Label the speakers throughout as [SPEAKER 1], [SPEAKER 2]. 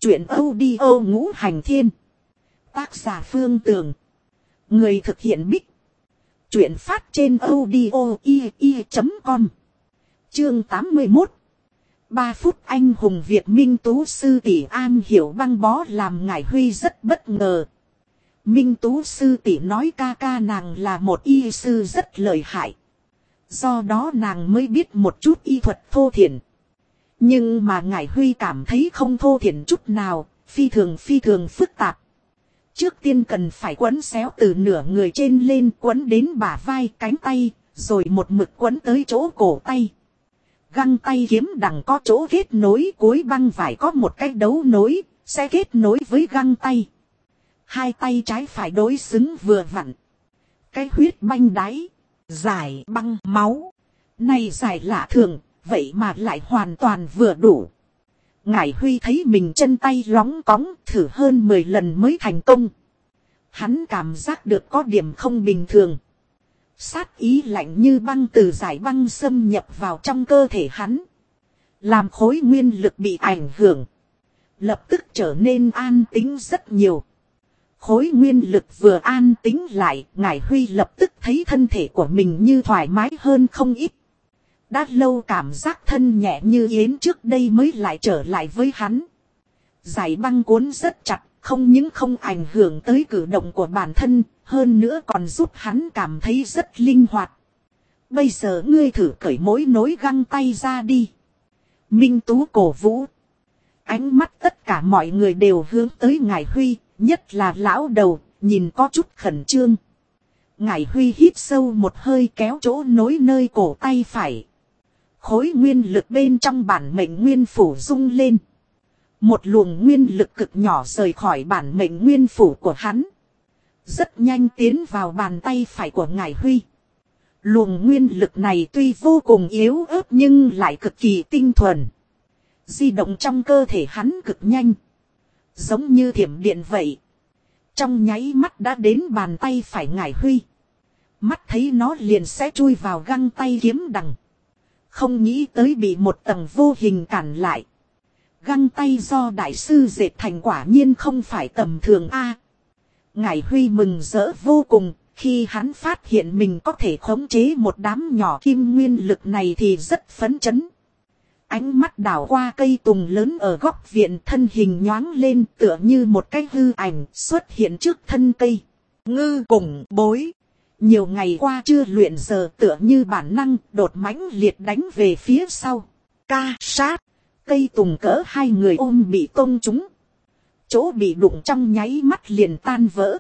[SPEAKER 1] Chuyện audio ngũ hành thiên. Tác giả Phương Tường. Người thực hiện Bích. Chuyện phát trên audio.com. Chương 81. 3 phút anh hùng Việt Minh Tú sư tỷ an hiểu băng bó làm Ngải Huy rất bất ngờ. Minh Tú sư tỷ nói ca nàng là một y sư rất lợi hại. Do đó nàng mới biết một chút y thuật thô thiển. Nhưng mà Ngải Huy cảm thấy không thô thiển chút nào, phi thường phức tạp. Trước tiên cần phải quấn xéo từ nửa người trên lên quấn đến bả vai cánh tay, rồi một mực quấn tới chỗ cổ tay. Găng tay kiếm đằng có chỗ kết nối cuối băng vải có một cái đấu nối, sẽ kết nối với găng tay. Hai tay trái phải đối xứng vừa vặn. Cái huyết banh đáy, giải băng máu. Này giải lạ thường, vậy mà lại hoàn toàn vừa đủ. Ngải Huy thấy mình chân tay lóng cóng thử hơn 10 lần mới thành công. Hắn cảm giác được có điểm không bình thường. Sát ý lạnh như băng từ giải băng xâm nhập vào trong cơ thể hắn. Làm khối nguyên lực bị ảnh hưởng. Lập tức trở nên an tĩnh rất nhiều. Khối nguyên lực vừa an tĩnh lại, Ngải Huy lập tức thấy thân thể của mình như thoải mái hơn không ít. Đã lâu cảm giác thân nhẹ như yến trước đây mới lại trở lại với hắn. Giải băng cuốn rất chặt, không những không ảnh hưởng tới cử động của bản thân, hơn nữa còn giúp hắn cảm thấy rất linh hoạt. Bây giờ ngươi thử cởi mối nối găng tay ra đi. Minh Tú cổ vũ. Ánh mắt tất cả mọi người đều hướng tới Ngải Huy, nhất là lão đầu, nhìn có chút khẩn trương. Ngải Huy hít sâu một hơi kéo chỗ nối nơi cổ tay phải. Khối nguyên lực bên trong bản mệnh nguyên phủ rung lên. Một luồng nguyên lực cực nhỏ rời khỏi bản mệnh nguyên phủ của hắn. Rất nhanh tiến vào bàn tay phải của Ngải Huy. Luồng nguyên lực này tuy vô cùng yếu ớt nhưng lại cực kỳ tinh thuần. Di động trong cơ thể hắn cực nhanh. Giống như thiểm điện vậy. Trong nháy mắt đã đến bàn tay phải Ngải Huy. Mắt thấy nó liền sẽ chui vào găng tay kiếm đằng. Không nghĩ tới bị một tầng vô hình cản lại. Găng tay do đại sư dệt thành quả nhiên không phải tầm thường a. Ngải Huy mừng rỡ vô cùng, khi hắn phát hiện mình có thể khống chế một đám nhỏ kim nguyên lực này thì rất phấn chấn. Ánh mắt đảo qua cây tùng lớn ở góc viện, thân hình nhoáng lên tựa như một cái hư ảnh xuất hiện trước thân cây. Ngư cùng bối. Nhiều ngày qua chưa luyện giờ tựa như bản năng đột mãnh liệt đánh về phía sau. Ca sát. Cây tùng cỡ hai người ôm bị tông trúng. Chỗ bị đụng trong nháy mắt liền tan vỡ.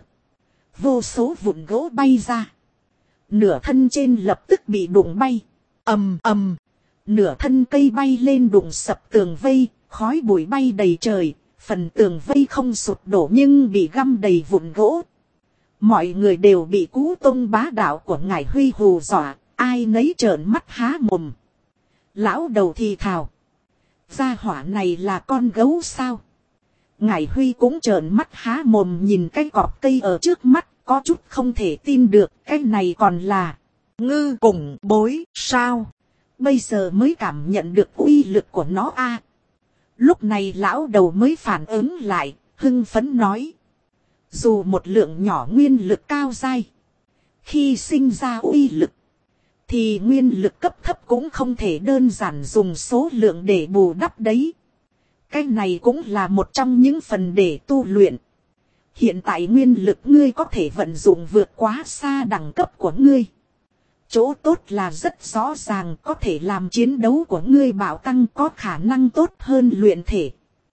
[SPEAKER 1] Vô số vụn gỗ bay ra. Nửa thân trên lập tức bị đụng bay. Ầm ầm. Nửa thân cây bay lên đụng sập tường vây. Khói bụi bay đầy trời. Phần tường vây không sụp đổ nhưng bị găm đầy vụn gỗ. Mọi người đều bị cú tông bá đạo của Ngải Huy hù dọa. Ai nấy trợn mắt há mồm. Lão đầu thì thào. Gia hỏa này là con gấu sao? Ngải Huy cũng trợn mắt há mồm nhìn cái cọp cây ở trước mắt. Có chút không thể tin được. Cái này còn là ngư cùng bối sao? Bây giờ mới cảm nhận được uy lực của nó a. Lúc này lão đầu mới phản ứng lại. Hưng phấn nói. Dù một lượng nhỏ nguyên lực cao dai. Khi sinh ra uy lực. Thì nguyên lực cấp thấp cũng không thể đơn giản dùng số lượng để bù đắp đấy. Cái này cũng là một trong những phần để tu luyện. Hiện tại nguyên lực ngươi có thể vận dụng vượt quá xa đẳng cấp của ngươi. Chỗ tốt là rất rõ ràng có thể làm chiến đấu của ngươi bạo tăng có khả năng tốt hơn luyện thể.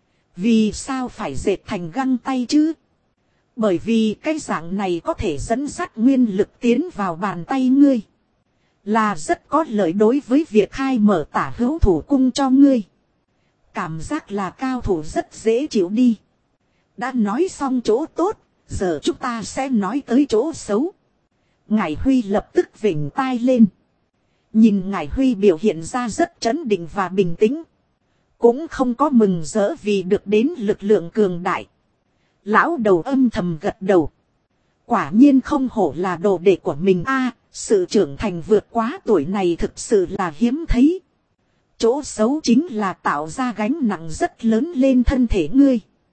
[SPEAKER 1] Vì sao phải dệt thành găng tay chứ? Bởi vì cái dạng này có thể dẫn dắt nguyên lực tiến vào bàn tay ngươi. Là rất có lợi đối với việc khai mở tả hữu thủ cung cho ngươi. Cảm giác là cao thủ rất dễ chịu đi. Đã nói xong chỗ tốt, giờ chúng ta sẽ nói tới chỗ xấu. Ngải Huy lập tức vểnh tai lên. Nhìn Ngải Huy biểu hiện ra rất trấn định và bình tĩnh. Cũng không có mừng rỡ vì được đến lực lượng cường đại. Lão đầu âm thầm gật đầu. Quả nhiên không hổ là đồ đệ của mình a. Sự trưởng thành vượt quá tuổi này thực sự là hiếm thấy. Chỗ xấu chính là tạo ra gánh nặng rất lớn lên thân thể ngươi.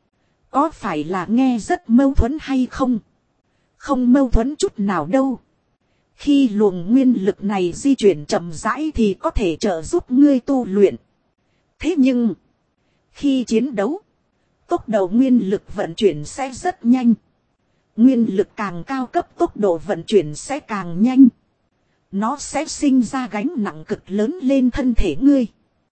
[SPEAKER 1] Có phải là nghe rất mâu thuẫn hay không? Không mâu thuẫn chút nào đâu. Khi luồng nguyên lực này di chuyển chậm rãi thì có thể trợ giúp ngươi tu luyện. Thế nhưng, khi chiến đấu, tốc độ nguyên lực vận chuyển sẽ rất nhanh. Nguyên lực càng cao cấp tốc độ vận chuyển sẽ càng nhanh. Nó sẽ sinh ra gánh nặng cực lớn lên thân thể ngươi.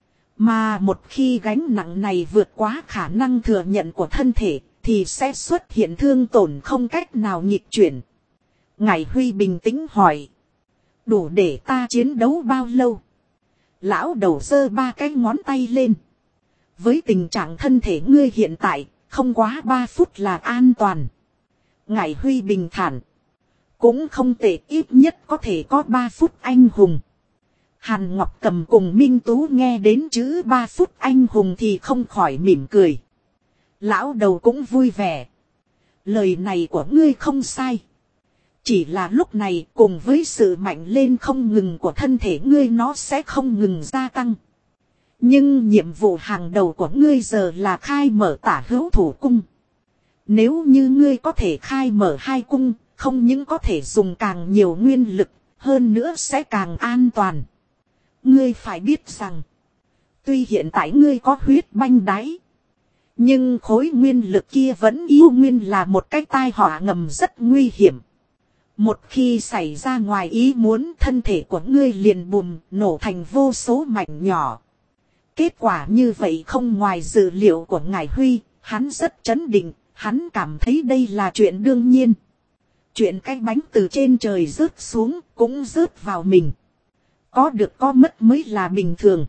[SPEAKER 1] Mà một khi gánh nặng này vượt quá khả năng thừa nhận của thân thể, thì sẽ xuất hiện thương tổn không cách nào nghịch chuyển. Ngải Huy bình tĩnh hỏi. Đủ để ta chiến đấu bao lâu? Lão đầu giơ 3 cái ngón tay lên. Với tình trạng thân thể ngươi hiện tại, không quá 3 phút là an toàn. Ngải Huy bình thản. Cũng không tệ, ít nhất có thể có 3 phút anh hùng. Hàn Ngọc Cầm cùng Minh Tú nghe đến chữ 3 phút anh hùng thì không khỏi mỉm cười. Lão đầu cũng vui vẻ. Lời này của ngươi không sai. Chỉ là lúc này cùng với sự mạnh lên không ngừng của thân thể ngươi nó sẽ không ngừng gia tăng. Nhưng nhiệm vụ hàng đầu của ngươi giờ là khai mở tả hữu thủ cung. Nếu như ngươi có thể khai mở 2 cung, không những có thể dùng càng nhiều nguyên lực, hơn nữa sẽ càng an toàn. Ngươi phải biết rằng, tuy hiện tại ngươi có huyết banh đáy, nhưng khối nguyên lực kia vẫn yêu nguyên là một cái tai họa ngầm rất nguy hiểm. Một khi xảy ra ngoài ý muốn, thân thể của ngươi liền bùm nổ thành vô số mảnh nhỏ. Kết quả như vậy không ngoài dự liệu của Ngải Huy, hắn rất chấn định, hắn cảm thấy đây là chuyện đương nhiên. Chuyện cái bánh từ trên trời rớt xuống cũng rớt vào mình. Có được có mất mới là bình thường.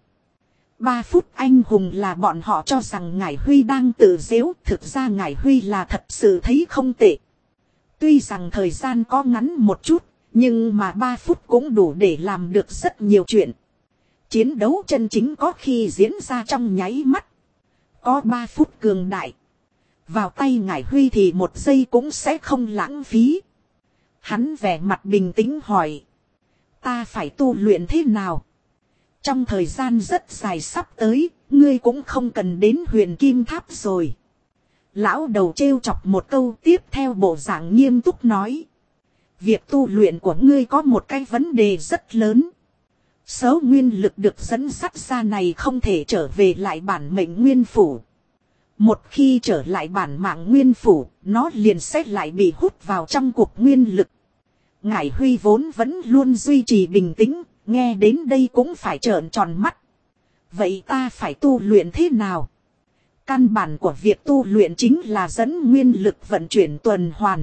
[SPEAKER 1] 3 phút anh hùng là bọn họ cho rằng Ngải Huy đang tự giễu, thực ra Ngải Huy là thật sự thấy không tệ. Tuy rằng thời gian có ngắn một chút, nhưng mà 3 phút cũng đủ để làm được rất nhiều chuyện. Chiến đấu chân chính có khi diễn ra trong nháy mắt. Có 3 phút cường đại. Vào tay Ngải Huy thì 1 giây cũng sẽ không lãng phí. Hắn vẻ mặt bình tĩnh hỏi. Ta phải tu luyện thế nào? Trong thời gian rất dài sắp tới, ngươi cũng không cần đến Huyền Kim Tháp rồi. Lão đầu trêu chọc một câu, tiếp theo bộ dạng nghiêm túc nói. Việc tu luyện của ngươi có một cái vấn đề rất lớn. Số nguyên lực được dẫn dắt ra này không thể trở về lại bản mệnh nguyên phủ. Một khi trở lại bản mạng nguyên phủ, nó liền sẽ lại bị hút vào trong cục nguyên lực. Ngải Huy vốn vẫn luôn duy trì bình tĩnh, nghe đến đây cũng phải trợn tròn mắt. Vậy ta phải tu luyện thế nào? Căn bản của việc tu luyện chính là dẫn nguyên lực vận chuyển tuần hoàn.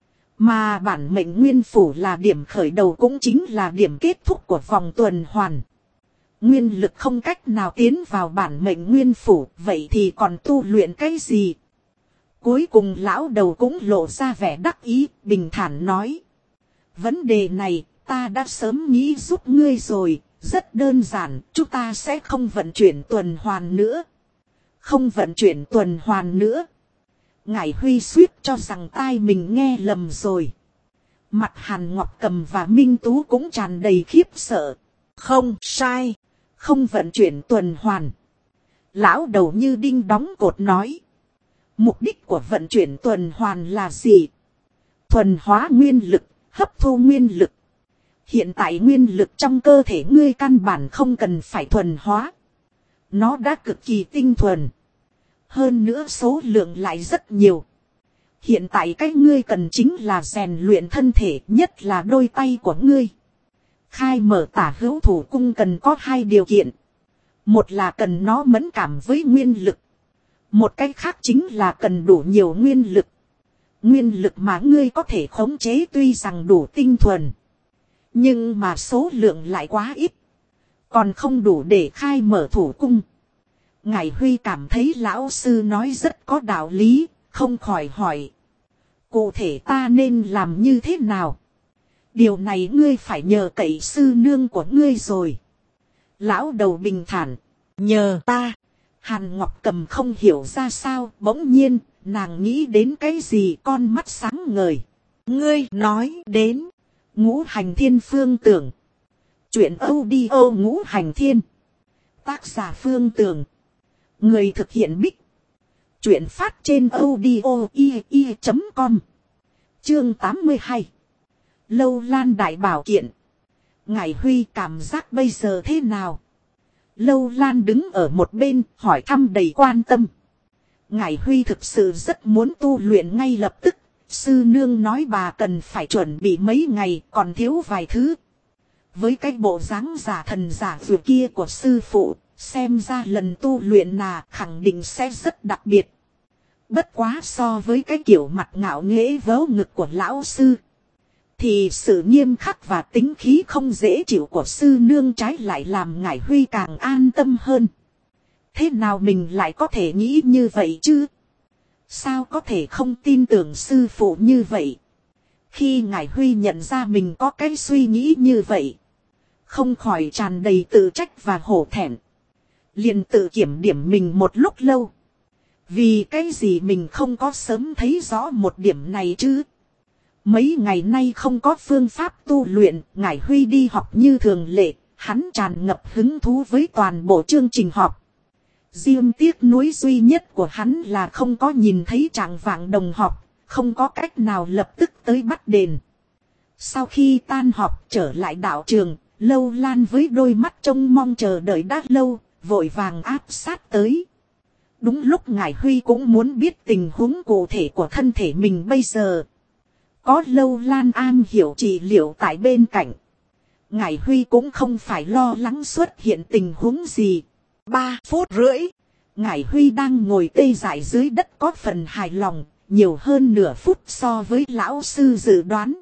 [SPEAKER 1] Mà bản mệnh nguyên phủ là điểm khởi đầu cũng chính là điểm kết thúc của vòng tuần hoàn. Nguyên lực không cách nào tiến vào bản mệnh nguyên phủ, vậy thì còn tu luyện cái gì? Cuối cùng lão đầu cũng lộ ra vẻ đắc ý, bình thản nói. Vấn đề này, ta đã sớm nghĩ giúp ngươi rồi, rất đơn giản, chúng ta sẽ không vận chuyển tuần hoàn nữa. Không vận chuyển tuần hoàn nữa. Ngải Huy suýt cho rằng tai mình nghe lầm rồi. Mặt Hàn Ngọc Cầm và Minh Tú cũng tràn đầy khiếp sợ. Không sai. Không vận chuyển tuần hoàn. Lão đầu như đinh đóng cột nói. Mục đích của vận chuyển tuần hoàn là gì? Thuần hóa nguyên lực, hấp thu nguyên lực. Hiện tại nguyên lực trong cơ thể ngươi căn bản không cần phải thuần hóa. Nó đã cực kỳ tinh thuần. Hơn nữa số lượng lại rất nhiều. Hiện tại cái ngươi cần chính là rèn luyện thân thể, nhất là đôi tay của ngươi. Khai mở tả hữu thủ cung cần có 2 điều kiện. Một là cần nó mẫn cảm với nguyên lực. Một cách khác chính là cần đủ nhiều nguyên lực. Nguyên lực mà ngươi có thể khống chế tuy rằng đủ tinh thuần. Nhưng mà số lượng lại quá ít. Còn không đủ để khai mở thủ cung. Ngải Huy cảm thấy lão sư nói rất có đạo lý, không khỏi hỏi. Cụ thể ta nên làm như thế nào? Điều này ngươi phải nhờ cậy sư nương của ngươi rồi. Lão đầu bình thản. Nhờ ta. Hàn Ngọc Cầm không hiểu ra sao, bỗng nhiên, nàng nghĩ đến cái gì, con mắt sáng ngời. Ngươi nói đến Ngũ Hành Thiên Phương Tưởng. Chuyện audio Ngũ Hành Thiên. Tác giả Phương Tưởng. Người thực hiện Bích. Chuyện phát trên audio.com. Chương 82. Lâu Lan đại bảo kiện. Ngải Huy cảm giác bây giờ thế nào? Lâu Lan đứng ở một bên hỏi thăm đầy quan tâm. Ngải Huy thực sự rất muốn tu luyện ngay lập tức. Sư nương nói bà cần phải chuẩn bị mấy ngày, còn thiếu vài thứ. Với cái bộ dáng giả thần giả vừa kia của sư phụ, xem ra lần tu luyện nà khẳng định sẽ rất đặc biệt. Bất quá so với cái kiểu mặt ngạo nghễ vớ ngực của lão sư, thì sự nghiêm khắc và tính khí không dễ chịu của sư nương trái lại làm Ngải Huy càng an tâm hơn. Thế nào mình lại có thể nghĩ như vậy chứ? Sao có thể không tin tưởng sư phụ như vậy? Khi Ngải Huy nhận ra mình có cái suy nghĩ như vậy, không khỏi tràn đầy tự trách và hổ thẹn. Liền tự kiểm điểm mình một lúc lâu. Vì cái gì mình không có sớm thấy rõ một điểm này chứ? Mấy ngày nay không có phương pháp tu luyện, Ngải Huy đi học như thường lệ, hắn tràn ngập hứng thú với toàn bộ chương trình học. Riêng tiếc nuối duy nhất của hắn là không có nhìn thấy trạng vạng đồng học, không có cách nào lập tức tới bắt đền. Sau khi tan học trở lại đạo trường, Lâu Lan với đôi mắt trông mong chờ đợi đã lâu, vội vàng áp sát tới. Đúng lúc Ngải Huy cũng muốn biết tình huống cụ thể của thân thể mình bây giờ. Có Lâu Lan am hiểu trị liệu tại bên cạnh, Ngải Huy cũng không phải lo lắng xuất hiện tình huống gì. 3 phút rưỡi, Ngải Huy đang ngồi tê dại dưới đất có phần hài lòng, nhiều hơn nửa phút so với lão sư dự đoán.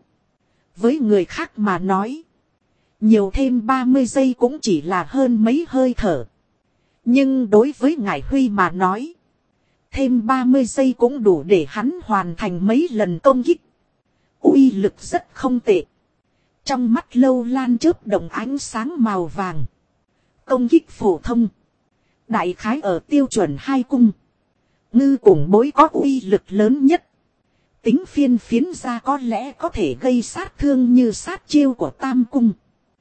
[SPEAKER 1] Với người khác mà nói, nhiều thêm 30 giây cũng chỉ là hơn mấy hơi thở. Nhưng đối với Ngải Huy mà nói, thêm 30 giây cũng đủ để hắn hoàn thành mấy lần công kích. Uy lực rất không tệ. Trong mắt Lâu Lan chớp động ánh sáng màu vàng. Công kích phổ thông, đại khái ở tiêu chuẩn 2 cung. Ngư cùng bối có uy lực lớn nhất. Tính phiên phiến ra có lẽ có thể gây sát thương như sát chiêu của tam cung.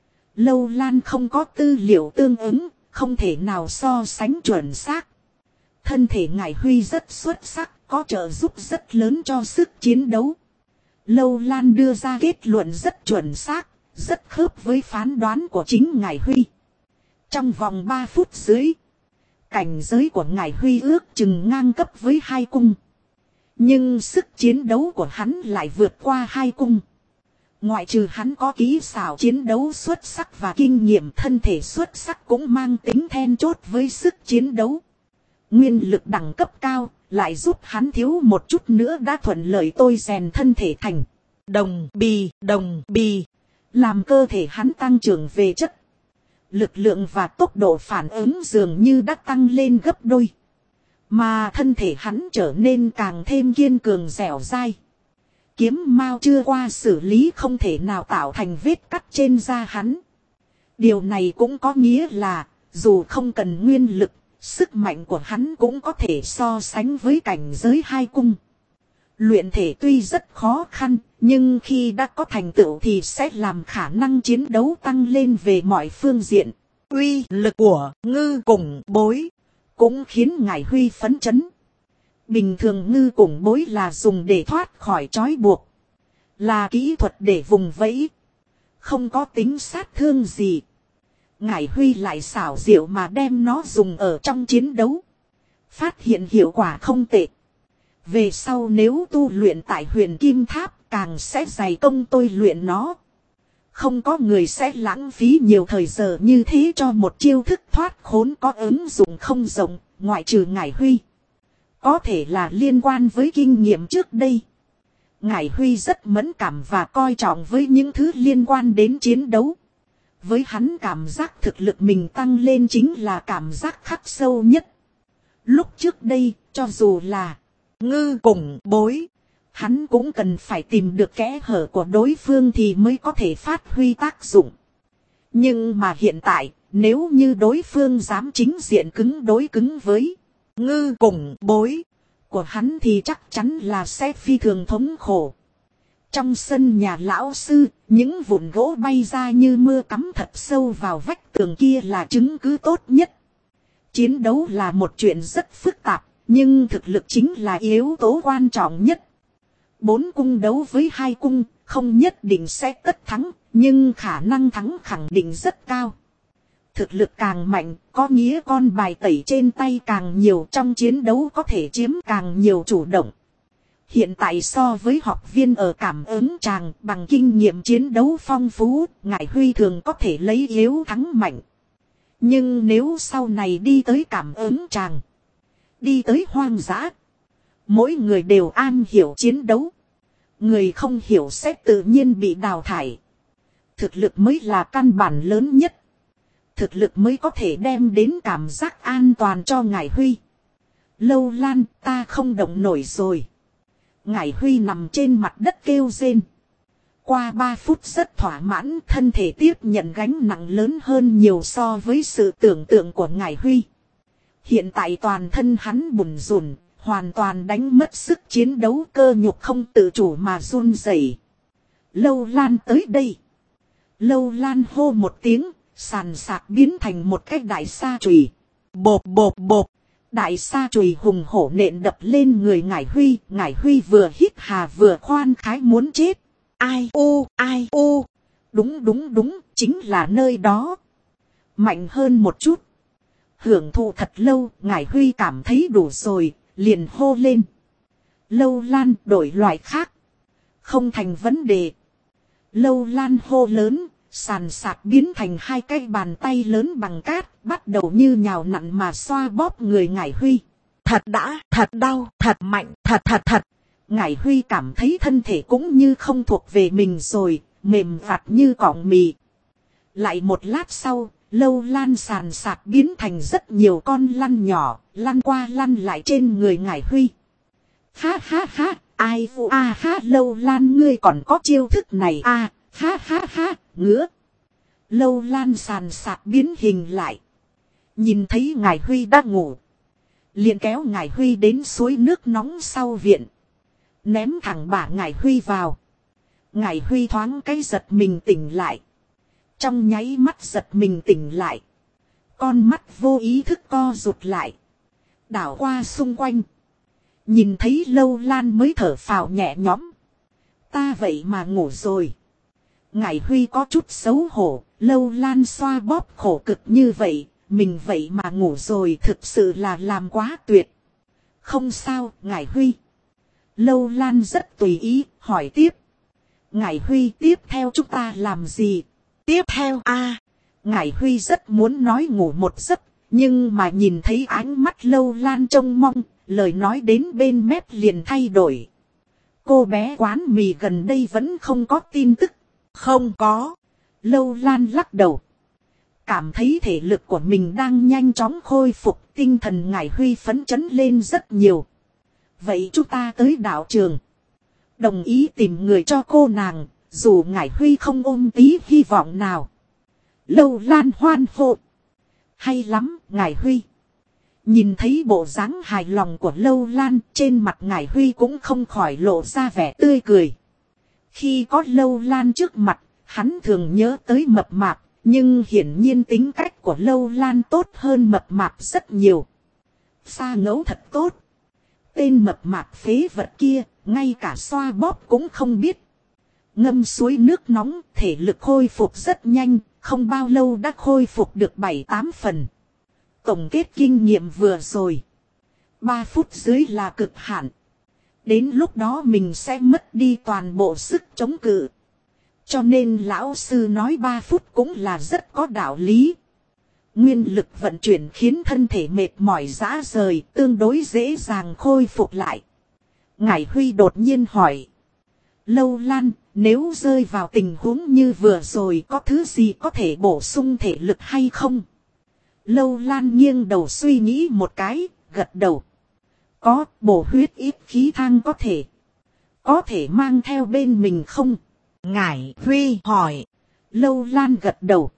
[SPEAKER 1] Lâu Lan không có tư liệu tương ứng, không thể nào so sánh chuẩn xác. Thân thể Ngải Huy rất xuất sắc, có trợ giúp rất lớn cho sức chiến đấu. Lâu Lan đưa ra kết luận rất chuẩn xác, rất khớp với phán đoán của chính Ngải Huy. Trong vòng 3 phút dưới, cảnh giới của Ngải Huy ước chừng ngang cấp với 2 cung. Nhưng sức chiến đấu của hắn lại vượt qua 2 cung. Ngoại trừ hắn có kỹ xảo chiến đấu xuất sắc và kinh nghiệm thân thể xuất sắc cũng mang tính then chốt với sức chiến đấu. Nguyên lực đẳng cấp cao lại giúp hắn thiếu một chút nữa đã thuận lợi tôi rèn thân thể thành đồng bì. Làm cơ thể hắn tăng trưởng về chất. Lực lượng và tốc độ phản ứng dường như đã tăng lên gấp đôi. Mà thân thể hắn trở nên càng thêm kiên cường dẻo dai. Kiếm mao chưa qua xử lý không thể nào tạo thành vết cắt trên da hắn. Điều này cũng có nghĩa là, dù không cần nguyên lực, sức mạnh của hắn cũng có thể so sánh với cảnh giới 2 cung. Luyện thể tuy rất khó khăn, nhưng khi đã có thành tựu thì sẽ làm khả năng chiến đấu tăng lên về mọi phương diện. Uy lực của ngư cùng bối cũng khiến Ngải Huy phấn chấn. Bình thường ngư cùng bối là dùng để thoát khỏi trói buộc, là kỹ thuật để vùng vẫy, không có tính sát thương gì. Ngải Huy lại xảo diệu mà đem nó dùng ở trong chiến đấu, phát hiện hiệu quả không tệ. Về sau nếu tu luyện tại Huyền Kim Tháp càng sẽ dày công tôi luyện nó. Không có người sẽ lãng phí nhiều thời giờ như thế cho một chiêu thức thoát khốn có ứng dụng không rộng, ngoại trừ Ngải Huy. Có thể là liên quan với kinh nghiệm trước đây. Ngải Huy rất mẫn cảm và coi trọng với những thứ liên quan đến chiến đấu. Với hắn cảm giác thực lực mình tăng lên chính là cảm giác khắc sâu nhất. Lúc trước đây, cho dù là ngư cùng bối, hắn cũng cần phải tìm được kẽ hở của đối phương thì mới có thể phát huy tác dụng. Nhưng mà hiện tại, nếu như đối phương dám chính diện cứng đối cứng với ngư cùng bối của hắn thì chắc chắn là sẽ phi thường thống khổ. Trong sân nhà lão sư, những vụn gỗ bay ra như mưa cắm thật sâu vào vách tường kia là chứng cứ tốt nhất. Chiến đấu là một chuyện rất phức tạp, Nhưng thực lực chính là yếu tố quan trọng nhất. 4 cung đấu với 2 cung, không nhất định sẽ tất thắng, nhưng khả năng thắng khẳng định rất cao. Thực lực càng mạnh, có nghĩa con bài tẩy trên tay càng nhiều, trong chiến đấu có thể chiếm càng nhiều chủ động. Hiện tại so với học viên ở cảm ứng tràng, bằng kinh nghiệm chiến đấu phong phú, Ngải Huy thường có thể lấy yếu thắng mạnh. Nhưng nếu sau này đi tới cảm ứng tràng, đi tới hoang dã, mỗi người đều am hiểu chiến đấu. Người không hiểu sẽ tự nhiên bị đào thải. Thực lực mới là căn bản lớn nhất. Thực lực mới có thể đem đến cảm giác an toàn cho Ngải Huy. Lâu Lan, ta không động nổi rồi. Ngải Huy nằm trên mặt đất kêu rên. Qua 3 phút rất thỏa mãn, thân thể tiếp nhận gánh nặng lớn hơn nhiều so với sự tưởng tượng của Ngải Huy. Hiện tại toàn thân hắn bủn rủn, hoàn toàn đánh mất sức chiến đấu, cơ nhục không tự chủ mà run rẩy. Lâu Lan tới đây. Lâu Lan hô một tiếng, sàn sạc biến thành một cái đại sa chùy. Bộp bộp bộp. Đại sa chùy hùng hổ nện đập lên người Ngải Huy. Ngải Huy vừa hít hà vừa khoan khái muốn chết. Ai u. Đúng đúng đúng, chính là nơi đó. Mạnh hơn một chút. Hưởng thụ thật lâu, Ngải Huy cảm thấy đủ rồi, liền hô lên. Lâu Lan đổi loại khác. Không thành vấn đề. Lâu Lan hô lớn, sàn sạc biến thành 2 cái bàn tay lớn bằng cát, bắt đầu như nhào nặn mà xoa bóp người Ngải Huy. Thật đã, thật đau, thật mạnh, thật. Ngải Huy cảm thấy thân thể cũng như không thuộc về mình rồi, mềm vặt như cọng mì. Lại một lát sau, Lâu Lan sàn sạc biến thành rất nhiều con lăn nhỏ, lăn qua lăn lại trên người Ngải Huy. Ha ha ha, ai vu a ha, Lâu Lan ngươi còn có chiêu thức này à, ha ha ha, ngứa. Lâu Lan sàn sạc biến hình lại. Nhìn thấy Ngải Huy đã ngủ. Liền kéo Ngải Huy đến suối nước nóng sau viện. Ném thẳng bả Ngải Huy vào. Ngải Huy thoáng cái giật mình tỉnh lại. Trong nháy mắt giật mình tỉnh lại. Con mắt vô ý thức co rụt lại. Đảo qua xung quanh. Nhìn thấy Lâu Lan mới thở phào nhẹ nhõm. Ta vậy mà ngủ rồi. Ngải Huy có chút xấu hổ. Lâu Lan xoa bóp khổ cực như vậy. Mình vậy mà ngủ rồi, thực sự là làm quá tuyệt. Không sao, Ngải Huy. Lâu Lan rất tùy ý, hỏi tiếp. Ngải Huy, tiếp theo chúng ta làm gì? Tiếp theo Ngải Huy rất muốn nói ngủ một giấc, nhưng mà nhìn thấy ánh mắt Lâu Lan trông mong, lời nói đến bên mép liền thay đổi. Cô bé quán mì gần đây vẫn không có tin tức. Không có. Lâu Lan lắc đầu. Cảm thấy thể lực của mình đang nhanh chóng khôi phục, tinh thần Ngải Huy phấn chấn lên rất nhiều. Vậy chúng ta tới đạo trường. Đồng ý tìm người cho cô nàng, dù Ngải Huy không ôm tí hy vọng nào. Lâu Lan hoan hô. Hay lắm, Ngải Huy. Nhìn thấy bộ dáng hài lòng của Lâu Lan, trên mặt Ngải Huy cũng không khỏi lộ ra vẻ tươi cười. Khi có Lâu Lan trước mặt, hắn thường nhớ tới mập mạp, nhưng hiển nhiên tính cách của Lâu Lan tốt hơn mập mạp rất nhiều. Pha ngấu thật tốt. Tên mập mạp phế vật kia, ngay cả xoa bóp cũng không biết. Ngâm suối nước nóng, thể lực khôi phục rất nhanh, không bao lâu đã khôi phục được 7-8 phần. Tổng kết kinh nghiệm vừa rồi. 3 phút dưới là cực hạn. Đến lúc đó mình sẽ mất đi toàn bộ sức chống cự. Cho nên lão sư nói 3 phút cũng là rất có đạo lý. Nguyên lực vận chuyển khiến thân thể mệt mỏi rã rời, tương đối dễ dàng khôi phục lại. Ngải Huy đột nhiên hỏi. Lâu Lan, nếu rơi vào tình huống như vừa rồi có thứ gì có thể bổ sung thể lực hay không? Lâu Lan nghiêng đầu suy nghĩ một cái, gật đầu. Có, bổ huyết ít khí thang có thể. Có thể mang theo bên mình không? Ngải Huy hỏi. Lâu Lan gật đầu.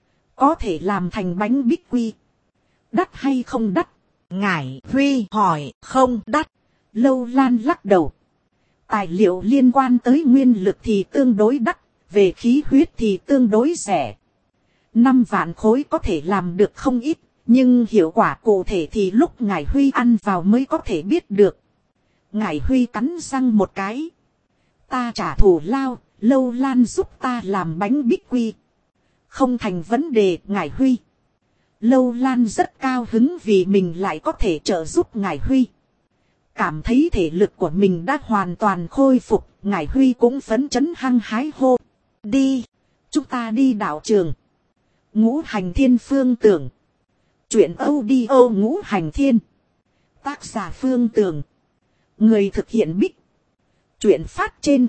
[SPEAKER 1] Có thể làm thành bánh bích quy. Đắt hay không đắt? Ngải Huy hỏi. Không đắt. Lâu Lan lắc đầu. Tài liệu liên quan tới nguyên lực thì tương đối đắt. Về khí huyết thì tương đối rẻ. 5 vạn khối có thể làm được không ít. Nhưng hiệu quả cụ thể thì lúc Ngải Huy ăn vào mới có thể biết được. Ngải Huy cắn răng một cái. Ta trả thù lao, Lâu Lan giúp ta làm bánh bích quy. Không thành vấn đề Ngải Huy. Lâu Lan rất cao hứng vì mình lại có thể trợ giúp Ngải Huy. Cảm thấy thể lực của mình đã hoàn toàn khôi phục, Ngải Huy cũng phấn chấn hăng hái hô. Đi, chúng ta đi đảo trường. Ngũ Hành Thiên Phương Tưởng. Chuyện audio Ngũ Hành Thiên. Tác giả Phương Tưởng. Người thực hiện Bích. Chuyện phát trên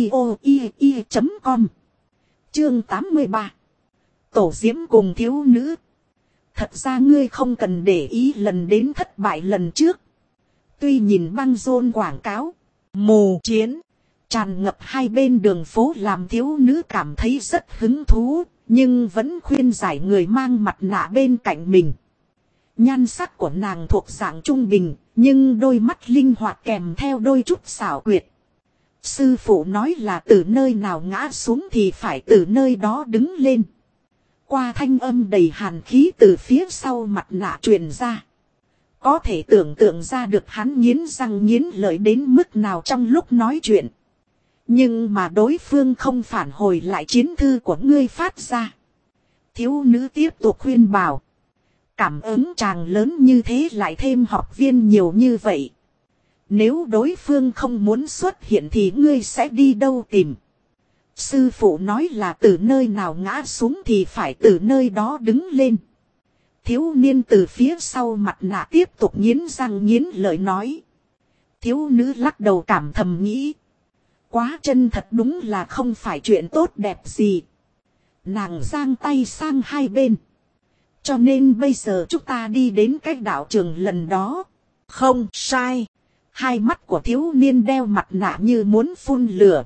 [SPEAKER 1] audio.com. Chương 83. Tổ Diễm cùng thiếu nữ. Thật ra ngươi không cần để ý lần đến thất bại lần trước. Tuy nhìn băng rôn quảng cáo, mù chiến, tràn ngập hai bên đường phố làm thiếu nữ cảm thấy rất hứng thú, nhưng vẫn khuyên giải người mang mặt nạ bên cạnh mình. Nhan sắc của nàng thuộc dạng trung bình, nhưng đôi mắt linh hoạt kèm theo đôi chút xảo quyệt. Sư phụ nói là từ nơi nào ngã xuống thì phải từ nơi đó đứng lên. Qua thanh âm đầy hàn khí từ phía sau mặt nạ truyền ra. Có thể tưởng tượng ra được hắn nghiến răng nghiến lợi đến mức nào trong lúc nói chuyện. Nhưng mà đối phương không phản hồi lại chiến thư của ngươi phát ra. Thiếu nữ tiếp tục khuyên bảo. Cảm ứng chàng lớn như thế lại thêm học viên nhiều như vậy. Nếu đối phương không muốn xuất hiện thì ngươi sẽ đi đâu tìm. Sư phụ nói là từ nơi nào ngã xuống thì phải từ nơi đó đứng lên. Thiếu niên từ phía sau mặt nạ tiếp tục nghiến răng nghiến lợi nói. Thiếu nữ lắc đầu cảm thầm nghĩ. Quá chân thật đúng là không phải chuyện tốt đẹp gì. Nàng giang tay sang hai bên. Cho nên bây giờ chúng ta đi đến cái đảo trường lần đó. Không sai. Hai mắt của thiếu niên đeo mặt nạ như muốn phun lửa.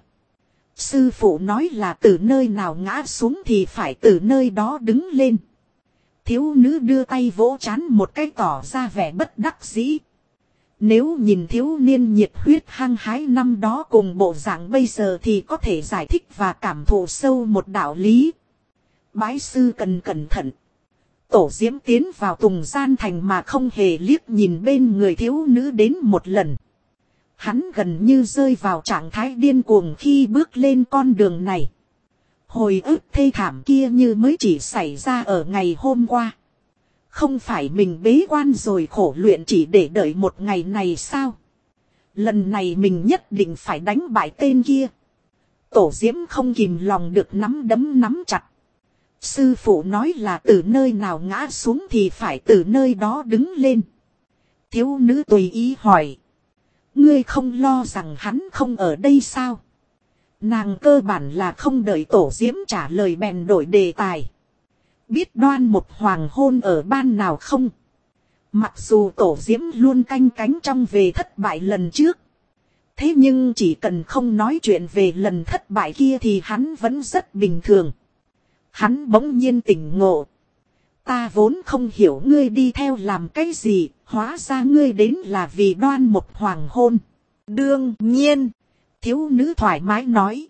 [SPEAKER 1] Sư phụ nói là từ nơi nào ngã xuống thì phải từ nơi đó đứng lên. Thiếu nữ đưa tay vỗ trán một cái tỏ ra vẻ bất đắc dĩ. Nếu nhìn thiếu niên nhiệt huyết hăng hái năm đó cùng bộ dạng bây giờ thì có thể giải thích và cảm thụ sâu một đạo lý. Bái sư cần cẩn thận. Tổ Diễm tiến vào Tùng Gian Thành mà không hề liếc nhìn bên người thiếu nữ đến một lần. Hắn gần như rơi vào trạng thái điên cuồng khi bước lên con đường này. Hồi ức thê thảm kia như mới chỉ xảy ra ở ngày hôm qua. Không phải mình bế quan rồi khổ luyện chỉ để đợi một ngày này sao? Lần này mình nhất định phải đánh bại tên kia. Tổ Diễm không kìm lòng được nắm đấm nắm chặt. Sư phụ nói là từ nơi nào ngã xuống thì phải từ nơi đó đứng lên. Thiếu nữ tùy ý hỏi. Ngươi không lo rằng hắn không ở đây sao? Nàng cơ bản là không đợi Tổ Diễm trả lời bèn đổi đề tài. Biết Đoan một hoàng hôn ở ban nào không? Mặc dù Tổ Diễm luôn canh cánh trong về thất bại lần trước. Thế nhưng chỉ cần không nói chuyện về lần thất bại kia thì hắn vẫn rất bình thường. Hắn bỗng nhiên tỉnh ngộ. Ta vốn không hiểu ngươi đi theo làm cái gì, hóa ra ngươi đến là vì Đoan một hoàng hôn. Đương nhiên, thiếu nữ thoải mái nói.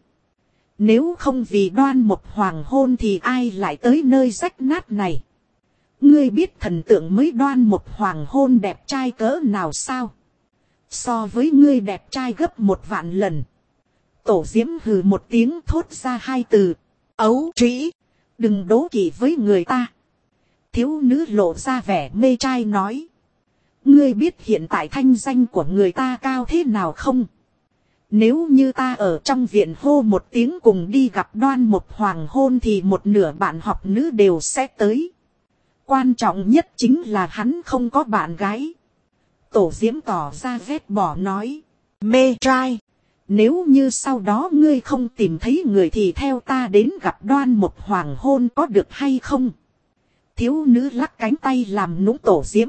[SPEAKER 1] Nếu không vì Đoan một hoàng hôn thì ai lại tới nơi rách nát này? Ngươi biết thần tượng mới Đoan một hoàng hôn đẹp trai cỡ nào sao? So với ngươi đẹp trai gấp 1.000.000 lần. Tổ Diễm hừ một tiếng thốt ra hai từ. Ấu trĩ, đừng đố kỵ với người ta. Thiếu nữ lộ ra vẻ mê trai nói. Ngươi biết hiện tại thanh danh của người ta cao thế nào không? Nếu như ta ở trong viện hô một tiếng cùng đi gặp Đoan một hoàng hôn thì một nửa bạn học nữ đều sẽ tới. Quan trọng nhất chính là hắn không có bạn gái. Tổ Diễm tỏ ra ghét bỏ nói. Mê trai. Nếu như sau đó ngươi không tìm thấy người thì theo ta đến gặp Đoan một hoàng hôn có được hay không? Thiếu nữ lắc cánh tay làm nũng Tổ Diễm.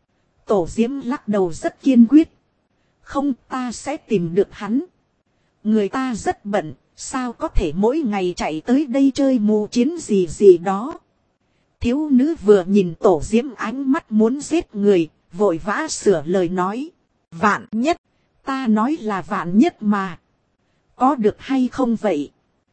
[SPEAKER 1] Tổ Diễm lắc đầu rất kiên quyết. Không, ta sẽ tìm được hắn. Người ta rất bận, sao có thể mỗi ngày chạy tới đây chơi mù chiến gì gì đó. Thiếu nữ vừa nhìn Tổ Diễm ánh mắt muốn giết người, vội vã sửa lời nói. Vạn nhất, ta nói là vạn nhất mà. Có được hay không vậy?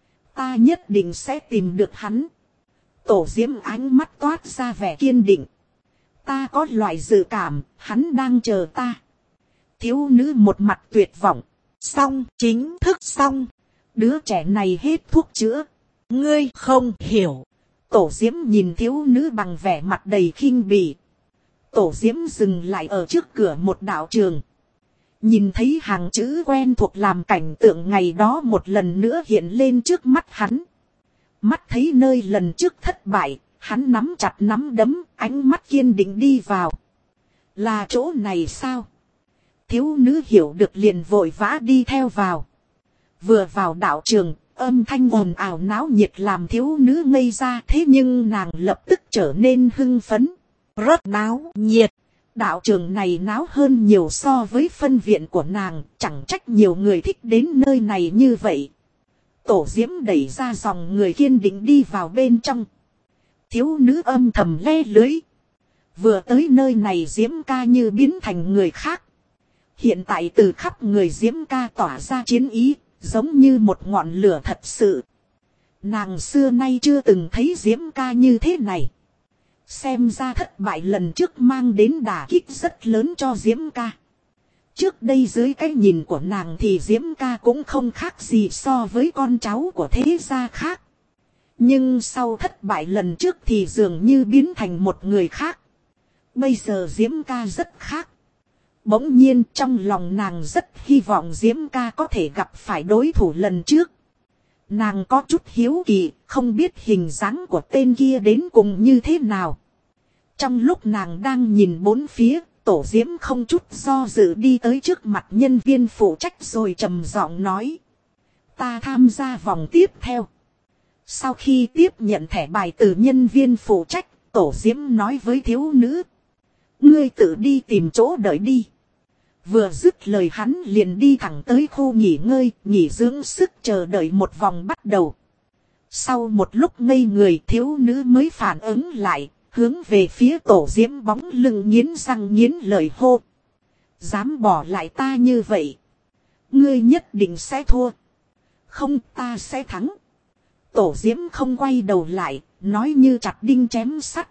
[SPEAKER 1] Ta nhất định sẽ tìm được hắn. Tổ Diễm ánh mắt toát ra vẻ kiên định. Ta có loại dự cảm, hắn đang chờ ta. Thiếu nữ một mặt tuyệt vọng.
[SPEAKER 2] Xong, chính thức xong.
[SPEAKER 1] Đứa trẻ này hết thuốc chữa.
[SPEAKER 2] Ngươi không hiểu.
[SPEAKER 1] Tổ Diễm nhìn thiếu nữ bằng vẻ mặt đầy khinh bỉ. Tổ Diễm dừng lại ở trước cửa một đạo trường. Nhìn thấy hàng chữ quen thuộc làm cảnh tượng ngày đó một lần nữa hiện lên trước mắt hắn. Mắt thấy nơi lần trước thất bại, hắn nắm chặt nắm đấm, ánh mắt kiên định đi vào. Là chỗ này sao? Thiếu nữ hiểu được liền vội vã đi theo vào. Vừa vào đạo trường, âm thanh ồn ào náo nhiệt làm thiếu nữ ngây ra, thế nhưng nàng lập tức trở nên hưng phấn.
[SPEAKER 2] Rất náo nhiệt.
[SPEAKER 1] Đạo trường này náo hơn nhiều so với phân viện của nàng, chẳng trách nhiều người thích đến nơi này như vậy. Tổ Diễm đẩy ra dòng người kiên định đi vào bên trong. Thiếu nữ âm thầm le lưới. Vừa tới nơi này Diễm ca như biến thành người khác. Hiện tại từ khắp người Diễm ca tỏa ra chiến ý, giống như một ngọn lửa thật sự. Nàng xưa nay chưa từng thấy Diễm ca như thế này. Xem ra thất bại lần trước mang đến đả kích rất lớn cho Diễm ca. Trước đây dưới cái nhìn của nàng thì Diễm ca cũng không khác gì so với con cháu của thế gia khác. Nhưng sau thất bại lần trước thì dường như biến thành một người khác. Bây giờ Diễm ca rất khác. Bỗng nhiên trong lòng nàng rất hy vọng Diễm ca có thể gặp phải đối thủ lần trước. Nàng có chút hiếu kỳ, không biết hình dáng của tên kia đến cùng như thế nào. Trong lúc nàng đang nhìn bốn phía, Tổ Diễm không chút do dự đi tới trước mặt nhân viên phụ trách rồi trầm giọng nói. Ta tham gia vòng tiếp theo. Sau khi tiếp nhận thẻ bài từ nhân viên phụ trách, Tổ Diễm nói với thiếu nữ. Ngươi tự đi tìm chỗ đợi đi. Vừa dứt lời hắn liền đi thẳng tới khu nghỉ ngơi, nghỉ dưỡng sức chờ đợi một vòng bắt đầu. Sau một lúc ngây người thiếu nữ mới phản ứng lại, hướng về phía Tổ Diễm bóng lưng nghiến răng nghiến lợi hô. Dám bỏ lại ta như vậy. Ngươi nhất định sẽ thua. Không, ta sẽ thắng. Tổ Diễm không quay đầu lại, nói như chặt đinh chém sắt.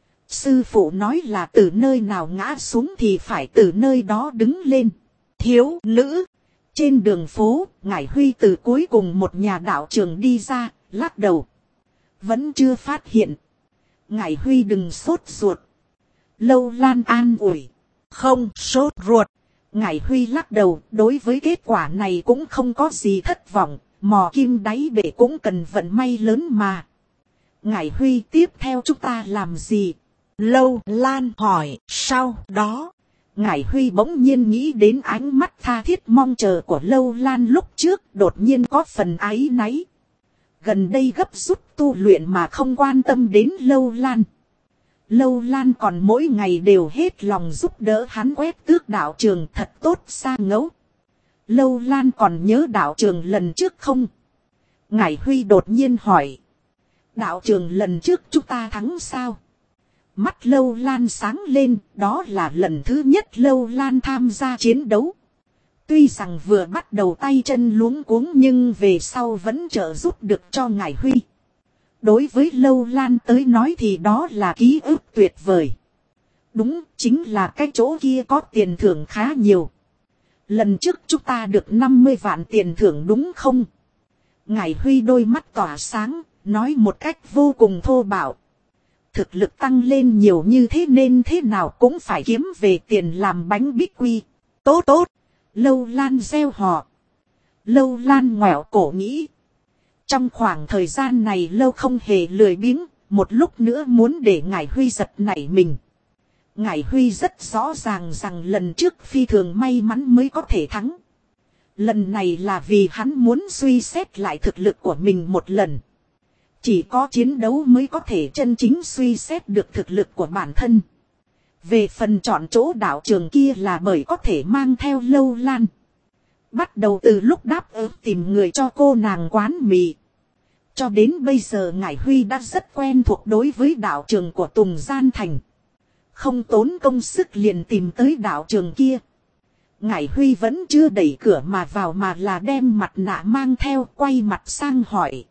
[SPEAKER 1] Sư phụ nói là từ nơi nào ngã xuống thì phải từ nơi đó đứng lên. Thiếu nữ. Trên đường phố, Ngải Huy từ cuối cùng một nhà đạo trường đi ra, lắc đầu. Vẫn chưa phát hiện. Ngải Huy đừng sốt ruột. Lâu Lan an ủi. Không sốt ruột. Ngải Huy lắc đầu, đối với kết quả này cũng không có gì thất vọng. Mò kim đáy bể cũng cần vận may lớn mà. Ngải Huy tiếp theo chúng ta làm gì?
[SPEAKER 2] Lâu Lan hỏi, sau đó.
[SPEAKER 1] Ngải Huy bỗng nhiên nghĩ đến ánh mắt tha thiết mong chờ của Lâu Lan lúc trước, đột nhiên có phần áy náy. Gần đây gấp rút tu luyện mà không quan tâm đến Lâu Lan. Lâu Lan còn mỗi ngày đều hết lòng giúp đỡ hắn quét tước đạo trường thật tốt xa ngấu. Lâu Lan còn nhớ đạo trường lần trước không? Ngải Huy đột nhiên hỏi. Đạo trường lần trước chúng ta thắng sao? Mắt Lâu Lan sáng lên, đó là lần thứ nhất Lâu Lan tham gia chiến đấu. Tuy rằng vừa bắt đầu tay chân luống cuống nhưng về sau vẫn trợ giúp được cho Ngải Huy. Đối với Lâu Lan tới nói thì đó là ký ức tuyệt vời. Đúng, chính là cái chỗ kia có tiền thưởng khá nhiều. Lần trước chúng ta được 50 vạn tiền thưởng đúng không? Ngải Huy đôi mắt tỏa sáng, nói một cách vô cùng thô bạo. Thực lực tăng lên nhiều như thế nên thế nào cũng phải kiếm về tiền làm bánh bích quy. Tốt tốt. Lâu Lan reo hò. Lâu Lan ngoẹo cổ nghĩ. Trong khoảng thời gian này Lâu không hề lười biếng, một lúc nữa muốn để Ngải Huy giật nảy mình. Ngải Huy rất rõ ràng rằng lần trước phi thường may mắn mới có thể thắng. Lần này là vì hắn muốn suy xét lại thực lực của mình một lần. Chỉ có chiến đấu mới có thể chân chính suy xét được thực lực của bản thân. Về phần chọn chỗ đạo trường kia là bởi có thể mang theo Lâu Lan. Bắt đầu từ lúc đáp ứng tìm người cho cô nàng quán mì. Cho đến bây giờ Ngải Huy đã rất quen thuộc đối với đạo trường của Tùng Gian Thành. Không tốn công sức liền tìm tới đạo trường kia. Ngải Huy vẫn chưa đẩy cửa mà vào mà là đem mặt nạ mang theo, quay mặt sang hỏi.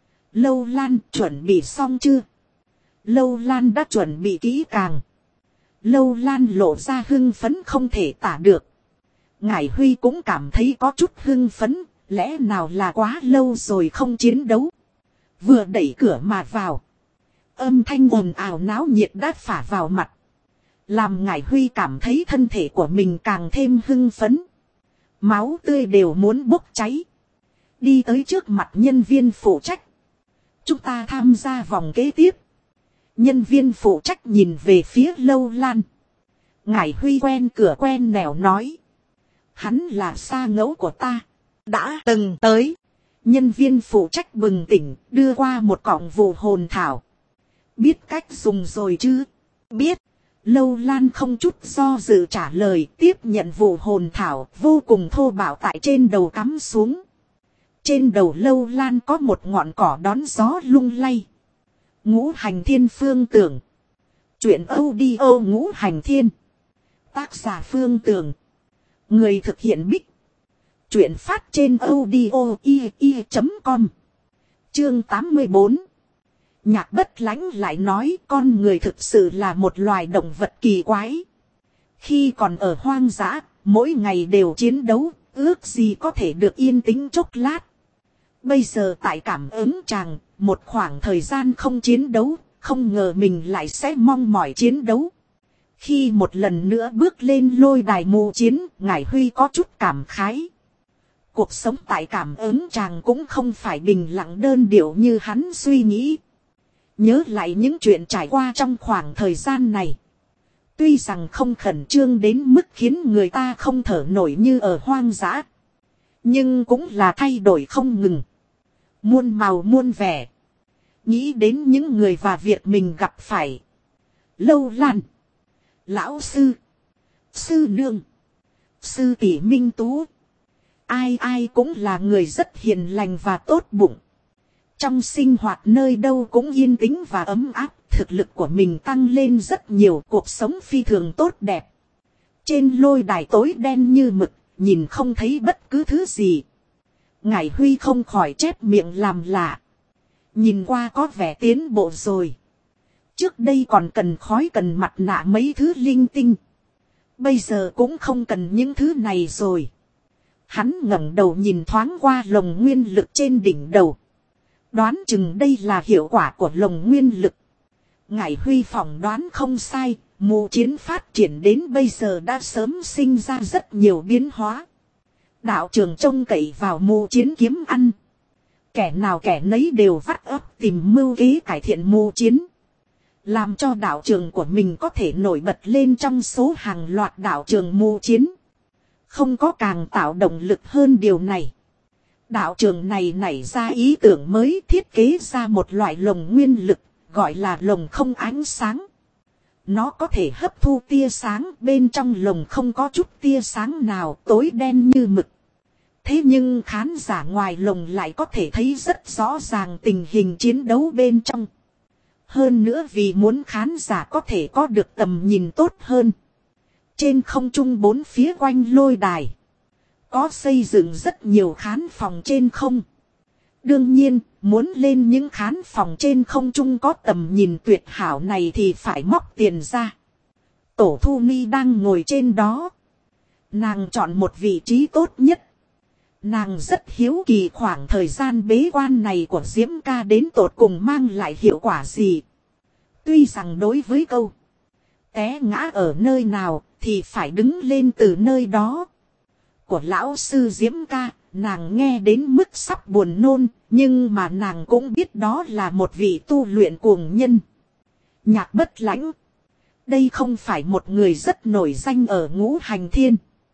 [SPEAKER 1] Lâu Lan chuẩn bị xong chưa? Lâu Lan đã chuẩn bị kỹ càng. Lâu Lan lộ ra hưng phấn không thể tả được. Ngải Huy cũng cảm thấy có chút hưng phấn, lẽ nào là quá lâu rồi không chiến đấu. Vừa đẩy cửa mà vào. Âm thanh ồn ào náo nhiệt đã phả vào mặt. Làm Ngải Huy cảm thấy thân thể của mình càng thêm hưng phấn. Máu tươi đều muốn bốc cháy. Đi tới trước mặt nhân viên phụ trách. Chúng ta tham gia vòng kế tiếp. Nhân viên phụ trách nhìn về phía Lâu Lan. Ngải Huy quen cửa quen nẻo nói. Hắn là sa ngẫu của ta.
[SPEAKER 2] Đã từng tới.
[SPEAKER 1] Nhân viên phụ trách bừng tỉnh đưa qua một cọng vụ hồn thảo. Biết cách dùng rồi chứ?
[SPEAKER 2] Biết.
[SPEAKER 1] Lâu Lan không chút do dự trả lời, tiếp nhận vụ hồn thảo vô cùng thô bạo tại trên đầu cắm xuống. Trên đầu Lâu Lan có một ngọn cỏ đón gió lung lay. Ngũ Hành Thiên Phương Tưởng. Chuyện audio Ngũ Hành Thiên. Tác giả Phương Tưởng. Người thực hiện Bích. Chuyện phát trên audio.com. Chương 84. Nhạc Bất Lãnh lại nói con người thực sự là một loài động vật kỳ quái. Khi còn ở hoang dã, mỗi ngày đều chiến đấu, ước gì có thể được yên tĩnh chốc lát. Bây giờ tại cảm ứng chàng, một khoảng thời gian không chiến đấu, không ngờ mình lại sẽ mong mỏi chiến đấu. Khi một lần nữa bước lên lôi đài mù chiến, Ngải Huy có chút cảm khái. Cuộc sống tại cảm ứng chàng cũng không phải bình lặng đơn điệu như hắn suy nghĩ. Nhớ lại những chuyện trải qua trong khoảng thời gian này. Tuy rằng không khẩn trương đến mức khiến người ta không thở nổi như ở hoang dã. Nhưng cũng là thay đổi không ngừng. Muôn màu muôn vẻ. Nghĩ đến những người và việc mình gặp phải. Lâu Lan. Lão sư. Sư nương. Sư tỷ Minh Tú. Ai ai cũng là người rất hiền lành và tốt bụng. Trong sinh hoạt nơi đâu cũng yên tĩnh và ấm áp, thực lực của mình tăng lên rất nhiều, cuộc sống phi thường tốt đẹp. Trên lôi đài tối đen như mực, nhìn không thấy bất cứ thứ gì. Ngải Huy không khỏi chép miệng làm lạ. Nhìn qua có vẻ tiến bộ rồi. Trước đây còn cần khói cần mặt nạ mấy thứ linh tinh. Bây giờ cũng không cần những thứ này rồi. Hắn ngẩng đầu nhìn thoáng qua lồng nguyên lực trên đỉnh đầu. Đoán chừng đây là hiệu quả của lồng nguyên lực. Ngải Huy phỏng đoán không sai, mù chiến phát triển đến bây giờ đã sớm sinh ra rất nhiều biến hóa. Đạo trường trông cậy vào mù chiến kiếm ăn. Kẻ nào kẻ nấy đều vắt óc tìm mưu kế cải thiện mù chiến. Làm cho đạo trường của mình có thể nổi bật lên trong số hàng loạt đạo trường mù chiến. Không có càng tạo động lực hơn điều này. Đạo trường này nảy ra ý tưởng mới, thiết kế ra một loại lồng nguyên lực, gọi là lồng không ánh sáng. Nó có thể hấp thu tia sáng, bên trong lồng không có chút tia sáng nào, tối đen như mực. Thế nhưng khán giả ngoài lồng lại có thể thấy rất rõ ràng tình hình chiến đấu bên trong. Hơn nữa vì muốn khán giả có thể có được tầm nhìn tốt hơn. Trên không trung bốn phía quanh lôi đài. Có xây dựng rất nhiều khán phòng trên không. Đương nhiên, muốn lên những khán phòng trên không trung có tầm nhìn tuyệt hảo này thì phải móc tiền ra. Tổ Thu Ni đang ngồi trên đó. Nàng chọn một vị trí tốt nhất. Nàng rất hiếu kỳ khoảng thời gian bế quan này của Diễm Ca đến tột cùng mang lại hiệu quả gì. Tuy rằng đối với câu té ngã ở nơi nào thì phải đứng lên từ nơi đó. Của lão sư Diễm Ca, nàng nghe đến mức sắp buồn nôn, nhưng mà nàng cũng biết đó là một vị tu luyện cuồng nhân. Nhạc Bất Lãnh. Đây không phải một người rất nổi danh ở Ngũ Hành Thiên.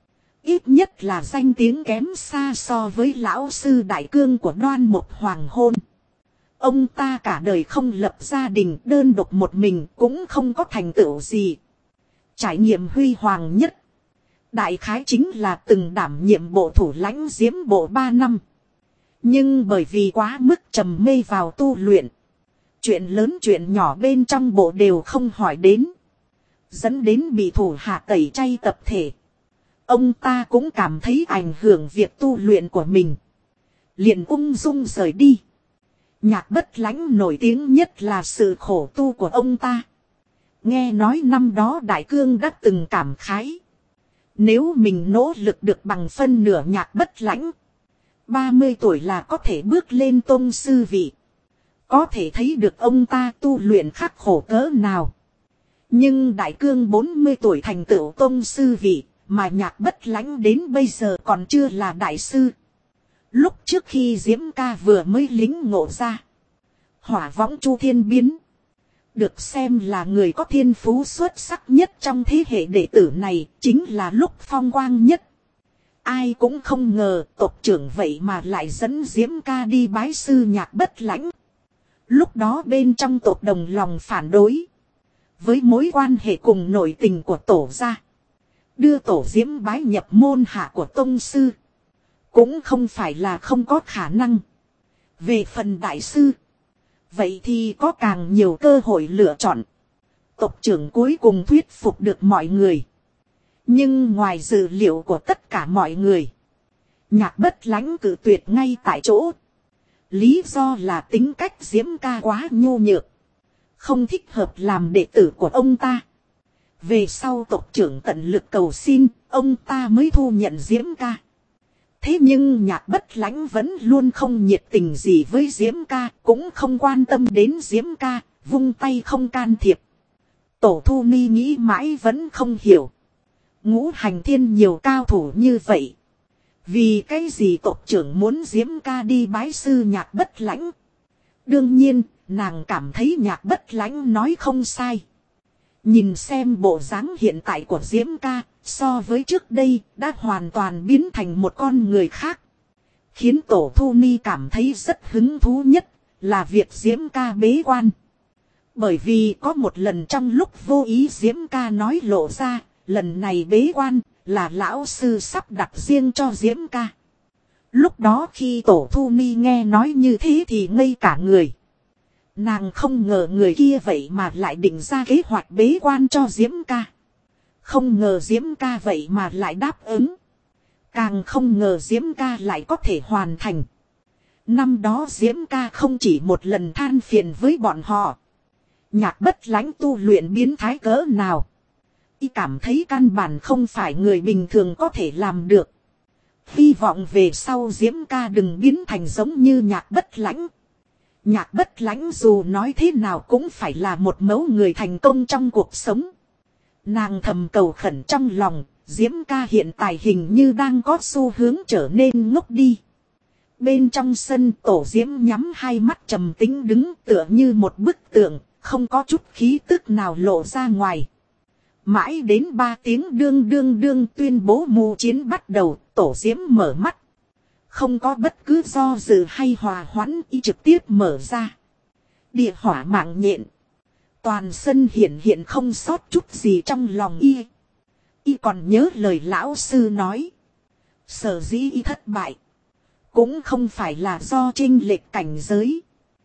[SPEAKER 1] Ít nhất là danh tiếng kém xa so với lão sư Đại Cương của Đoan Mộc Hoàng Hôn. Ông ta cả đời không lập gia đình, đơn độc một mình cũng không có thành tựu gì. Trải nghiệm huy hoàng nhất. Đại khái chính là từng đảm nhiệm bộ thủ lãnh Diễm bộ 3 năm. Nhưng bởi vì quá mức trầm mê vào tu luyện. Chuyện lớn chuyện nhỏ bên trong bộ đều không hỏi đến. Dẫn đến bị thủ hạ tẩy chay tập thể. Ông ta cũng cảm thấy ảnh hưởng việc tu luyện của mình. Liền ung dung rời đi. Nhạc Bất Lãnh nổi tiếng nhất là sự khổ tu của ông ta. Nghe nói năm đó Đại Cương đã từng cảm khái. Nếu mình nỗ lực được bằng phân nửa Nhạc Bất Lãnh, 30 tuổi là có thể bước lên tông sư vị. Có thể thấy được ông ta tu luyện khắc khổ cỡ nào. Nhưng Đại Cương 40 tuổi thành tựu tông sư vị, mà Nhạc Bất Lãnh đến bây giờ còn chưa là đại sư. Lúc trước khi Diễm Ca vừa mới lính ngộ ra Hỏa Võng Chu Thiên Biến, được xem là người có thiên phú xuất sắc nhất trong thế hệ đệ tử này, chính là lúc phong quang nhất. Ai cũng không ngờ tộc trưởng vậy mà lại dẫn Diễm Ca đi bái sư Nhạc Bất Lãnh. Lúc đó bên trong tộc đồng lòng phản đối. Với mối quan hệ cùng nội tình của tổ gia, đưa tổ Diễm bái nhập môn hạ của tông sư cũng không phải là không có khả năng. Về phần đại sư, vậy thì có càng nhiều cơ hội lựa chọn. Tộc trưởng cuối cùng thuyết phục được mọi người. Nhưng ngoài dự liệu của tất cả mọi người, Nhạc Bất Lãnh cự tuyệt ngay tại chỗ. Lý do là tính cách Diễm Ca quá nhu nhược, không thích hợp làm đệ tử của ông ta. Về sau tộc trưởng tận lực cầu xin, ông ta mới thu nhận Diễm Ca. Thế nhưng Nhạc Bất Lãnh vẫn luôn không nhiệt tình gì với Diễm Ca, cũng không quan tâm đến Diễm Ca, vung tay không can thiệp. Tổ Thu Ni nghĩ mãi vẫn không hiểu. Ngũ Hành Thiên nhiều cao thủ như vậy, vì cái gì tộc trưởng muốn Diễm Ca đi bái sư Nhạc Bất Lãnh? Đương nhiên, nàng cảm thấy Nhạc Bất Lãnh nói không sai. Nhìn xem bộ dáng hiện tại của Diễm Ca, so với trước đây đã hoàn toàn biến thành một con người khác. Khiến Tổ Thu Ni cảm thấy rất hứng thú nhất là việc Diễm Ca bế quan. Bởi vì có một lần trong lúc vô ý Diễm Ca nói lộ ra, lần này bế quan là lão sư sắp đặt riêng cho Diễm Ca. Lúc đó khi Tổ Thu Ni nghe nói như thế thì ngây cả người. Nàng không ngờ người kia vậy mà lại định ra kế hoạch bế quan cho Diễm Ca. Không ngờ Diễm Ca vậy mà lại đáp ứng. Càng không ngờ Diễm Ca lại có thể hoàn thành. Năm đó Diễm Ca không chỉ một lần than phiền với bọn họ. Nhạc Bất Lãnh tu luyện biến thái cỡ nào. Y cảm thấy căn bản không phải người bình thường có thể làm được. Hy vọng về sau Diễm Ca đừng biến thành giống như Nhạc Bất Lãnh. Nhạc Bất Lãnh dù nói thế nào cũng phải là một mẫu người thành công trong cuộc sống. Nàng thầm cầu khẩn trong lòng, Diễm Ca hiện tại hình như đang có xu hướng trở nên ngốc đi. Bên trong sân Tổ Diễm nhắm hai mắt trầm tĩnh đứng tựa như một bức tượng, không có chút khí tức nào lộ ra ngoài. Mãi đến 3 tiếng đương đương đương tuyên bố mưu chiến bắt đầu, Tổ Diễm mở mắt. Không có bất cứ do dự hay hòa hoãn, y trực tiếp mở ra. Địa hỏa mạng nhện. Toàn sân hiện không sót chút gì trong lòng y. Y còn nhớ lời lão sư nói. Sở dĩ y thất bại. Cũng không phải là do chênh lệch cảnh giới.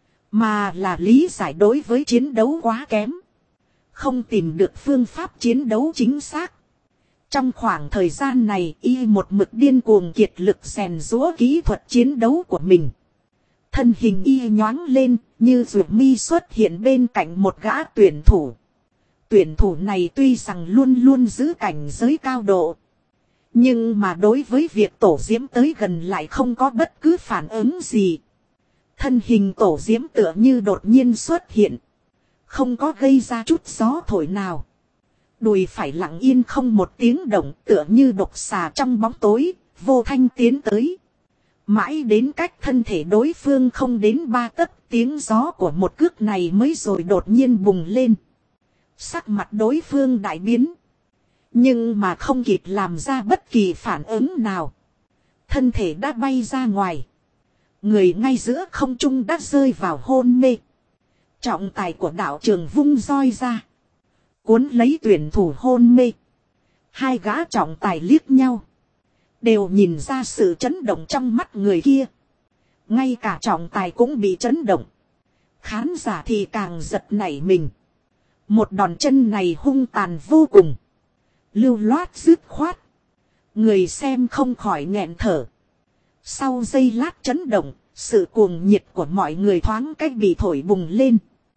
[SPEAKER 1] Mà là lý giải đối với chiến đấu quá kém. Không tìm được phương pháp chiến đấu chính xác. Trong khoảng thời gian này y một mực điên cuồng kiệt lực rèn giũa kỹ thuật chiến đấu của mình. Thân hình y nhoáng lên như ruột mi xuất hiện bên cạnh một gã tuyển thủ. Tuyển thủ này tuy rằng luôn luôn giữ cảnh giới cao độ. Nhưng mà đối với việc Tổ Diễm tới gần lại không có bất cứ phản ứng gì. Thân hình Tổ Diễm tựa như đột nhiên xuất hiện. Không có gây ra chút gió thổi nào. Đùi phải lặng yên không một tiếng động tựa như độc xà trong bóng tối, vô thanh tiến tới. Mãi đến cách thân thể đối phương không đến 3 tấc, tiếng gió của một cước này mới rồi đột nhiên bùng lên. Sắc mặt đối phương đại biến. Nhưng mà không kịp làm ra bất kỳ phản ứng nào. Thân thể đã bay ra ngoài. Người ngay giữa không trung đã rơi vào hôn mê. Trọng tài của đạo trường vung roi ra. Cuốn lấy tuyển thủ hôn mê. Hai gã trọng tài liếc nhau. Đều nhìn ra sự chấn động trong mắt người kia. Ngay cả trọng tài cũng bị chấn động. Khán giả thì càng giật nảy mình. Một đòn chân này hung tàn vô cùng. Lưu loát dứt khoát. Người xem không khỏi nghẹn thở. Sau giây lát chấn động, sự cuồng nhiệt của mọi người thoáng cách bị thổi bùng lên.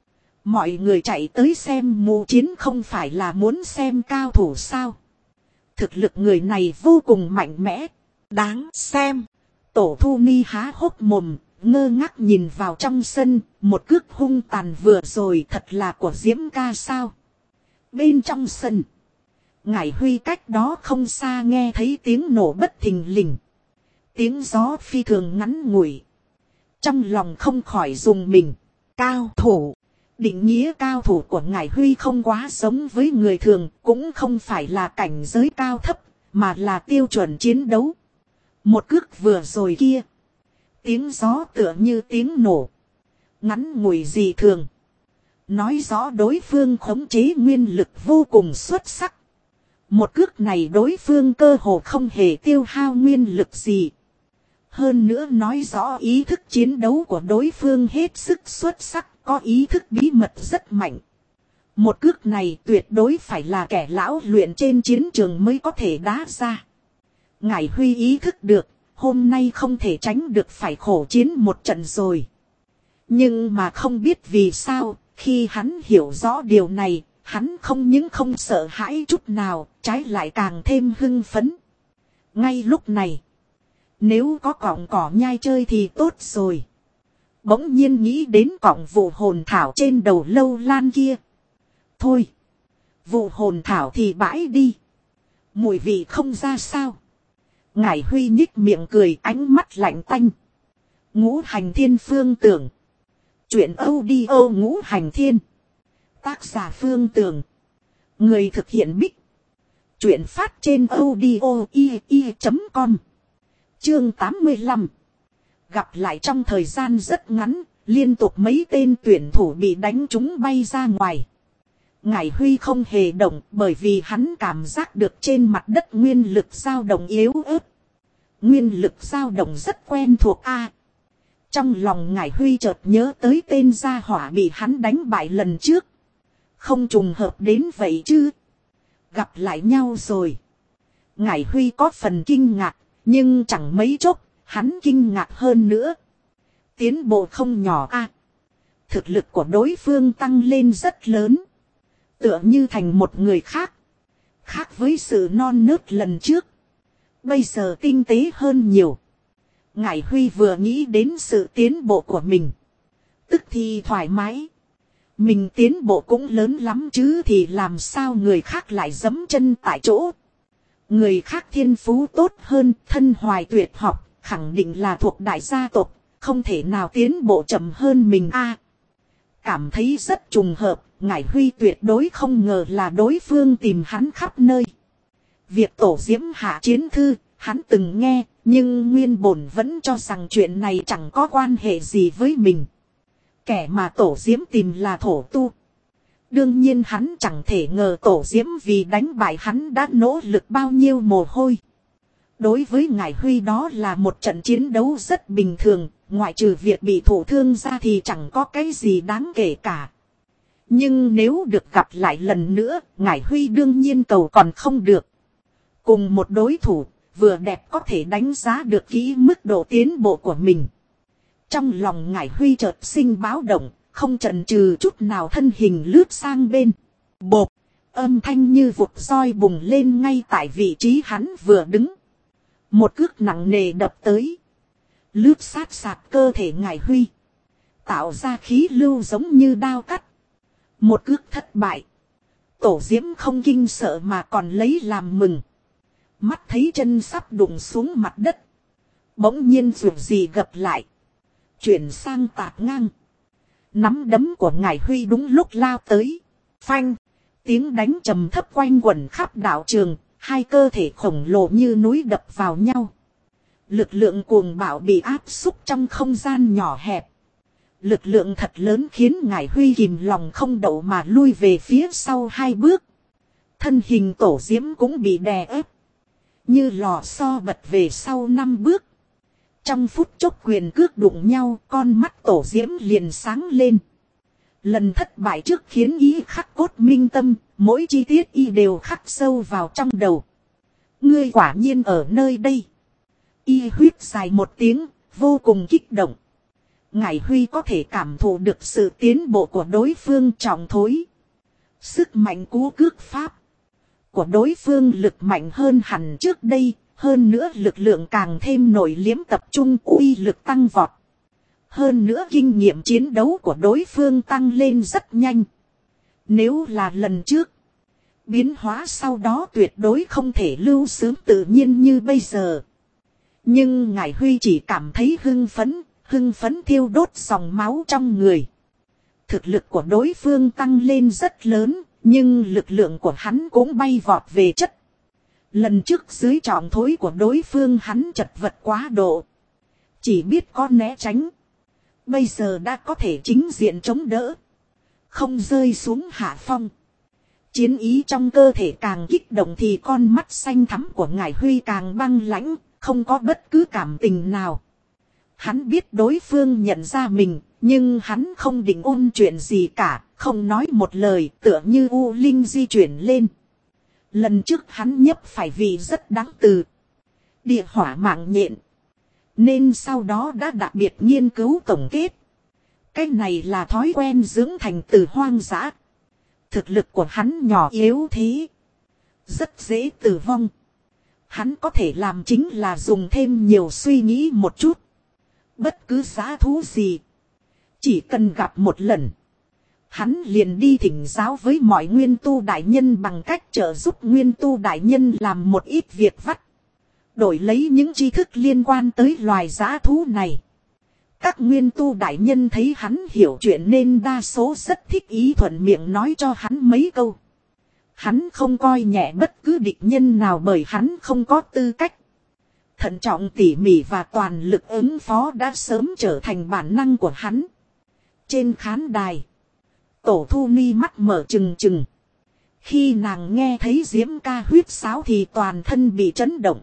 [SPEAKER 1] Mọi người chạy tới xem mù chiến không phải là muốn xem cao thủ sao. Thực lực người này vô cùng mạnh mẽ.
[SPEAKER 2] Đáng xem.
[SPEAKER 1] Tổ Thu Ni há hốc mồm, ngơ ngác nhìn vào trong sân. Một cước hung tàn vừa rồi thật là của Diễm ca sao. Bên trong sân, Ngải Huy cách đó không xa nghe thấy tiếng nổ bất thình lình. Tiếng gió phi thường ngắn ngủi. Trong lòng không khỏi rùng mình.
[SPEAKER 2] Cao thủ.
[SPEAKER 1] Định nghĩa cao thủ của Ngải Huy không quá giống với người thường, cũng không phải là cảnh giới cao thấp, mà là tiêu chuẩn chiến đấu. Một cước vừa rồi kia, tiếng gió tựa như tiếng nổ, ngắn ngủi dị thường. Nói rõ đối phương khống chế nguyên lực vô cùng xuất sắc. Một cước này đối phương cơ hồ không hề tiêu hao nguyên lực gì. Hơn nữa nói rõ ý thức chiến đấu của đối phương hết sức xuất sắc, có ý thức bí mật rất mạnh. Một cước này tuyệt đối phải là kẻ lão luyện trên chiến trường mới có thể đá ra. Ngải Huy ý thức được, hôm nay không thể tránh được phải khổ chiến một trận rồi. Nhưng mà không biết vì sao, khi hắn hiểu rõ điều này, hắn không những không sợ hãi chút nào, trái lại càng thêm hưng phấn. Ngay lúc này, nếu có cọng cỏ nhai chơi thì tốt rồi. Bỗng nhiên nghĩ đến cọng vụ hồn thảo trên đầu Lâu Lan kia. Thôi, vụ hồn thảo thì bãi đi. Mùi vị không ra sao. Ngải Huy nhích miệng cười, ánh mắt lạnh tanh. Ngũ Hành Thiên Phương Tưởng. Chuyện audio Ngũ Hành Thiên. Tác giả Phương Tưởng. Người thực hiện Bích. Chuyện phát trên audio.com. Chương 85. Gặp lại trong thời gian rất ngắn, liên tục mấy tên tuyển thủ bị đánh trúng bay ra ngoài. Ngải Huy không hề động bởi vì hắn cảm giác được trên mặt đất nguyên lực dao động yếu ớt. Nguyên lực dao động rất quen thuộc a. Trong lòng Ngải Huy chợt nhớ tới tên gia hỏa bị hắn đánh bại lần trước. Không trùng hợp đến vậy chứ. Gặp lại nhau rồi. Ngải Huy có phần kinh ngạc, nhưng chẳng mấy chốc, hắn kinh ngạc hơn nữa. Tiến bộ không nhỏ a. Thực lực của đối phương tăng lên rất lớn. Tựa như thành một người khác. Khác với sự non nớt lần trước. Bây giờ tinh tế hơn nhiều. Ngải Huy vừa nghĩ đến sự tiến bộ của mình. Tức thì thoải mái. Mình tiến bộ cũng lớn lắm chứ thì làm sao người khác lại giẫm chân tại chỗ. Người khác thiên phú tốt hơn, thân hoài tuyệt học, khẳng định là thuộc đại gia tộc, không thể nào tiến bộ chậm hơn mình a. Cảm thấy rất trùng hợp, Ngải Huy tuyệt đối không ngờ là đối phương tìm hắn khắp nơi. Việc Tổ Diễm hạ chiến thư, hắn từng nghe, nhưng nguyên bổn vẫn cho rằng chuyện này chẳng có quan hệ gì với mình. Kẻ mà Tổ Diễm tìm là thổ tu. Đương nhiên hắn chẳng thể ngờ Tổ Diễm vì đánh bại hắn đã nỗ lực bao nhiêu mồ hôi. Đối với Ngải Huy đó là một trận chiến đấu rất bình thường, ngoại trừ việc bị thổ thương ra thì chẳng có cái gì đáng kể cả. Nhưng nếu được gặp lại lần nữa, Ngải Huy đương nhiên cầu còn không được. Cùng một đối thủ, vừa đẹp có thể đánh giá được kỹ mức độ tiến bộ của mình. Trong lòng Ngải Huy chợt sinh báo động, không chần chừ chút nào thân hình lướt sang bên. Bộp, âm thanh như vụt roi bùng lên ngay tại vị trí hắn vừa đứng. Một cước nặng nề đập tới. Lướt sát sạt cơ thể Ngải Huy. Tạo ra khí lưu giống như đao cắt. Một cước thất bại. Tổ Diễm không kinh sợ mà còn lấy làm mừng. Mắt thấy chân sắp đụng xuống mặt đất. Bỗng nhiên dù gì gập lại. Chuyển sang tạt ngang. Nắm đấm của Ngải Huy đúng lúc lao tới. Phanh. Tiếng đánh trầm thấp quanh quẩn khắp đạo trường. Hai cơ thể khổng lồ như núi đập vào nhau. Lực lượng cuồng bạo bị áp xúc trong không gian nhỏ hẹp. Lực lượng thật lớn khiến Ngải Huy kìm lòng không đậu mà lui về phía sau hai bước. Thân hình Tổ Diễm cũng bị đè ép. Như lò xo bật về sau 5 bước. Trong phút chốc quyền cước đụng nhau, con mắt Tổ Diễm liền sáng lên. Lần thất bại trước khiến y khắc cốt minh tâm, mỗi chi tiết y đều khắc sâu vào trong đầu. Ngươi quả nhiên ở nơi đây. Y huýt dài một tiếng, vô cùng kích động. Ngải Huy có thể cảm thụ được sự tiến bộ của đối phương trọng thối. Sức mạnh cú cước pháp của đối phương lực mạnh hơn hẳn trước đây, hơn nữa lực lượng càng thêm nội liếm tập trung, uy lực tăng vọt. Hơn nữa kinh nghiệm chiến đấu của đối phương tăng lên rất nhanh. Nếu là lần trước, biến hóa sau đó tuyệt đối không thể lưu sướng tự nhiên như bây giờ. Nhưng Ngải Huy chỉ cảm thấy hưng phấn thiêu đốt dòng máu trong người. Thực lực của đối phương tăng lên rất lớn, nhưng lực lượng của hắn cũng bay vọt về chất. Lần trước dưới trọng thối của đối phương hắn chật vật quá độ, chỉ biết có né tránh. Bây giờ đã có thể chính diện chống đỡ, không rơi xuống hạ phong. Chiến ý trong cơ thể càng kích động thì con mắt xanh thắm của Ngải Huy càng băng lãnh, không có bất cứ cảm tình nào. Hắn biết đối phương nhận ra mình, nhưng hắn không định ôn chuyện gì cả, không nói một lời, tựa như U Linh di chuyển lên. Lần trước hắn nhấp phải vị rất đáng từ địa hỏa mạng nhện, nên sau đó đã đặc biệt nghiên cứu tổng kết. Cái này là thói quen dưỡng thành từ hoang dã. Thực lực của hắn nhỏ yếu thế, rất dễ tử vong. Hắn có thể làm chính là dùng thêm nhiều suy nghĩ một chút. Bất cứ dã thú gì, chỉ cần gặp một lần, hắn liền đi thỉnh giáo với mọi nguyên tu đại nhân bằng cách trợ giúp nguyên tu đại nhân làm một ít việc vặt, đổi lấy những tri thức liên quan tới loài dã thú này. Các nguyên tu đại nhân thấy hắn hiểu chuyện nên đa số rất thích ý thuận miệng nói cho hắn mấy câu. Hắn không coi nhẹ bất cứ địch nhân nào bởi hắn không có tư cách. Thận trọng tỉ mỉ và toàn lực ứng phó đã sớm trở thành bản năng của hắn. Trên khán đài, Tổ Thu Ni mắt mở trừng trừng. Khi nàng nghe thấy Diễm ca huýt sáo thì toàn thân bị chấn động.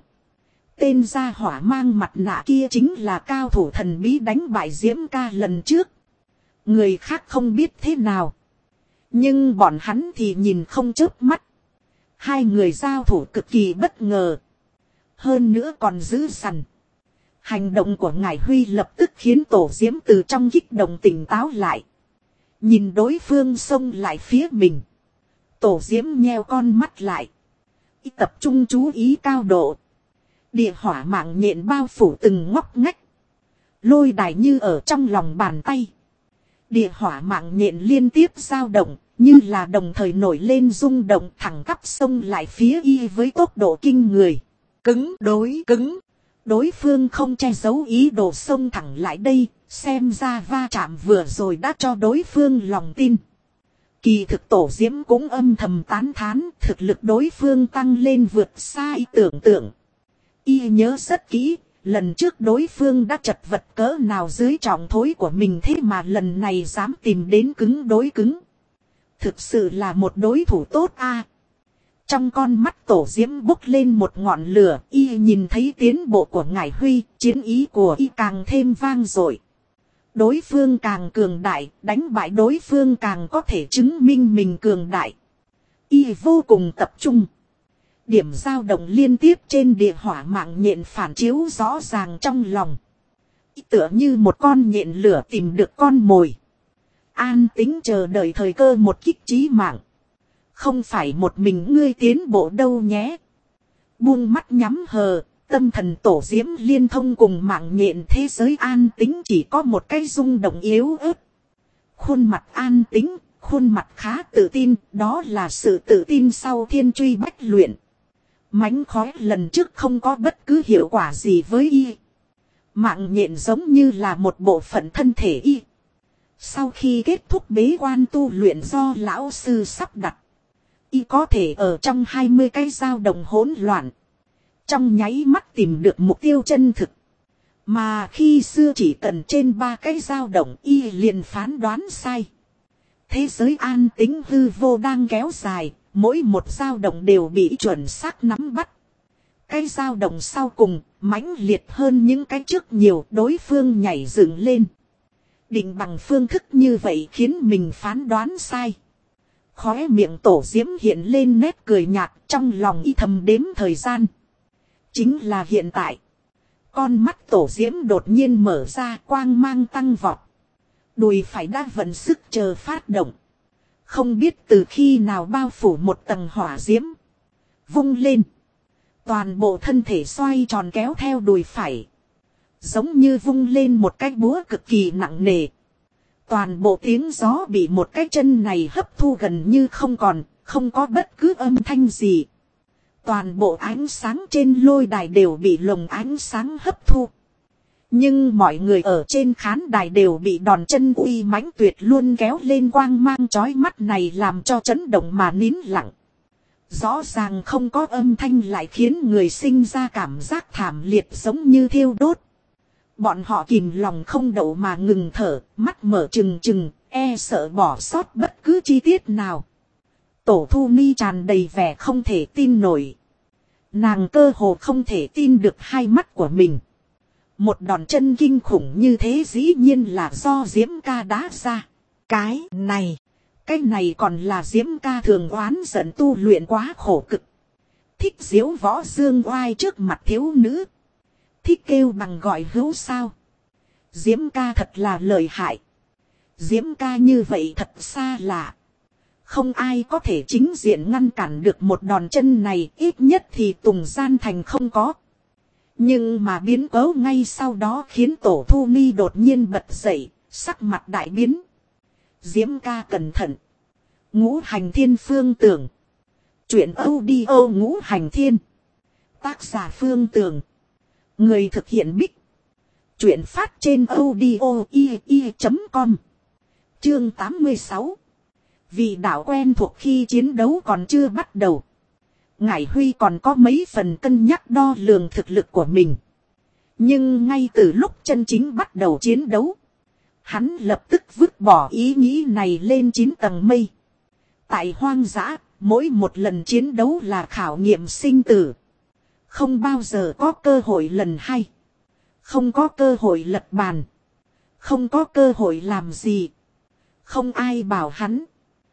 [SPEAKER 1] Tên gia hỏa mang mặt nạ kia chính là cao thủ thần bí đánh bại Diễm ca lần trước. Người khác không biết thế nào, nhưng bọn hắn thì nhìn không chớp mắt. Hai người giao thủ cực kỳ bất ngờ, hơn nữa còn dữ dằn. Hành động của Ngải Huy lập tức khiến Tổ Diễm từ trong kích động tỉnh táo lại. Nhìn đối phương xông lại phía mình, Tổ Diễm nheo con mắt lại, tập trung chú ý cao độ. Địa hỏa mạng nhện bao phủ từng ngóc ngách, lôi đài như ở trong lòng bàn tay. Địa hỏa mạng nhện liên tiếp dao động, như là đồng thời nổi lên rung động, thẳng tắp xông lại phía y với tốc độ kinh người. Cứng đối cứng, đối phương không che giấu ý đồ xông thẳng lại đây, xem ra va chạm vừa rồi đã cho đối phương lòng tin. Kỳ thực Tổ Diễm cũng âm thầm tán thán, thực lực đối phương tăng lên vượt xa y tưởng tượng. Y nhớ rất kỹ, lần trước đối phương đã chật vật cỡ nào dưới trọng thối của mình, thế mà lần này dám tìm đến cứng đối cứng. Thực sự là một đối thủ tốt a. Trong con mắt Tổ Diễm bốc lên một ngọn lửa, y nhìn thấy tiến bộ của Ngải Huy, chiến ý của y càng thêm vang dội. Đối phương càng cường đại, đánh bại đối phương càng có thể chứng minh mình cường đại. Y vô cùng tập trung. Điểm dao động liên tiếp trên địa hỏa mạng nhện phản chiếu rõ ràng trong lòng. Y tựa như một con nhện lửa tìm được con mồi, an tính chờ đợi thời cơ một kích chí mạng. Không phải một mình ngươi tiến bộ đâu nhé. Buông mắt nhắm hờ, tâm thần Tổ Diễm liên thông cùng mạng nhện thế giới an tính chỉ có một cái rung động yếu ớt. Khuôn mặt an tính, khuôn mặt khá tự tin, đó là sự tự tin sau thiên truy bách luyện. Mánh khóe lần trước không có bất cứ hiệu quả gì với y. Mạng nhện giống như là một bộ phận thân thể y. Sau khi kết thúc bế quan tu luyện do lão sư sắp đặt, y có thể ở trong 20 cái dao động hỗn loạn, trong nháy mắt tìm được mục tiêu chân thực. Mà khi xưa chỉ cần trên 3 cái dao động y liền phán đoán sai. Thế giới an tính hư vô đang kéo dài, mỗi một dao động đều bị chuẩn xác nắm bắt. Cái dao động sau cùng mãnh liệt hơn những cái trước nhiều, đối phương nhảy dựng lên. Định bằng phương thức như vậy khiến mình phán đoán sai. Khóe miệng Tổ Diễm hiện lên nét cười nhạt, trong lòng y thầm đếm thời gian. Chính là hiện tại. Con mắt Tổ Diễm đột nhiên mở ra, quang mang tăng vọt. Đùi phải đã vận sức chờ phát động. Không biết từ khi nào bao phủ một tầng hỏa diễm. Vung lên. Toàn bộ thân thể xoay tròn kéo theo đùi phải. Giống như vung lên một cái búa cực kỳ nặng nề. Toàn bộ tiếng gió bị một cái chân này hấp thu gần như không còn, không có bất cứ âm thanh gì. Toàn bộ ánh sáng trên lôi đài đều bị lồng ánh sáng hấp thu. Nhưng mọi người ở trên khán đài đều bị đòn chân uy mãnh tuyệt luôn kéo lên quang mang chói mắt này làm cho chấn động mà nín lặng. Rõ ràng không có âm thanh lại khiến người sinh ra cảm giác thảm liệt giống như thiêu đốt. Bọn họ kìm lòng không đậu mà ngừng thở, mắt mở trừng trừng, e sợ bỏ sót bất cứ chi tiết nào. Tổ Thu Ni tràn đầy vẻ không thể tin nổi. Nàng cơ hồ không thể tin được hai mắt của mình. Một đòn chân kinh khủng như thế dĩ nhiên là do Diễm Ca đá ra. Cái này còn là Diễm Ca thường oán giận tu luyện quá khổ cực. Thích diếu võ dương oai trước mặt thiếu nữ. Thích kêu bằng gọi hữu sao. Diễm Ca thật là lợi hại. Diễm Ca như vậy thật xa lạ. Không ai có thể chính diện ngăn cản được một đòn chân này, ít nhất thì Tùng Gian Thành không có. Nhưng mà biến cố ngay sau đó khiến Tổ Thu Ni đột nhiên bật dậy, sắc mặt đại biến. Diễm Ca cẩn thận. Ngũ Hành Thiên Phương Tường. Truyện audio Ngũ Hành Thiên. Tác giả Phương Tường. Người thực hiện Bích. Truyện phát trên audio.com. Chương 86. Vì đạo quen thuộc khi chiến đấu còn chưa bắt đầu. Ngải Huy còn có mấy phần cân nhắc đo lường thực lực của mình. Nhưng ngay từ lúc chân chính bắt đầu chiến đấu. Hắn lập tức vứt bỏ ý nghĩ này lên 9 tầng mây. Tại hoang dã, mỗi một lần chiến đấu là khảo nghiệm sinh tử. Không bao giờ có cơ hội lần hai. Không có cơ hội lật bàn. Không có cơ hội làm gì. Không ai bảo hắn.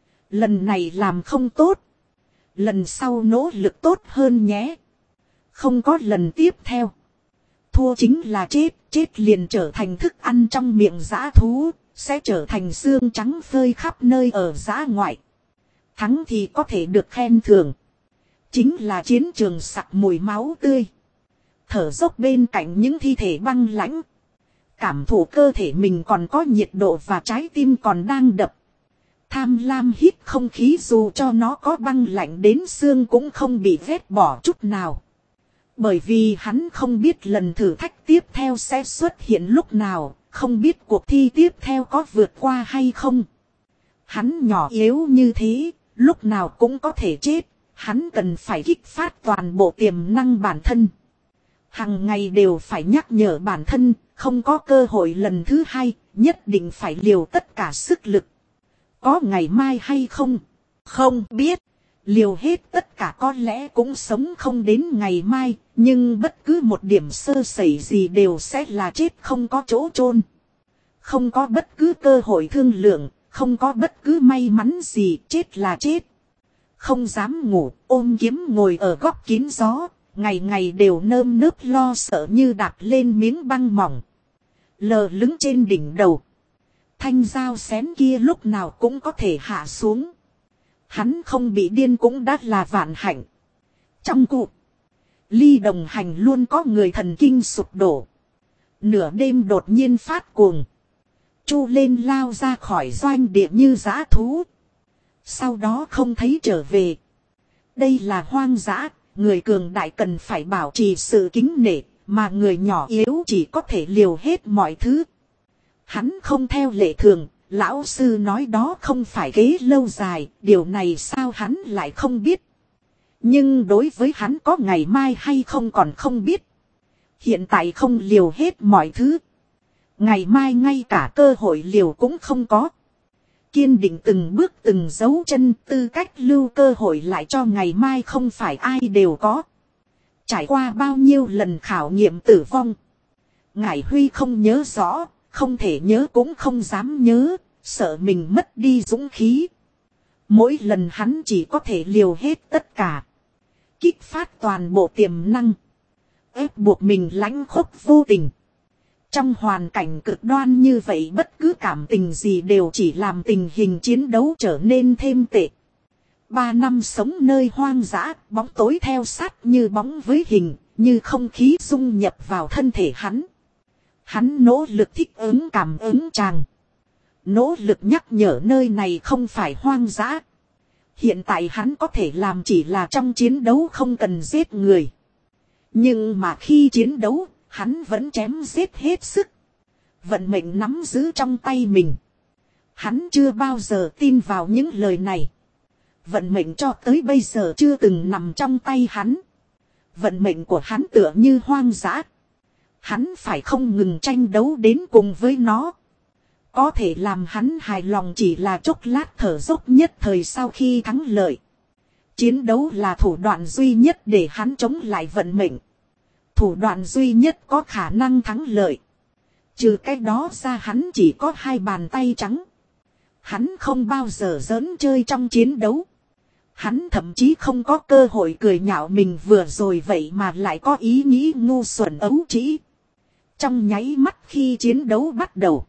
[SPEAKER 1] Lần này làm không tốt. Lần sau nỗ lực tốt hơn nhé. Không có lần tiếp theo. Thua chính là chết. Chết liền trở thành thức ăn trong miệng dã thú. Sẽ trở thành xương trắng phơi khắp nơi ở dã ngoại. Thắng thì có thể được khen thưởng. Chính là chiến trường sặc mùi máu tươi. Thở dốc bên cạnh những thi thể băng lãnh. Cảm thụ cơ thể mình còn có nhiệt độ và trái tim còn đang đập. Tham lam hít không khí dù cho nó có băng lạnh đến xương cũng không bị vét bỏ chút nào. Bởi vì hắn không biết lần thử thách tiếp theo sẽ xuất hiện lúc nào, không biết cuộc thi tiếp theo có vượt qua hay không. Hắn nhỏ yếu như thế, lúc nào cũng có thể chết, hắn cần phải kích phát toàn bộ tiềm năng bản thân. Hằng ngày đều phải nhắc nhở bản thân, không có cơ hội lần thứ hai, nhất định phải liều tất cả sức lực. Có ngày mai hay không? Không biết. Liều hết tất cả có lẽ cũng sống không đến ngày mai, nhưng bất cứ một điểm sơ sẩy gì đều sẽ là chết không có chỗ chôn. Không có bất cứ cơ hội thương lượng, không có bất cứ may mắn gì, chết là chết. Không dám ngủ, ôm kiếm ngồi ở góc kín gió, ngày ngày đều nơm nớp lo sợ như đạp lên miếng băng mỏng. Lờ lững trên đỉnh đầu. Thanh dao xén kia lúc nào cũng có thể hạ xuống. Hắn không bị điên cũng đã là vạn hạnh. Trong cụ, Ly đồng hành luôn có người thần kinh sụp đổ. Nửa đêm đột nhiên phát cuồng. Chu lên lao ra khỏi doanh địa như dã thú. Sau đó không thấy trở về. Đây là hoang dã, người cường đại cần phải bảo trì sự kính nể, mà người nhỏ yếu chỉ có thể liều hết mọi thứ. Hắn không theo lệ thường, lão sư nói đó không phải kế lâu dài, điều này sao hắn lại không biết. Nhưng đối với hắn có ngày mai hay không còn không biết. Hiện tại không liều hết mọi thứ. Ngày mai ngay cả cơ hội liều cũng không có. Kiên định từng bước từng dấu chân, tư cách lưu cơ hội lại cho ngày mai không phải ai đều có. Trải qua bao nhiêu lần khảo nghiệm tử vong. Ngải Huy không nhớ rõ, không thể nhớ cũng không dám nhớ, sợ mình mất đi dũng khí. Mỗi lần hắn chỉ có thể liều hết tất cả. Kích phát toàn bộ tiềm năng. ép buộc mình lãnh khốc vô tình. Trong hoàn cảnh cực đoan như vậy bất cứ cảm tình gì đều chỉ làm tình hình chiến đấu trở nên thêm tệ. 3 năm sống nơi hoang dã, bóng tối theo sát như bóng với hình, như không khí dung nhập vào thân thể hắn. Hắn nỗ lực thích ứng cảm ứng tràng. Nỗ lực nhắc nhở nơi này không phải hoang dã. Hiện tại hắn có thể làm chỉ là trong chiến đấu không cần giết người. Nhưng mà khi chiến đấu, hắn vẫn chém giết hết sức. Vận mệnh nắm giữ trong tay mình. Hắn chưa bao giờ tin vào những lời này. Vận mệnh cho tới bây giờ chưa từng nằm trong tay hắn. Vận mệnh của hắn tựa như hoang dã. Hắn phải không ngừng tranh đấu đến cùng với nó. Có thể làm hắn hài lòng chỉ là chốc lát thở dốc nhất thời sau khi thắng lợi. Chiến đấu là thủ đoạn duy nhất để hắn chống lại vận mệnh. Thủ đoạn duy nhất có khả năng thắng lợi. Trừ cái đó ra hắn chỉ có 2 bàn tay trắng. Hắn không bao giờ giỡn chơi trong chiến đấu. Hắn thậm chí không có cơ hội cười nhạo mình vừa rồi vậy mà lại có ý nghĩ ngu xuẩn ấu trĩ. Trong nháy mắt khi chiến đấu bắt đầu.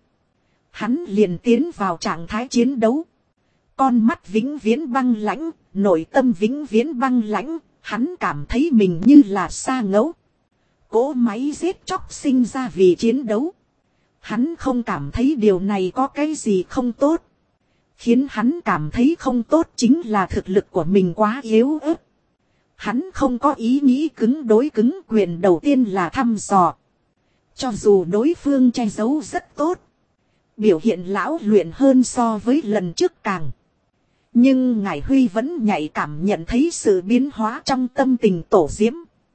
[SPEAKER 1] Hắn liền tiến vào trạng thái chiến đấu. Con mắt vĩnh viễn băng lãnh, nội tâm vĩnh viễn băng lãnh, hắn cảm thấy mình như là sa ngẫu. Cỗ máy giết chóc sinh ra vì chiến đấu. Hắn không cảm thấy điều này có cái gì không tốt. Khiến hắn cảm thấy không tốt chính là thực lực của mình quá yếu ớt. Hắn không có ý nghĩ cứng đối cứng, quyền đầu tiên là thăm dò. Cho dù đối phương che giấu rất tốt. Biểu hiện lão luyện hơn so với lần trước càng. Nhưng Ngải Huy vẫn nhạy cảm nhận thấy sự biến hóa trong tâm tình Tổ Diễm.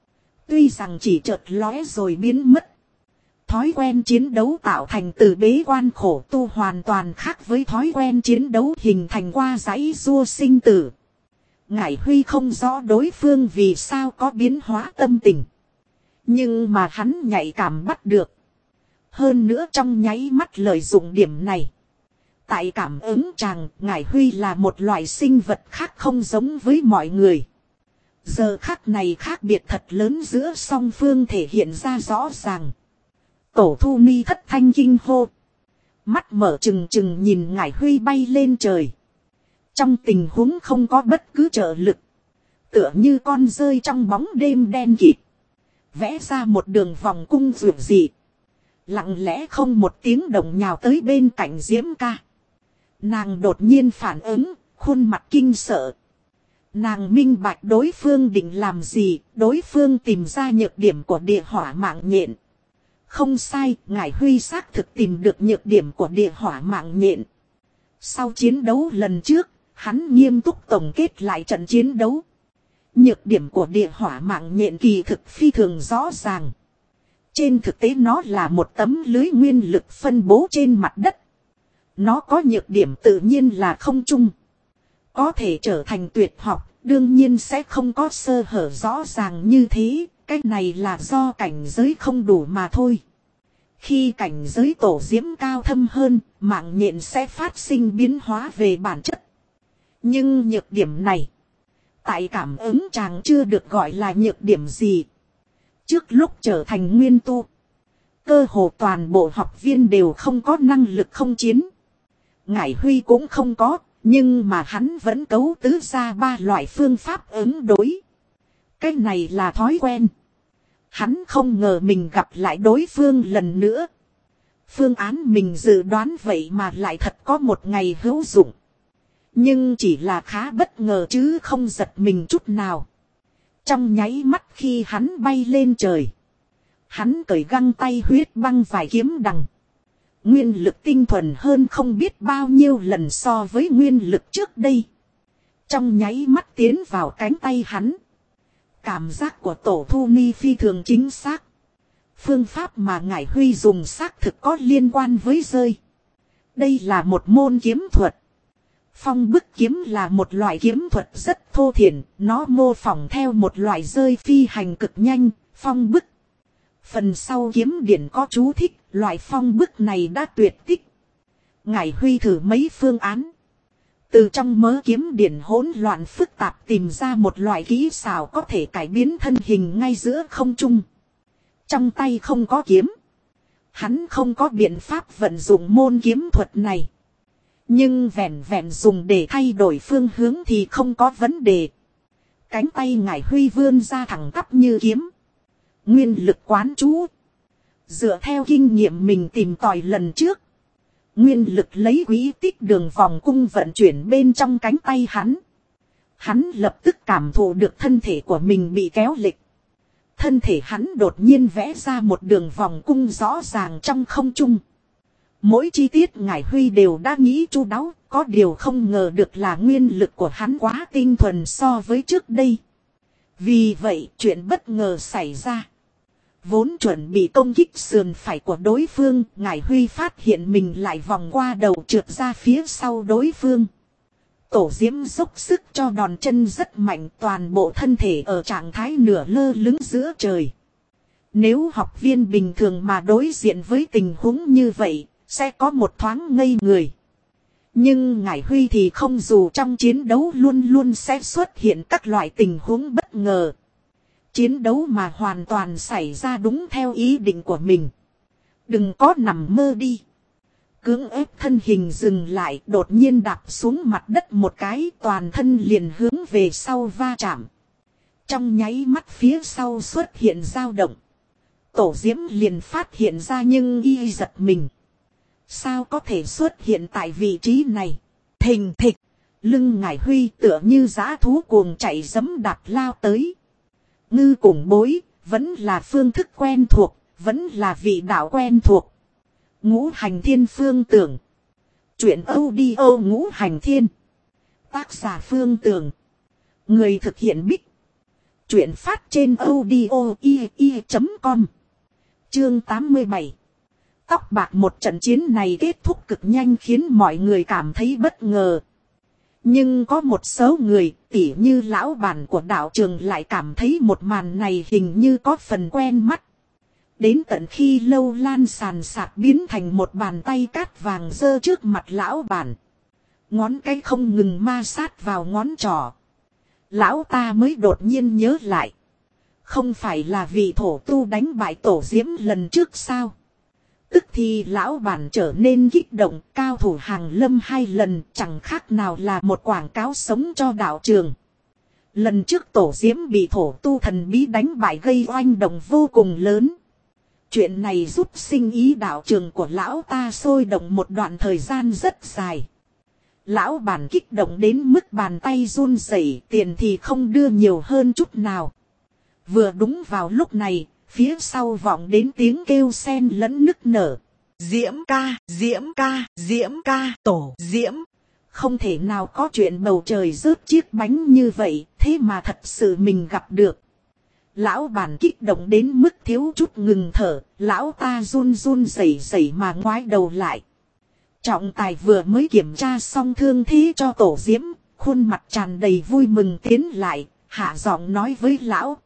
[SPEAKER 1] Tuy rằng chỉ chợt lóe rồi biến mất. Thói quen chiến đấu tạo thành từ bế quan khổ tu hoàn toàn khác với thói quen chiến đấu hình thành qua giãy giụa sinh tử. Ngải Huy không rõ đối phương vì sao có biến hóa tâm tình. Nhưng mà hắn nhạy cảm bắt được. Hơn nữa trong nháy mắt lợi dụng điểm này. Tại cảm ứng tràng, Ngải Huy là một loại sinh vật khác không giống với mọi người. Giờ khắc này khác biệt thật lớn giữa song phương thể hiện ra rõ ràng. Tổ Thu Ni thất thanh kinh hô. Mắt mở trừng trừng nhìn Ngải Huy bay lên trời. Trong tình huống không có bất cứ trợ lực. Tựa như con rơi trong bóng đêm đen kịt. Vẽ ra một đường vòng cung dường dị. Lặng lẽ không một tiếng động nhào tới bên cạnh Diễm ca. Nàng đột nhiên phản ứng, khuôn mặt kinh sợ. Nàng minh bạch đối phương định làm gì, đối phương tìm ra nhược điểm của địa hỏa mạng nhện. Không sai, Ngải Huy xác thực tìm được nhược điểm của địa hỏa mạng nhện. Sau chiến đấu lần trước, hắn nghiêm túc tổng kết lại trận chiến đấu. Nhược điểm của địa hỏa mạng nhện kỳ thực phi thường rõ ràng. Trên thực tế nó là một tấm lưới nguyên lực phân bố trên mặt đất. Nó có nhược điểm tự nhiên là không chung. Có thể trở thành tuyệt học, đương nhiên sẽ không có sơ hở rõ ràng như thế. Cái này là do cảnh giới không đủ mà thôi. Khi cảnh giới Tổ Diễm cao thâm hơn, mạng nhện sẽ phát sinh biến hóa về bản chất. Nhưng nhược điểm này, tại cảm ứng chàng chưa được gọi là nhược điểm gì. Trước lúc trở thành nguyên tu, cơ hồ toàn bộ học viên đều không có năng lực không chiến. Ngải Huy cũng không có, nhưng mà hắn vẫn cấu tứ ra 3 loại phương pháp ứng đối. Cái này là thói quen. Hắn không ngờ mình gặp lại đối phương lần nữa. Phương án mình dự đoán vậy mà lại thật có một ngày hữu dụng. Nhưng chỉ là khá bất ngờ chứ không giật mình chút nào. Trong nháy mắt khi hắn bay lên trời. Hắn cởi găng tay huyết băng vài kiếm đằng. Nguyên lực tinh thuần hơn không biết bao nhiêu lần so với nguyên lực trước đây. Trong nháy mắt tiến vào cánh tay hắn. Cảm giác của Tổ Thu Ni phi thường chính xác. Phương pháp mà Ngải Huy dùng xác thực có liên quan với rơi. Đây là một môn kiếm thuật. Phong bức kiếm là một loại kiếm thuật rất thô thiển. Nó mô phỏng theo một loại rơi phi hành cực nhanh, phong bức. Phần sau kiếm điển có chú thích, loại phong bức này đã tuyệt tích. Ngải Huy thử mấy phương án. Từ trong mớ kiếm điển hỗn loạn phức tạp tìm ra một loại kỹ xảo có thể cải biến thân hình ngay giữa không trung. Trong tay không có kiếm. Hắn không có biện pháp vận dụng môn kiếm thuật này. Nhưng vẹn vẹn dùng để thay đổi phương hướng thì không có vấn đề. Cánh tay Ngải Huy vươn ra thẳng tắp như kiếm. Nguyên lực quán chú. Dựa theo kinh nghiệm mình tìm tòi lần trước. Nguyên lực lấy quỹ tích đường vòng cung vận chuyển bên trong cánh tay hắn. Hắn lập tức cảm thụ được thân thể của mình bị kéo lệch. Thân thể hắn đột nhiên vẽ ra một đường vòng cung rõ ràng trong không trung. Mỗi chi tiết Ngải Huy đều đã nghĩ chu đáo, có điều không ngờ được là nguyên lực của hắn quá tinh thuần so với trước đây. Vì vậy chuyện bất ngờ xảy ra. Vốn chuẩn bị công kích sườn phải của đối phương, Ngải Huy phát hiện mình lại vòng qua đầu trượt ra phía sau đối phương. Tổ Diễm dốc sức cho đòn chân rất mạnh, toàn bộ thân thể ở trạng thái nửa lơ lửng giữa trời. Nếu học viên bình thường mà đối diện với tình huống như vậy, sẽ có một thoáng ngây người. Nhưng Ngải Huy thì không, dù trong chiến đấu luôn luôn sẽ xuất hiện các loại tình huống bất ngờ. Chiến đấu mà hoàn toàn xảy ra đúng theo ý định của mình. Đừng có nằm mơ đi. Cưỡng ép thân hình dừng lại, đột nhiên đạp xuống mặt đất một cái, toàn thân liền hướng về sau va chạm. Trong nháy mắt phía sau xuất hiện dao động. Tổ Diễm liền phát hiện ra nhưng y giật mình. Sao có thể xuất hiện tại vị trí này? Thình thịch, lưng Ngải Huy tựa như dã thú cuồng chạy giẫm đạp lao tới. Ngư cùng bối, vẫn là phương thức quen thuộc, vẫn là vị đạo quen thuộc. Ngũ Hành Thiên Phương Tưởng. Chuyện audio Ngũ Hành Thiên. Tác giả Phương Tưởng. Người thực hiện Bích. Chuyện phát trên audio.com. Chương 87. Tóc bạc. Một trận chiến này kết thúc cực nhanh khiến mọi người cảm thấy bất ngờ. Nhưng có một số người, tỉ như lão bản của đạo trường, lại cảm thấy một màn này hình như có phần quen mắt. Đến tận khi Lâu Lan sàn sạc biến thành một bàn tay cát vàng giơ trước mặt lão bản. Ngón cái không ngừng ma sát vào ngón trỏ. Lão ta mới đột nhiên nhớ lại. Không phải là vì thổ tu đánh bại Tổ Diễm lần trước sao? Tức thì lão bản trở nên kích động, cao thủ hàng lâm 2 lần, chẳng khác nào là một quảng cáo sống cho đạo trường. Lần trước Tổ Diễm bị thổ tu thần bí đánh bại gây oanh động vô cùng lớn. Chuyện này giúp sinh ý đạo trường của lão ta sôi động một đoạn thời gian rất dài. Lão bản kích động đến mức bàn tay run rẩy, tiền thì không đưa nhiều hơn chút nào. Vừa đúng vào lúc này, phía sau vọng đến tiếng kêu xen lẫn nức nở.
[SPEAKER 2] Diễm ca, Diễm ca, Diễm ca, Tổ Diễm.
[SPEAKER 1] Không thể nào có chuyện bầu trời rớt chiếc bánh như vậy, thế mà thật sự mình gặp được. Lão bản kích động đến mức thiếu chút ngừng thở, lão ta run run rẩy rẩy mà ngoái đầu lại. Trọng tài vừa mới kiểm tra xong thương thế cho Tổ Diễm, khuôn mặt tràn đầy vui mừng tiến lại, hạ giọng nói với lão.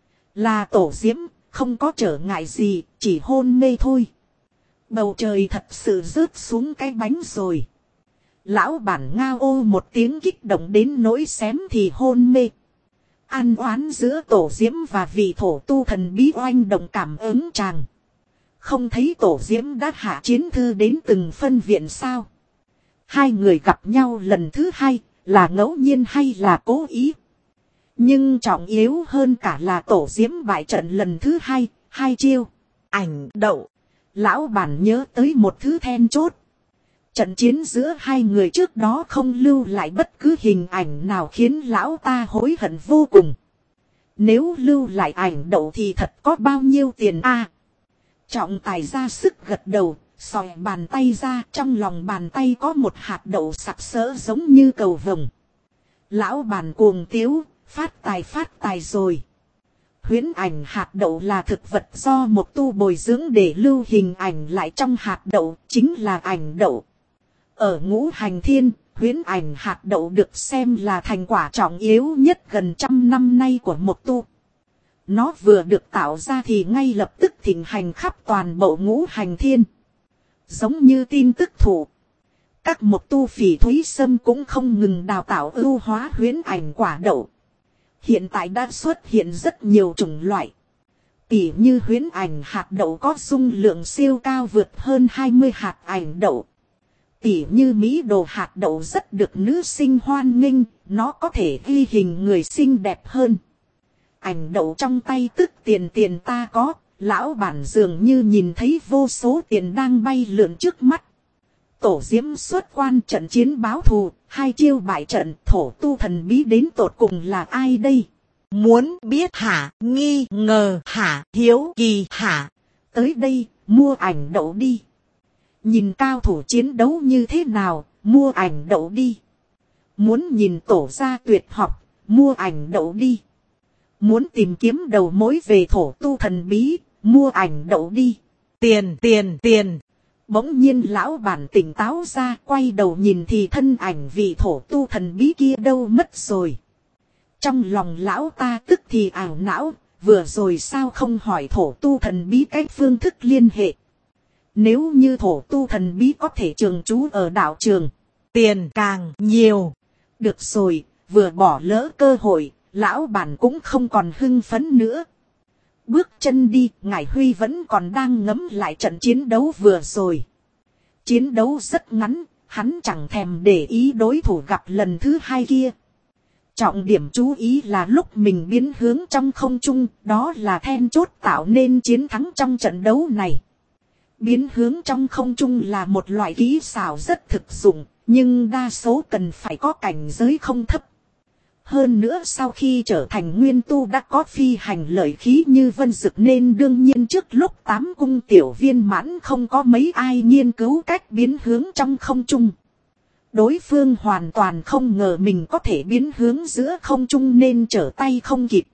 [SPEAKER 1] Là Tổ Diễm, không có trở ngại gì, chỉ hôn mê thôi. Bầu trời thật sự rớt xuống cái bánh rồi. Lão bản ngao ô một tiếng kích động đến nỗi xém thì hôn mê. Ăn oán giữa Tổ Diễm và vị thổ tu thần bí oanh động cảm ứng chàng. Không thấy Tổ Diễm đã hạ chiến thư đến từng phân viện sao? Hai người gặp nhau lần thứ 2, là ngẫu nhiên hay là cố ý? Nhưng trọng yếu hơn cả là Tổ Diễm bại trận lần thứ 2, 2 chiêu.
[SPEAKER 2] Ảnh đậu.
[SPEAKER 1] Lão bản nhớ tới một thứ then chốt. Trận chiến giữa hai người trước đó không lưu lại bất cứ hình ảnh nào khiến lão ta hối hận vô cùng. Nếu lưu lại ảnh đậu thì thật có bao nhiêu tiền a? Trọng tài ra sức gật đầu, xòe bàn tay ra, trong lòng bàn tay có một hạt đậu sặc sỡ giống như cầu vồng. Lão bản cuồng tiếu, phát tài rồi. Huyễn ảnh hạt đậu là thực vật do một tu bồi dưỡng để lưu hình ảnh lại trong hạt đậu, chính là ảnh đậu. Ở Ngũ Hành Thiên, huyễn ảnh hạt đậu được xem là thành quả trọng yếu nhất gần 100 năm nay của một tu. Nó vừa được tạo ra thì ngay lập tức thịnh hành khắp toàn bộ Ngũ Hành Thiên. Giống như tin tức thủ. Các một tu phỉ thúy sâm cũng không ngừng đào tạo ưu hóa huyễn ảnh quả đậu. Hiện tại đã xuất hiện rất nhiều chủng loại. Tỉ như huyễn ảnh hạt đậu có dung lượng siêu cao vượt hơn 20 hạt ảnh đậu. Tỉ như Mỹ đồ hạt đậu rất được nữ sinh hoan nghênh, nó có thể ghi hình người xinh đẹp hơn. Ảnh đậu trong tay tức tiền ta có, lão bản dường như nhìn thấy vô số tiền đang bay lượn trước mắt. Tổ diễm xuất quan trận chiến báo thù, 2 chiêu bại trận, thổ tu thần bí đến tột cùng là ai đây?
[SPEAKER 2] Muốn biết hả, nghi ngờ hả, hiếu kỳ hả?
[SPEAKER 1] Tới đây, mua ảnh đậu đi. Nhìn cao thủ chiến đấu như thế nào, mua ảnh đậu đi. Muốn nhìn tổ gia tuyệt học, mua ảnh đậu đi. Muốn tìm kiếm đầu mối về thổ tu thần bí, mua ảnh đậu đi. Tiền. Bỗng nhiên lão bản tỉnh táo ra, quay đầu nhìn thì thân ảnh vị thổ tu thần bí kia đâu mất rồi. Trong lòng lão ta tức thì ảo não, vừa rồi sao không hỏi thổ tu thần bí cách phương thức liên hệ. Nếu như thổ tu thần bí có thể trường trú ở đạo trường,
[SPEAKER 2] tiền càng nhiều.
[SPEAKER 1] Được rồi, vừa bỏ lỡ cơ hội, lão bản cũng không còn hưng phấn nữa. Bước chân đi, Ngải Huy vẫn còn đang ngẫm lại trận chiến đấu vừa rồi. Chiến đấu rất ngắn, hắn chẳng thèm để ý đối thủ gặp lần thứ 2 kia. Trọng điểm chú ý là lúc mình biến hướng trong không trung, đó là then chốt tạo nên chiến thắng trong trận đấu này. Biến hướng trong không trung là một loại kỹ xảo rất thực dụng, nhưng đa số cần phải có cảnh giới không thấp. Hơn nữa sau khi trở thành nguyên tu đã có phi hành lợi khí như vân dực nên đương nhiên trước lúc 8 cung tiểu viên mãn không có mấy ai nghiên cứu cách biến hướng trong không trung. Đối phương hoàn toàn không ngờ mình có thể biến hướng giữa không trung nên trở tay không kịp.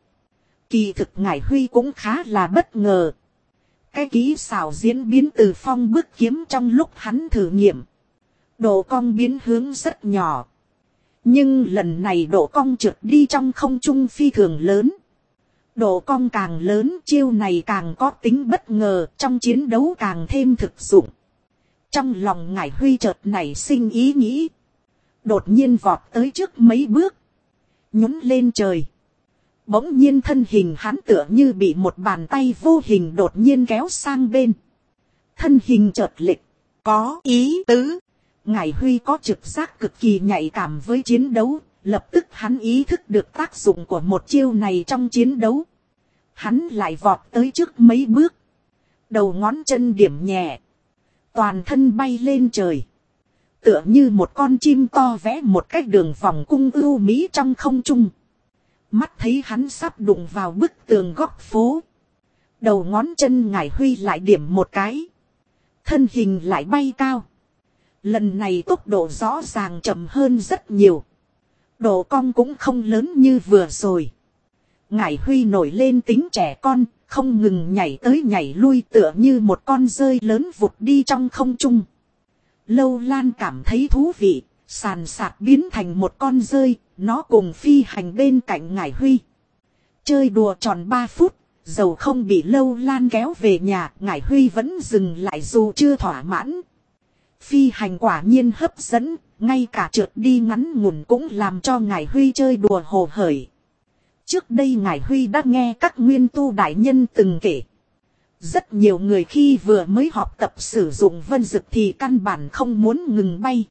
[SPEAKER 1] Kỳ thực Ngải Huy cũng khá là bất ngờ. Cái kỹ xảo diễn biến từ phong bước kiếm trong lúc hắn thử nghiệm. Độ cong biến hướng rất nhỏ. Nhưng lần này độ cong trượt đi trong không trung phi thường lớn. Độ cong càng lớn chiêu này càng có tính bất ngờ, trong chiến đấu càng thêm thực dụng. Trong lòng Ngải Huy chợt nảy sinh ý nghĩ. Đột nhiên vọt tới trước mấy bước. Nhún lên trời. Bỗng nhiên thân hình hắn tựa như bị một bàn tay vô hình đột nhiên kéo sang bên. Thân hình chợt lệch.
[SPEAKER 2] Có ý tứ.
[SPEAKER 1] Ngải Huy có trực giác cực kỳ nhạy cảm với chiến đấu. Lập tức hắn ý thức được tác dụng của một chiêu này trong chiến đấu. Hắn lại vọt tới trước mấy bước. Đầu ngón chân điểm nhẹ. Toàn thân bay lên trời. Tựa như một con chim to vẽ một cách đường vòng cung ưu mỹ trong không trung. Mắt thấy hắn sắp đụng vào bức tường góc phố. Đầu ngón chân Ngải Huy lại điểm một cái. Thân hình lại bay cao. Lần này tốc độ rõ ràng chậm hơn rất nhiều. Độ cong cũng không lớn như vừa rồi. Ngải Huy nổi lên tính trẻ con, không ngừng nhảy tới nhảy lui tựa như một con dơi lớn vụt đi trong không trung. Lâu Lan cảm thấy thú vị, sàn sạt biến thành một con dơi, nó cùng phi hành bên cạnh Ngải Huy. Chơi đùa tròn 3 phút, dầu không bị Lâu Lan kéo về nhà, Ngải Huy vẫn dừng lại dù chưa thỏa mãn. Phi hành quả nhiên hấp dẫn, ngay cả trượt đi ngắn ngủn cũng làm cho Ngải Huy chơi đùa hồ hởi. Trước đây Ngải Huy đã nghe các nguyên tu đại nhân từng kể. Rất nhiều người khi vừa mới học tập sử dụng vân dực thì căn bản không muốn ngừng bay.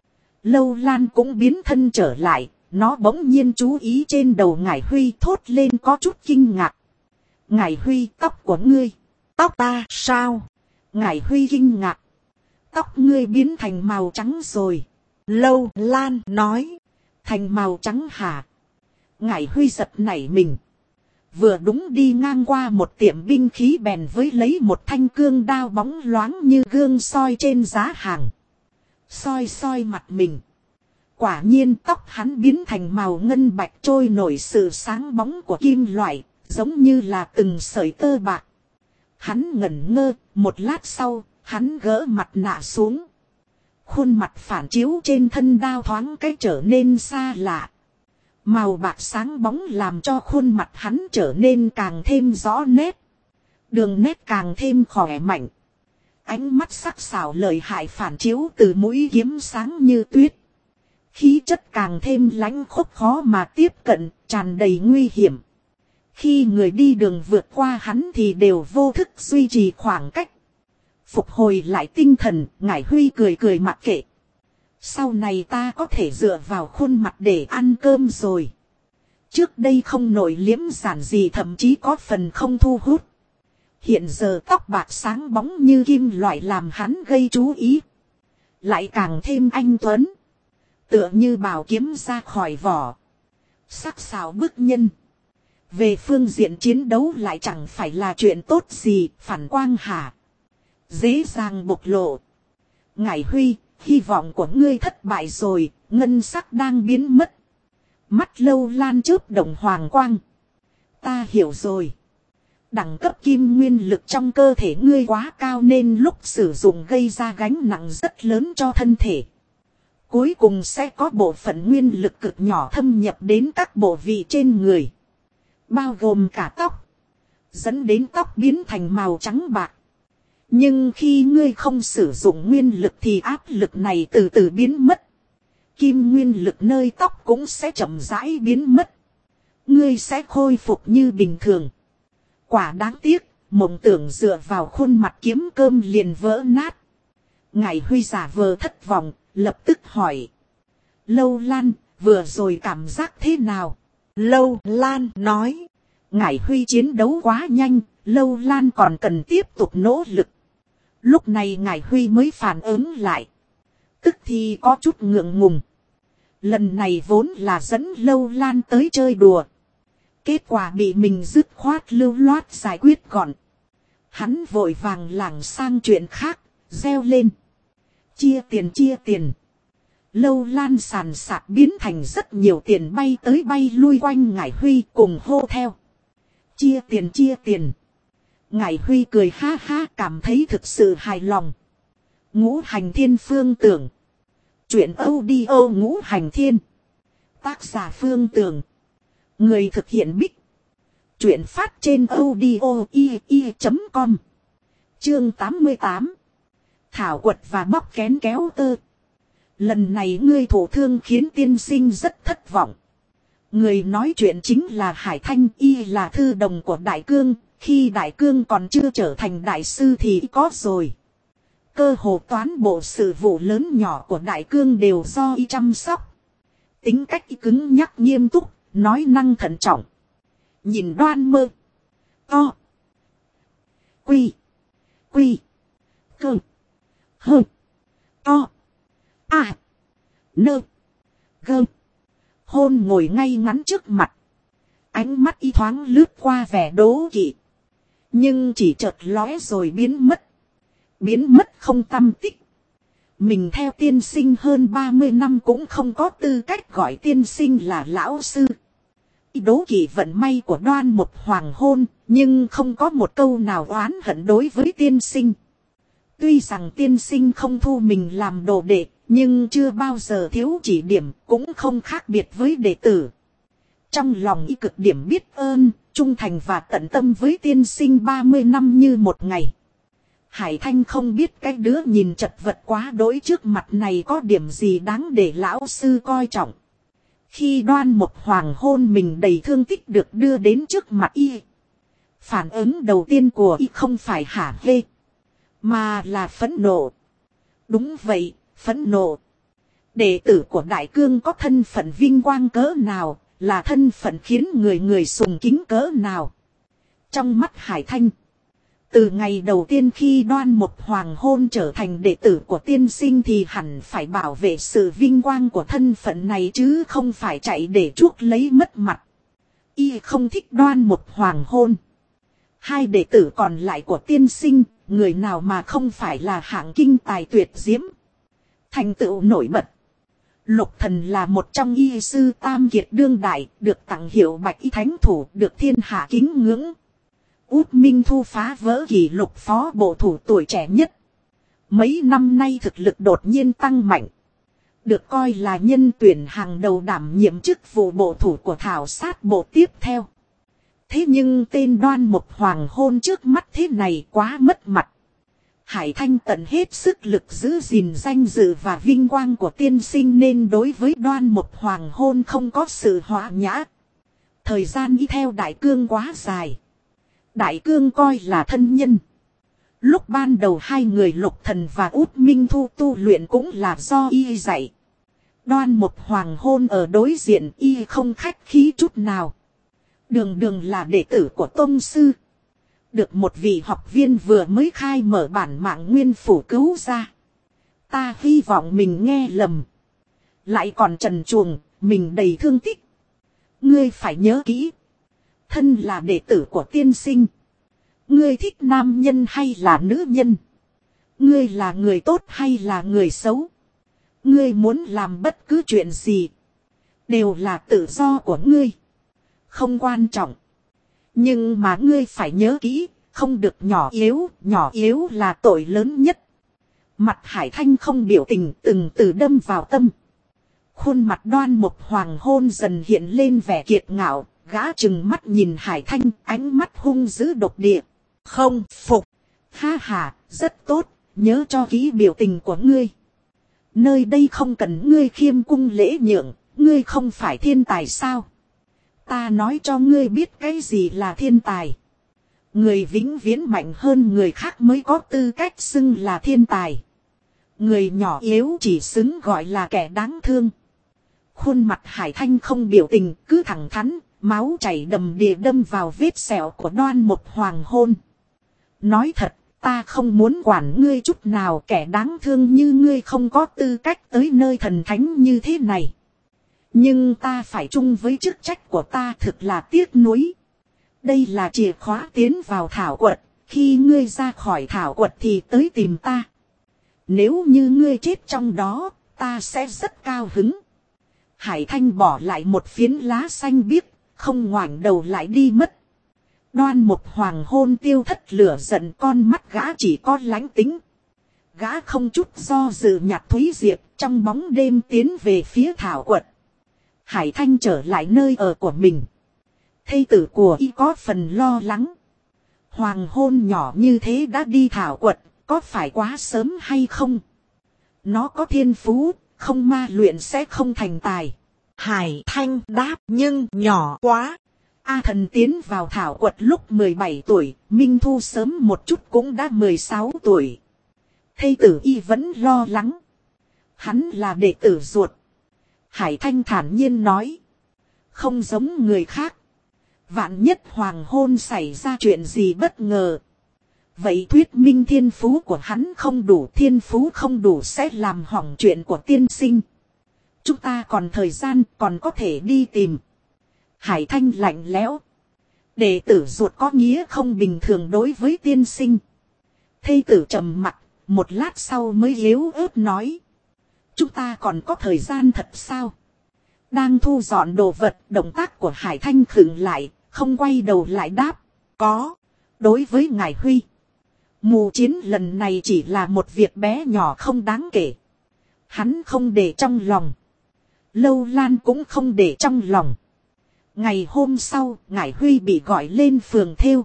[SPEAKER 1] Lâu Lan cũng biến thân trở lại, nó bỗng nhiên chú ý trên đầu Ngải Huy thốt lên có chút kinh ngạc. Ngải Huy, tóc của ngươi.
[SPEAKER 2] Tóc ta sao?
[SPEAKER 1] Ngải Huy kinh ngạc. Tóc ngươi biến thành màu trắng rồi.
[SPEAKER 2] Lâu Lan nói.
[SPEAKER 1] Thành màu trắng hả? Ngải Huy giật nảy mình. Vừa đúng đi ngang qua một tiệm binh khí bèn với lấy một thanh cương đao bóng loáng như gương soi trên giá hàng. Soi mặt mình. Quả nhiên tóc hắn biến thành màu ngân bạch trôi nổi sự sáng bóng của kim loại, giống như là từng sợi tơ bạc. Hắn ngẩn ngơ, một lát sau, hắn gỡ mặt nạ xuống. Khuôn mặt phản chiếu trên thân đao thoáng cái trở nên xa lạ. Màu bạc sáng bóng làm cho khuôn mặt hắn trở nên càng thêm rõ nét. Đường nét càng thêm khỏe mạnh. Ánh mắt sắc sảo lợi hại phản chiếu từ mũi kiếm sáng như tuyết. Khí chất càng thêm lãnh khốc khó mà tiếp cận, tràn đầy nguy hiểm. Khi người đi đường vượt qua hắn thì đều vô thức duy trì khoảng cách. Phục hồi lại tinh thần, Ngải Huy cười cười mặc kệ. Sau này ta có thể dựa vào khuôn mặt để ăn cơm rồi. Trước đây không nổi liếm giản gì, thậm chí có phần không thu hút. Hiện giờ tóc bạc sáng bóng như kim loại làm hắn gây chú ý. Lại càng thêm anh tuấn. Tựa như bảo kiếm ra khỏi vỏ. Sắc sảo bức nhân. Về phương diện chiến đấu lại chẳng phải là chuyện tốt gì, phản quang hả? Dễ dàng bộc lộ. Ngải Huy, hy vọng của ngươi thất bại rồi, ngân sắc đang biến mất. Mắt Lâu Lan chớp động hoàng quang. Ta hiểu rồi. Đẳng cấp kim nguyên lực trong cơ thể ngươi quá cao nên lúc sử dụng gây ra gánh nặng rất lớn cho thân thể. Cuối cùng sẽ có bộ phận nguyên lực cực nhỏ thâm nhập đến các bộ vị trên người. Bao gồm cả tóc. Dẫn đến tóc biến thành màu trắng bạc. Nhưng khi ngươi không sử dụng nguyên lực thì áp lực này từ từ biến mất. Kim nguyên lực nơi tóc cũng sẽ chậm rãi biến mất. Ngươi sẽ khôi phục như bình thường. Quả đáng tiếc, mộng tưởng dựa vào khuôn mặt kiếm cơm liền vỡ nát. Ngải Huy giả vờ thất vọng, lập tức hỏi. Lâu Lan, vừa rồi cảm giác thế nào?
[SPEAKER 2] Lâu Lan nói.
[SPEAKER 1] Ngải Huy chiến đấu quá nhanh, Lâu Lan còn cần tiếp tục nỗ lực. Lúc này Ngải Huy mới phản ứng lại. Tức thì có chút ngượng ngùng. Lần này vốn là dẫn Lâu Lan tới chơi đùa. Kết quả bị mình dứt khoát lưu loát giải quyết gọn. Hắn vội vàng lảng sang chuyện khác, reo lên. Chia tiền chia tiền. Lâu Lan sàn sạc biến thành rất nhiều tiền bay tới bay lui quanh Ngải Huy cùng hô theo. Chia tiền chia tiền. Ngải Huy cười ha ha, cảm thấy thực sự hài lòng. Ngũ Hành Thiên Phương Tưởng. Chuyện audio Ngũ Hành Thiên. Tác giả Phương Tưởng. Người thực hiện Bích. Chuyện phát trên audio.com. Chương 88. Thảo quật và bóc kén kéo tơ. Lần này ngươi thổ thương khiến tiên sinh rất thất vọng. Người nói chuyện chính là Hải Thanh, y là thư đồng của Đại Cương. Khi Đại Cương còn chưa trở thành đại sư thì có rồi. Cơ hồ toán bộ sự vụ lớn nhỏ của Đại Cương đều do y chăm sóc. Tính cách y cứng nhắc nghiêm túc, nói năng thận trọng. Nhìn Đoan Mơ. To. Quy. Cơ. Hơ. To. À. Nơ. Gơ. Hôn ngồi ngay ngắn trước mặt. Ánh mắt y thoáng lướt qua vẻ đố kỵ. Nhưng chỉ chợt lóe rồi biến mất. Biến mất không tăm tích. Mình theo tiên sinh hơn 30 năm cũng không có tư cách gọi tiên sinh là lão sư. Y đố kỵ vận may của Đoan một hoàng hôn, nhưng không có một câu nào oán hận đối với tiên sinh. Tuy rằng tiên sinh không thu mình làm đồ đệ, nhưng chưa bao giờ thiếu chỉ điểm, cũng không khác biệt với đệ tử. Trong lòng y cực điểm biết ơn, trung thành và tận tâm với tiên sinh 30 năm như một ngày. Hải Thanh không biết cái đứa nhìn chật vật quá đỗi trước mặt này có điểm gì đáng để lão sư coi trọng. Khi Đoan một hoàng hôn mình đầy thương tích được đưa đến trước mặt y. Phản ứng đầu tiên của y không phải hả hê, mà là phẫn nộ. Đúng vậy, phẫn nộ. Đệ tử của Đại Cương có thân phận vinh quang cỡ nào, là thân phận khiến người người sùng kính cỡ nào. Trong mắt Hải Thanh, từ ngày đầu tiên khi Đoan một hoàng hôn trở thành đệ tử của tiên sinh thì hẳn phải bảo vệ sự vinh quang của thân phận này chứ không phải chạy để chuốc lấy mất mặt. Y không thích Đoan một hoàng hôn. Hai đệ tử còn lại của tiên sinh, người nào mà không phải là hạng kinh tài tuyệt diễm. Thành tựu nổi bật. Lục Thần là một trong y sư tam kiệt đương đại, được tặng hiệu Bạch Y Thánh Thủ, được thiên hạ kính ngưỡng. Út Minh Thu phá vỡ kỷ lục phó bộ thủ tuổi trẻ nhất. Mấy năm nay thực lực đột nhiên tăng mạnh. Được coi là nhân tuyển hàng đầu đảm nhiệm chức vụ bộ thủ của thảo sát bộ tiếp theo. Thế nhưng tên Đoan một hoàng hôn trước mắt thế này quá mất mặt. Hải Thanh tận hết sức lực giữ gìn danh dự và vinh quang của tiên sinh nên đối với Đoan một hoàng hôn không có sự hòa nhã. Thời gian y theo Đại Cương quá dài. Đại Cương coi là thân nhân. Lúc ban đầu hai người Lục Thần và Út Minh Thu tu luyện cũng là do y dạy. Đoan Mục Hoàng hôn ở đối diện y không khách khí chút nào. Đường đường là đệ tử của tông sư. Được một vị học viên vừa mới khai mở bản mạng nguyên phủ cứu ra. Ta hy vọng mình nghe lầm. Lại còn trần truồng, mình đầy thương tích. Ngươi phải nhớ kỹ. Thân là đệ tử của tiên sinh. Ngươi thích nam nhân hay là nữ nhân? Ngươi là người tốt hay là người xấu? Ngươi muốn làm bất cứ chuyện gì. Đều là tự do của ngươi. Không quan trọng. Nhưng mà ngươi phải nhớ kỹ. Không được nhỏ yếu là tội lớn nhất. Mặt Hải Thanh không biểu tình từng từ đâm vào tâm. Khuôn mặt Đoan Mục Hoàng hôn dần hiện lên vẻ kiệt ngạo. Gã trừng mắt nhìn Hải Thanh, ánh mắt hung dữ độc địa. Không phục. Ha ha, rất tốt, nhớ cho kỹ biểu tình của ngươi. Nơi đây không cần ngươi khiêm cung lễ nhượng, ngươi không phải thiên tài sao? Ta nói cho ngươi biết cái gì là thiên tài. Người vĩnh viễn mạnh hơn người khác mới có tư cách xưng là thiên tài. Người nhỏ yếu chỉ xứng gọi là kẻ đáng thương. Khuôn mặt Hải Thanh không biểu tình, cứ thẳng thắn, máu chảy đầm đìa đâm vào vết sẹo của Đoan Mục Hoàng hôn. Nói thật, ta không muốn quản ngươi chút nào, kẻ đáng thương như ngươi không có tư cách tới nơi thần thánh như thế này. Nhưng ta phải chung với chức trách của ta, thực là tiếc nuối. Đây là chìa khóa tiến vào thảo quật, khi ngươi ra khỏi thảo quật thì tới tìm ta. Nếu như ngươi chết trong đó, ta sẽ rất cao hứng. Hải Thanh bỏ lại một phiến lá xanh biếc, không ngoảnh đầu lại đi mất. Đoan Mục Hoàng hôn tiêu thất lửa giận, con mắt gã chỉ có lánh tính. Gã không chút do dự nhặt Thúy Diệp, trong bóng đêm tiến về phía thảo quật. Hải Thanh trở lại nơi ở của mình. Thây tử của y có phần lo lắng. Hoàng hôn nhỏ như thế đã đi thảo quật, có phải quá sớm hay không? Nó có thiên phú, không ma luyện sẽ không thành tài.
[SPEAKER 2] Hải Thanh đáp, nhưng nhỏ quá.
[SPEAKER 1] A Thần tiến vào thảo quật lúc 17 tuổi, Minh Thu sớm một chút cũng đã 16 tuổi. Thây tử y vẫn lo lắng. Hắn là đệ tử ruột. Hải Thanh thản nhiên nói. Không giống người khác. Vạn nhất hoàng hôn xảy ra chuyện gì bất ngờ. Vậy thuyết minh thiên phú của hắn không đủ, thiên phú không đủ sẽ làm hỏng chuyện của tiên sinh. Chúng ta còn thời gian, còn có thể đi tìm. Hải Thanh lạnh lẽo. Đệ tử ruột có nghĩa không bình thường đối với tiên sinh. Thây tử trầm mặc, một lát sau mới yếu ớt nói. Chúng ta còn có thời gian thật sao? Đang thu dọn đồ vật, động tác của Hải Thanh khựng lại, không quay đầu lại đáp. Có. Đối với ngài Huy, mù chiến lần này chỉ là một việc bé nhỏ không đáng kể. Hắn không để trong lòng. Lâu Lan cũng không để trong lòng. Ngày hôm sau, ngài Huy bị gọi lên phường thêu.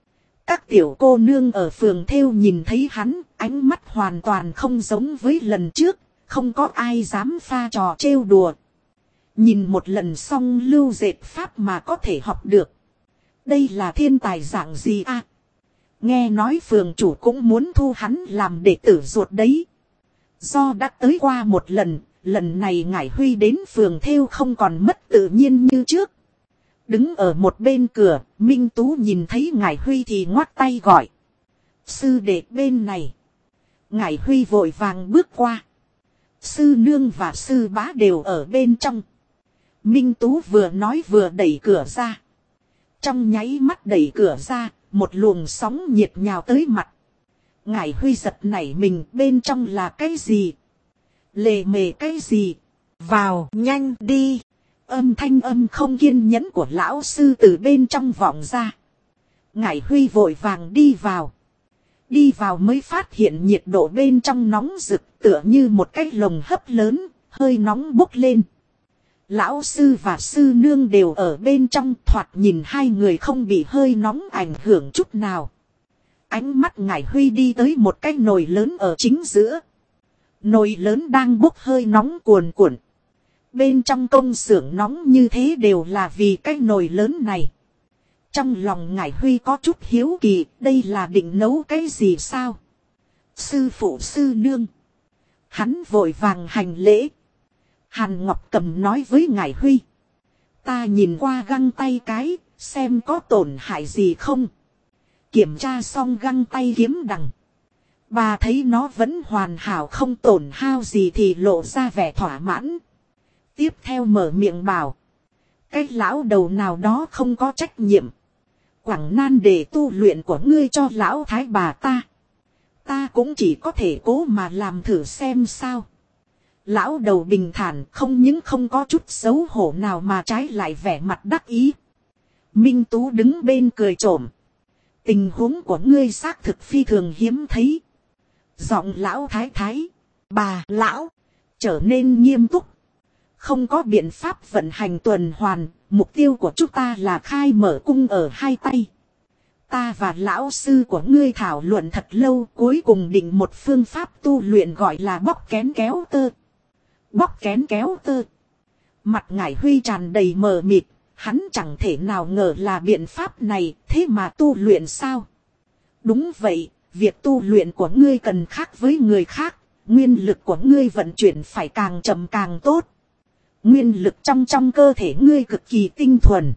[SPEAKER 1] Các tiểu cô nương ở phường thêu nhìn thấy hắn, ánh mắt hoàn toàn không giống với lần trước, không có ai dám pha trò trêu đùa. Nhìn một lần xong lưu dệt pháp mà có thể học được. Đây là thiên tài dạng gì à? Nghe nói phường chủ cũng muốn thu hắn làm đệ tử ruột đấy. Do đã tới qua một lần này ngải Huy đến phường thêu không còn mất tự nhiên như trước. Đứng ở một bên cửa, Minh Tú nhìn thấy ngải Huy thì ngoắt tay gọi. Sư đệ bên này. Ngải Huy vội vàng bước qua. Sư nương và sư bá đều ở bên trong. Minh Tú vừa nói vừa đẩy cửa ra. Trong nháy mắt đẩy cửa ra, một luồng sóng nhiệt nhào tới mặt. Ngải Huy giật nảy mình, bên trong là cái gì? Lề mề cái gì?
[SPEAKER 2] Vào nhanh đi.
[SPEAKER 1] Âm thanh không kiên nhẫn của lão sư từ bên trong vọng ra. Ngải Huy vội vàng đi vào. Đi vào mới phát hiện nhiệt độ bên trong nóng rực, tựa như một cái lồng hấp lớn, hơi nóng bốc lên. Lão sư và sư nương đều ở bên trong, thoạt nhìn hai người không bị hơi nóng ảnh hưởng chút nào. Ánh mắt ngải Huy đi tới một cái nồi lớn ở chính giữa. Nồi lớn đang bốc hơi nóng cuồn cuộn. Bên trong công xưởng nóng như thế đều là vì cái nồi lớn này. Trong lòng Ngải Huy có chút hiếu kỳ, đây là định nấu cái gì sao? Sư phụ sư nương. Hắn vội vàng hành lễ. Hàn Ngọc Cầm nói với Ngải Huy. Ta nhìn qua găng tay cái, xem có tổn hại gì không. Kiểm tra xong găng tay kiếm đằng. Bà thấy nó vẫn hoàn hảo không tổn hao gì thì lộ ra vẻ thỏa mãn. Tiếp theo mở miệng bảo. Cái lão đầu nào đó không có trách nhiệm. Quảng nan để tu luyện của ngươi cho lão thái bà ta. Ta cũng chỉ có thể cố mà làm thử xem sao. Lão đầu bình thản không những không có chút xấu hổ nào mà trái lại vẻ mặt đắc ý. Minh Tú đứng bên cười trộm. Tình huống của ngươi xác thực phi thường hiếm thấy. Giọng lão thái thái, bà lão, trở nên nghiêm túc. Không có biện pháp vận hành tuần hoàn, mục tiêu của chúng ta là khai mở cung ở hai tay. Ta và lão sư của ngươi thảo luận thật lâu, cuối cùng định một phương pháp tu luyện gọi là bóc kén kéo tơ. Bóc kén kéo tơ. Mặt Ngải Huy tràn đầy mờ mịt, hắn chẳng thể nào ngờ là biện pháp này, thế mà tu luyện sao? Đúng vậy, việc tu luyện của ngươi cần khác với người khác, nguyên lực của ngươi vận chuyển phải càng chậm càng tốt. Nguyên lực trong cơ thể ngươi cực kỳ tinh thuần.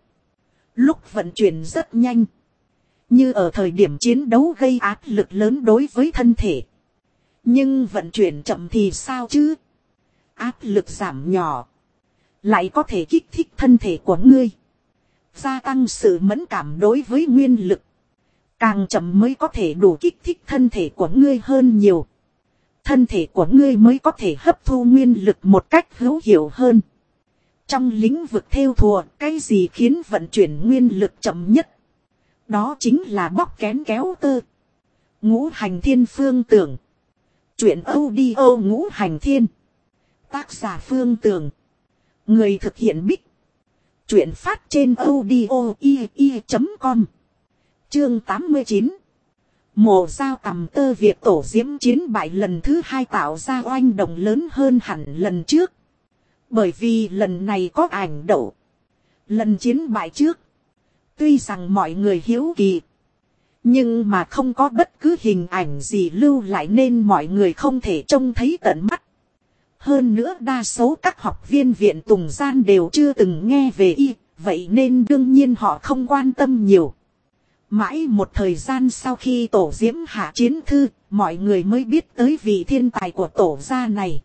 [SPEAKER 1] Lúc vận chuyển rất nhanh. Như ở thời điểm chiến đấu gây áp lực lớn đối với thân thể. Nhưng vận chuyển chậm thì sao chứ? Áp lực giảm nhỏ. Lại có thể kích thích thân thể của ngươi. Gia tăng sự mẫn cảm đối với nguyên lực. Càng chậm mới có thể đủ kích thích thân thể của ngươi hơn nhiều. Thân thể của ngươi mới có thể hấp thu nguyên lực một cách hữu hiệu hơn. Trong lĩnh vực thêu thùa, cái gì khiến vận chuyển nguyên lực chậm nhất? Đó chính là bóc kén kéo tơ. Ngũ Hành Thiên Phương Tưởng. Chuyện audio Ngũ Hành Thiên. Tác giả Phương Tưởng. Người thực hiện Bích. Chuyện phát trên audio.com. Chương 89. Mộ Giao Tầm Tơ việc tổ diễm chiến bại lần thứ 2 tạo ra oanh động lớn hơn hẳn lần trước. Bởi vì lần này có ảnh đậu. Lần chiến bại trước. Tuy rằng mọi người hiếu kỳ. Nhưng mà không có bất cứ hình ảnh gì lưu lại nên mọi người không thể trông thấy tận mắt. Hơn nữa đa số các học viên viện Tùng Gian đều chưa từng nghe về y. Vậy nên đương nhiên họ không quan tâm nhiều. Mãi một thời gian sau khi tổ diễm hạ chiến thư, mọi người mới biết tới vị thiên tài của tổ gia này.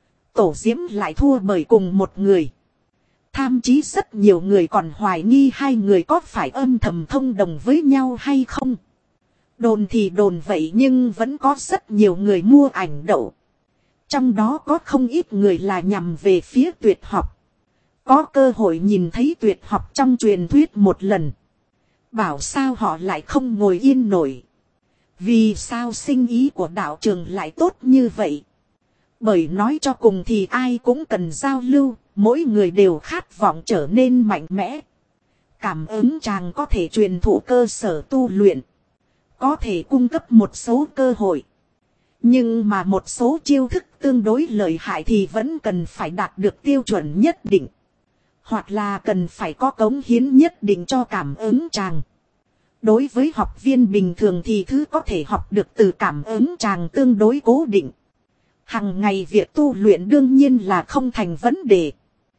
[SPEAKER 1] Tổ diễm lại thua bởi cùng một người. Tham chí rất nhiều người còn hoài nghi hai người có phải âm thầm thông đồng với nhau hay không. Đồn thì đồn vậy nhưng vẫn có rất nhiều người mua ảnh đậu. Trong đó có không ít người là nhằm về phía tuyệt học. Có cơ hội nhìn thấy tuyệt học trong truyền thuyết một lần. Bảo sao họ lại không ngồi yên nổi. Vì sao sinh ý của đạo trường lại tốt như vậy? Bởi nói cho cùng thì ai cũng cần giao lưu, mỗi người đều khát vọng trở nên mạnh mẽ. Cảm ứng chàng có thể truyền thụ cơ sở tu luyện. Có thể cung cấp một số cơ hội. Nhưng mà một số chiêu thức tương đối lợi hại thì vẫn cần phải đạt được tiêu chuẩn nhất định. Hoặc là cần phải có cống hiến nhất định cho cảm ứng chàng. Đối với học viên bình thường thì thứ có thể học được từ cảm ứng chàng tương đối cố định. Hằng ngày việc tu luyện đương nhiên là không thành vấn đề.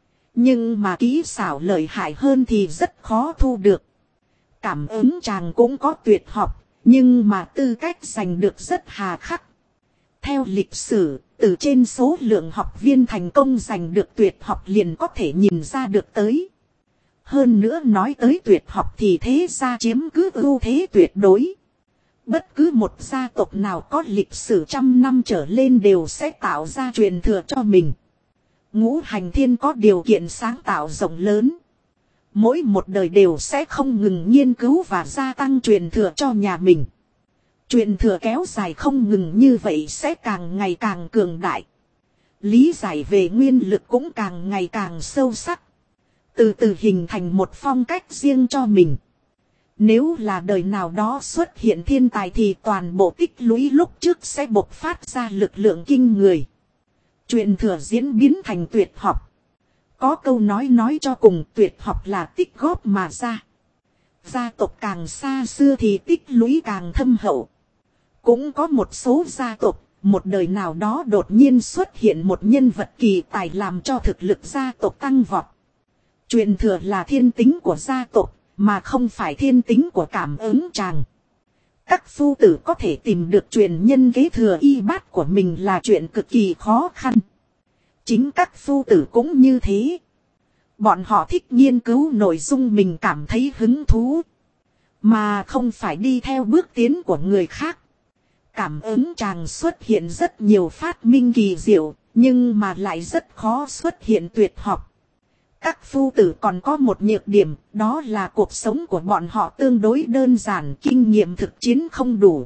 [SPEAKER 1] Nhưng mà kỹ xảo lợi hại hơn thì rất khó thu được. Cảm ứng chàng cũng có tuyệt học, nhưng mà tư cách giành được rất hà khắc. Theo lịch sử, từ trên số lượng học viên thành công giành được tuyệt học liền có thể nhìn ra được tới. Hơn nữa nói tới tuyệt học thì thế gia chiếm cứ ưu thế tuyệt đối. Bất cứ một gia tộc nào có lịch sử trăm năm trở lên đều sẽ tạo ra truyền thừa cho mình. Ngũ Hành Thiên có điều kiện sáng tạo rộng lớn. Mỗi một đời đều sẽ không ngừng nghiên cứu và gia tăng truyền thừa cho nhà mình. Truyền thừa kéo dài không ngừng như vậy sẽ càng ngày càng cường đại. Lý giải về nguyên lực cũng càng ngày càng sâu sắc. Từ từ hình thành một phong cách riêng cho mình. Nếu là đời nào đó xuất hiện thiên tài thì toàn bộ tích lũy lúc trước sẽ bộc phát ra lực lượng kinh người. Truyền thừa diễn biến thành tuyệt học. Có câu nói cho cùng tuyệt học là tích góp mà ra. Gia tộc càng xa xưa thì tích lũy càng thâm hậu. Cũng có một số gia tộc, một đời nào đó đột nhiên xuất hiện một nhân vật kỳ tài làm cho thực lực gia tộc tăng vọt. Truyền thừa là thiên tính của gia tộc, mà không phải thiên tính của cảm ứng tràng. Các phu tử có thể tìm được truyền nhân kế thừa y bát của mình là chuyện cực kỳ khó khăn. Chính các phu tử cũng như thế. Bọn họ thích nghiên cứu nội dung mình cảm thấy hứng thú, mà không phải đi theo bước tiến của người khác. Cảm ứng tràng xuất hiện rất nhiều phát minh kỳ diệu, nhưng mà lại rất khó xuất hiện tuyệt học. Các phu tử còn có một nhược điểm, đó là cuộc sống của bọn họ tương đối đơn giản, kinh nghiệm thực chiến không đủ.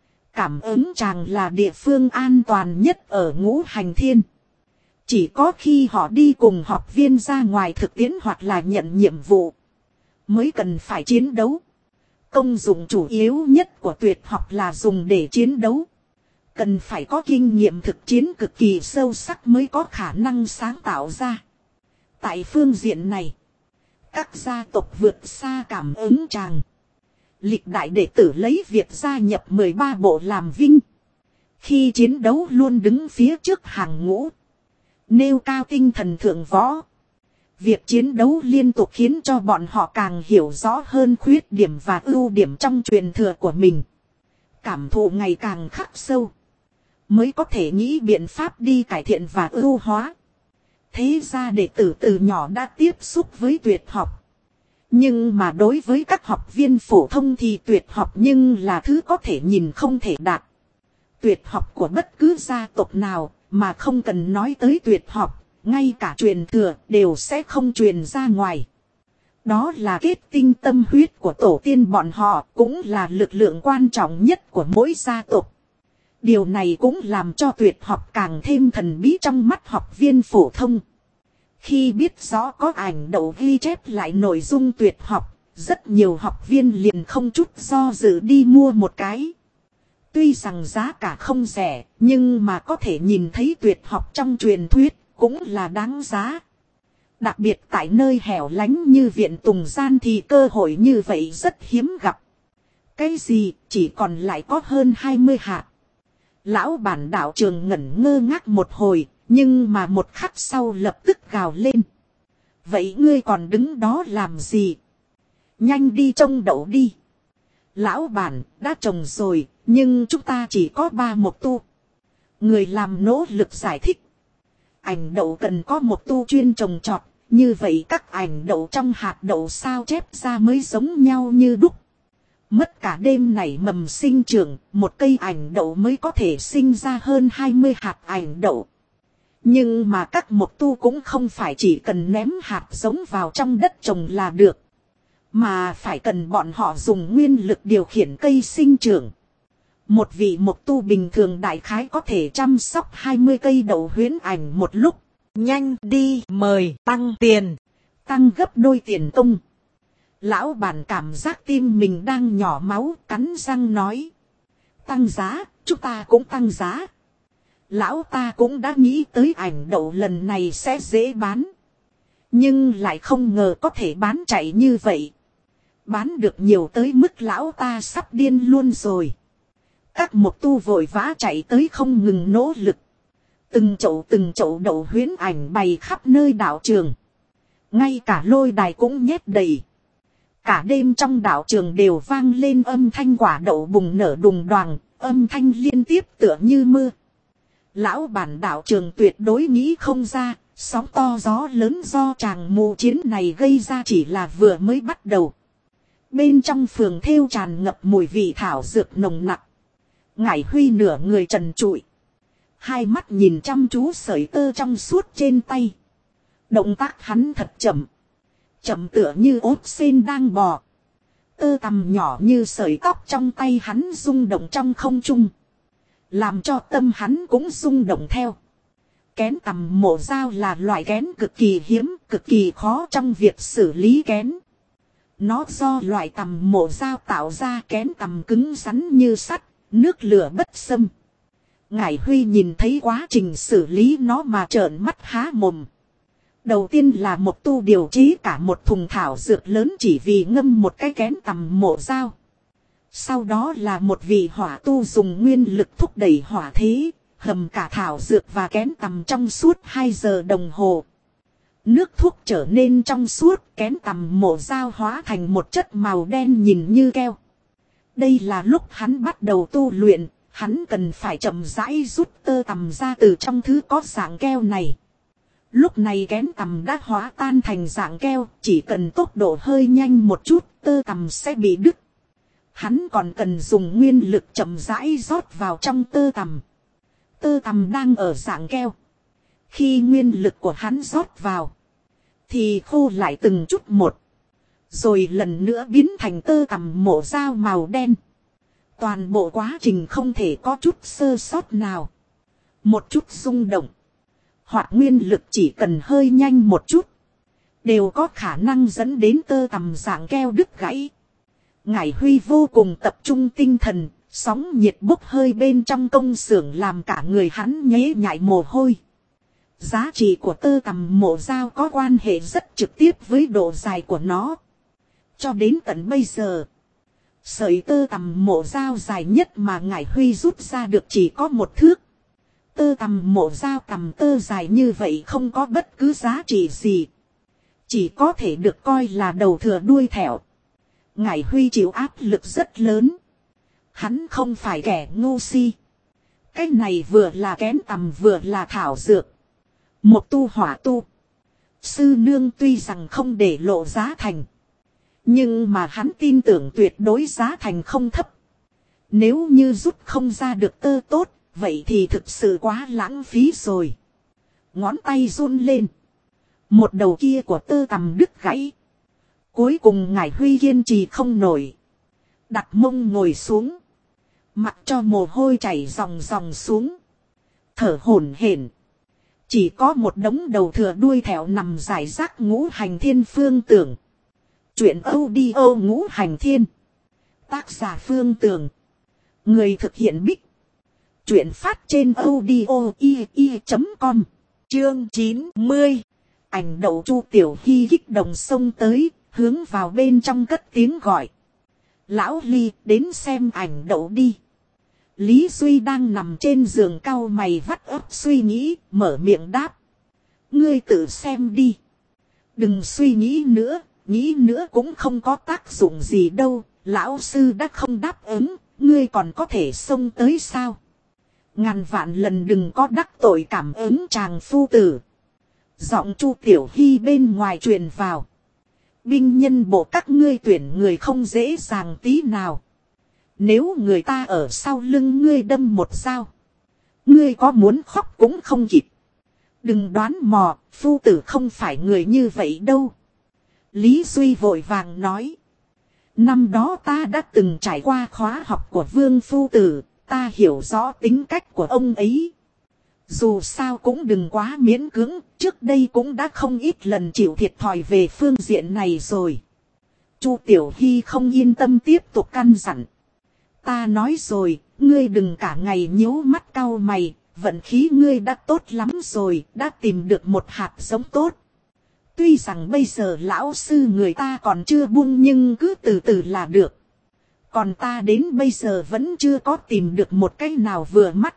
[SPEAKER 1] Cảm ứng tràng là địa phương an toàn nhất ở Ngũ Hành Thiên. Chỉ có khi họ đi cùng học viên ra ngoài thực tiễn hoặc là nhận nhiệm vụ, mới cần phải chiến đấu. Công dụng chủ yếu nhất của tuyệt học là dùng để chiến đấu. Cần phải có kinh nghiệm thực chiến cực kỳ sâu sắc mới có khả năng sáng tạo ra. Tại phương diện này, các gia tộc vượt xa cảm ứng tràng. Lịch đại đệ tử lấy việc gia nhập 13 bộ làm vinh. Khi chiến đấu luôn đứng phía trước hàng ngũ, nêu cao tinh thần thượng võ. Việc chiến đấu liên tục khiến cho bọn họ càng hiểu rõ hơn khuyết điểm và ưu điểm trong truyền thừa của mình. Cảm thụ ngày càng khắc sâu, mới có thể nghĩ biện pháp đi cải thiện và ưu hóa. Thế ra đệ tử từ nhỏ đã tiếp xúc với tuyệt học. Nhưng mà đối với các học viên phổ thông thì tuyệt học nhưng là thứ có thể nhìn không thể đạt. Tuyệt học của bất cứ gia tộc nào mà không cần nói tới tuyệt học, ngay cả truyền thừa đều sẽ không truyền ra ngoài. Đó là kết tinh tâm huyết của tổ tiên bọn họ, cũng là lực lượng quan trọng nhất của mỗi gia tộc. Điều này cũng làm cho tuyệt học càng thêm thần bí trong mắt học viên phổ thông. Khi biết rõ có ảnh đậu ghi chép lại nội dung tuyệt học, rất nhiều học viên liền không chút do dự đi mua một cái. Tuy rằng giá cả không rẻ, nhưng mà có thể nhìn thấy tuyệt học trong truyền thuyết, cũng là đáng giá. Đặc biệt tại nơi hẻo lánh như viện Tùng Gian thì cơ hội như vậy rất hiếm gặp. Cái gì, chỉ còn lại có hơn 20 hạt. Lão bản đạo trường ngẩn ngơ ngác một hồi, nhưng mà một khắc sau lập tức gào lên. Vậy ngươi còn đứng đó làm gì? Nhanh đi trông đậu đi. Lão bản, đã trồng rồi, nhưng chúng ta chỉ có 3 mộc tu. Người làm nỗ lực giải thích. Ảnh đậu cần có một tu chuyên trồng trọt, như vậy các ảnh đậu trong hạt đậu sao chép ra mới giống nhau như đúc. Mất cả đêm nảy mầm sinh trưởng, một cây ảnh đậu mới có thể sinh ra hơn 20 hạt ảnh đậu. Nhưng mà các mộc tu cũng không phải chỉ cần ném hạt giống vào trong đất trồng là được, mà phải cần bọn họ dùng nguyên lực điều khiển cây sinh trưởng. Một vị mộc tu bình thường đại khái có thể chăm sóc 20 cây đậu huyễn ảnh một lúc.
[SPEAKER 2] Nhanh đi mời tăng tiền.
[SPEAKER 1] Tăng gấp đôi tiền công. Lão bản cảm giác tim mình đang nhỏ máu, cắn răng nói. Tăng giá, chúng ta cũng tăng giá. Lão ta cũng đã nghĩ tới ảnh đậu lần này sẽ dễ bán. Nhưng lại không ngờ có thể bán chạy như vậy. Bán được nhiều tới mức lão ta sắp điên luôn rồi. Các mộc tu vội vã chạy tới không ngừng nỗ lực. Từng chậu đậu huyễn ảnh bày khắp nơi đạo trường. Ngay cả lôi đài cũng nhét đầy. Cả đêm trong đạo trường đều vang lên âm thanh quả đậu bùng nở đùng đoàng, âm thanh liên tiếp tựa như mưa. Lão bản đạo trường tuyệt đối nghĩ không ra, sóng to gió lớn do tràng mù chiến này gây ra chỉ là vừa mới bắt đầu. Bên trong phường thêu tràn ngập mùi vị thảo dược nồng nặc. Ngải Huy nửa người trần trụi. Hai mắt nhìn chăm chú sợi tơ trong suốt trên tay. Động tác hắn thật chậm. Chậm tựa như ốt sên đang bò. Tơ tằm nhỏ như sợi tóc trong tay hắn rung động trong không trung. Làm cho tâm hắn cũng rung động theo. Kén tằm mổ dao là loại kén cực kỳ hiếm, cực kỳ khó trong việc xử lý kén. Nó do loại tằm mổ dao tạo ra, kén tằm cứng rắn như sắt, nước lửa bất xâm. Ngải Huy nhìn thấy quá trình xử lý nó mà trợn mắt há mồm. Đầu tiên là một tu điều chế cả một thùng thảo dược lớn chỉ vì ngâm một cái kén tằm mộ dao. Sau đó là một vị hỏa tu dùng nguyên lực thúc đẩy hỏa thế, hầm cả thảo dược và kén tằm trong suốt 2 giờ đồng hồ. Nước thuốc trở nên trong suốt, kén tằm mộ dao hóa thành một chất màu đen nhìn như keo. Đây là lúc hắn bắt đầu tu luyện, hắn cần phải chậm rãi rút tơ tằm ra từ trong thứ có dạng keo này. Lúc này kén tằm đã hóa tan thành dạng keo, chỉ cần tốc độ hơi nhanh một chút, tơ tằm sẽ bị đứt. Hắn còn cần dùng nguyên lực chậm rãi rót vào trong tơ tằm. Tơ tằm đang ở dạng keo. Khi nguyên lực của hắn rót vào, thì khô lại từng chút một. Rồi lần nữa biến thành tơ tằm mộ dao màu đen. Toàn bộ quá trình không thể có chút sơ sót nào. Một chút rung động, hoặc nguyên lực chỉ cần hơi nhanh một chút, đều có khả năng dẫn đến tơ tằm dạng keo đứt gãy. Ngải Huy vô cùng tập trung tinh thần, sóng nhiệt bốc hơi bên trong công xưởng làm cả người hắn nhễ nhại mồ hôi. Giá trị của tơ tằm mộ dao có quan hệ rất trực tiếp với độ dài của nó. Cho đến tận bây giờ, sợi tơ tằm mộ dao dài nhất mà Ngải Huy rút ra được chỉ có 1 thước. Tơ tằm mộ dao tằm tơ dài như vậy không có bất cứ giá trị gì. Chỉ có thể được coi là đầu thừa đuôi thẻo. Ngải Huy chịu áp lực rất lớn. Hắn không phải kẻ ngu si. Cái này vừa là kén tằm vừa là thảo dược. Một tu hỏa tu. Sư nương tuy rằng không để lộ giá thành. Nhưng mà hắn tin tưởng tuyệt đối giá thành không thấp. Nếu như rút không ra được tơ tốt, vậy thì thực sự quá lãng phí rồi. Ngón tay run lên. Một đầu kia của tơ tằm đứt gãy. Cuối cùng Ngải Huy kiên trì không nổi. Đặt mông ngồi xuống. Mặc cho mồ hôi chảy ròng ròng xuống. Thở hổn hển. Chỉ có một đống đầu thừa đuôi thẻo nằm rải rác Ngũ Hành Thiên Phương Tưởng. Chuyện audio Ngũ Hành Thiên. Tác giả Phương Tưởng. Người thực hiện Bích. Chuyện phát trên audio i.com. Chương 90. Ảnh đậu Chu Tiểu Hy kích động xông tới, hướng vào bên trong cất tiếng gọi. Lão Ly, đến xem ảnh đậu đi. Lý Duy đang nằm trên giường cau mày vắt óc suy nghĩ, mở miệng đáp. Ngươi tự xem đi. Đừng suy nghĩ nữa cũng không có tác dụng gì đâu. Lão sư đã không đáp ứng, ngươi còn có thể xông tới sao? Ngàn vạn lần đừng có đắc tội cảm ứng chàng phu tử. Giọng Chu Tiểu Hy bên ngoài truyền vào. Binh nhân bộ các ngươi tuyển người không dễ dàng tí nào. Nếu người ta ở sau lưng ngươi đâm một dao, ngươi có muốn khóc cũng không kịp. Đừng đoán mò, phu tử không phải người như vậy đâu. Lý Duy vội vàng nói. Năm đó ta đã từng trải qua khóa học của Vương phu tử, ta hiểu rõ tính cách của ông ấy. Dù sao cũng đừng quá miễn cưỡng, trước đây cũng đã không ít lần chịu thiệt thòi về phương diện này rồi. Chu Tiểu Hy không yên tâm tiếp tục căn dặn. Ta nói rồi, ngươi đừng cả ngày nhíu mắt cau mày, vận khí ngươi đã tốt lắm rồi, đã tìm được một hạt giống tốt. Tuy rằng bây giờ lão sư người ta còn chưa buông nhưng cứ từ từ là được. Còn ta đến bây giờ vẫn chưa có tìm được một cái nào vừa mắt.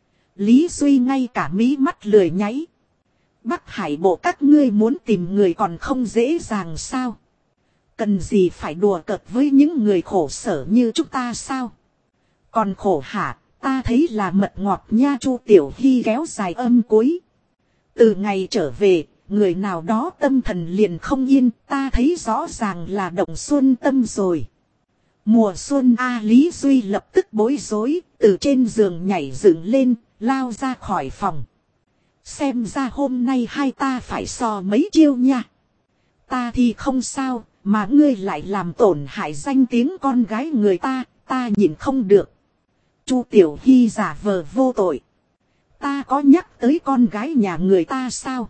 [SPEAKER 1] Lý Duy ngay cả mí mắt lười nháy. Bắc Hải bộ các ngươi muốn tìm người còn không dễ dàng sao? Cần gì phải đùa cợt với những người khổ sở như chúng ta sao? Còn khổ hả, ta thấy là mật ngọt nha. Chu Tiểu Hy kéo dài âm cuối. Từ ngày trở về, người nào đó tâm thần liền không yên, ta thấy rõ ràng là động xuân tâm rồi. Mùa xuân A. Lý Duy lập tức bối rối, từ trên giường nhảy dựng lên, lao ra khỏi phòng. Xem ra hôm nay hai ta phải so mấy chiêu nha. Ta thì không sao, mà ngươi lại làm tổn hại danh tiếng con gái người ta, ta nhìn không được. Chu Tiểu Hy giả vờ vô tội. Ta có nhắc tới con gái nhà người ta sao?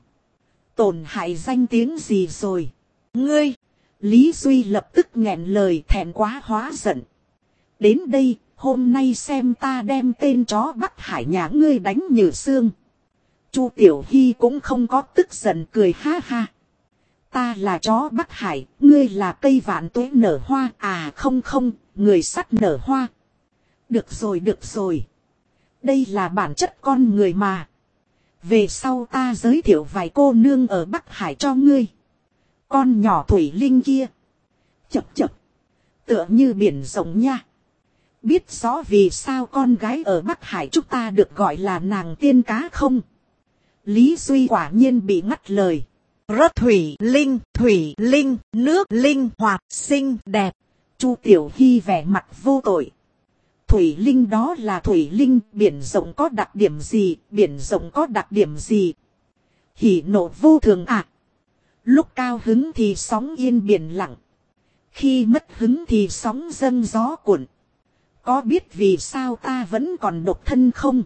[SPEAKER 1] Tổn hại danh tiếng gì rồi? Ngươi! Lý Duy lập tức nghẹn lời, thẹn quá hóa giận. Đến đây, hôm nay xem ta đem tên chó Bắc Hải nhà ngươi đánh như xương. Chu Tiểu Hy cũng không có tức giận, cười ha ha. Ta là chó Bắc Hải, ngươi là cây vạn tuế nở hoa, à không không, người sắt nở hoa. Được rồi được rồi. Đây là bản chất con người mà. Về sau ta giới thiệu vài cô nương ở Bắc Hải cho ngươi. Con nhỏ thủy linh kia. Chập chập. Tựa như biển rộng nha. Biết rõ vì sao con gái ở Bắc Hải chúng ta được gọi là nàng tiên cá không? Lý Duy quả nhiên bị ngắt lời.
[SPEAKER 2] Rất thủy linh, nước linh hoạt, xinh đẹp.
[SPEAKER 1] Chu Tiểu Hy vẻ mặt vô tội. Thủy linh đó là thủy linh, biển rộng có đặc điểm gì, biển rộng có đặc điểm gì? Hỉ nộ vô thường à? Lúc cao hứng thì sóng yên biển lặng. Khi mất hứng thì sóng dâng gió cuộn. Có biết vì sao ta vẫn còn độc thân không?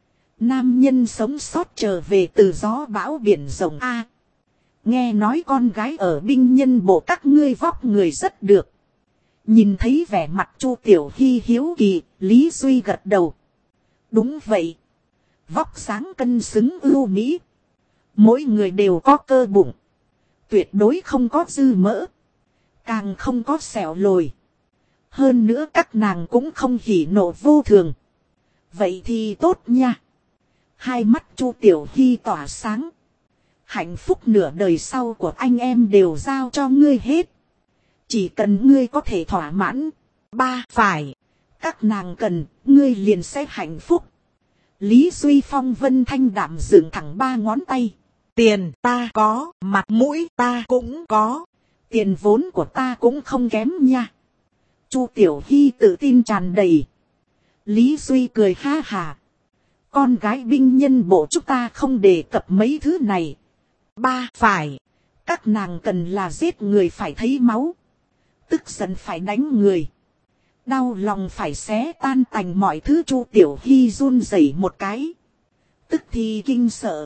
[SPEAKER 1] Nam nhân sống sót trở về từ gió bão biển rộng a. Nghe nói con gái ở binh nhân bộ các ngươi vóc người rất được. Nhìn thấy vẻ mặt Chu Tiểu Hy hiếu kỳ, Lý Duy gật đầu. Đúng vậy. Vóc dáng cân xứng ưu mỹ. Mỗi người đều có cơ bụng. Tuyệt đối không có dư mỡ. Càng không có sẹo lồi. Hơn nữa các nàng cũng không hỉ nộ vô thường. Vậy thì tốt nha. Hai mắt Chu Tiểu Hy tỏa sáng. Hạnh phúc nửa đời sau của anh em đều giao cho ngươi hết. Chỉ cần ngươi có thể thỏa mãn.
[SPEAKER 2] Ba phải.
[SPEAKER 1] Các nàng cần, ngươi liền sẽ hạnh phúc. Lý Duy phong vân thanh đạm dựng thẳng ba ngón tay.
[SPEAKER 2] Tiền ta có, mặt mũi ta cũng có.
[SPEAKER 1] Tiền vốn của ta cũng không kém nha. Chu Tiểu Hy tự tin tràn đầy. Lý Duy cười ha hà. Con gái binh nhân bộ chúng ta không đề cập mấy thứ này.
[SPEAKER 2] Ba phải.
[SPEAKER 1] Các nàng cần là giết người phải thấy máu. Tức giận phải đánh người. Đau lòng phải xé tan tành mọi thứ. Chu Tiểu Hy run rẩy một cái. Tức thì kinh sợ.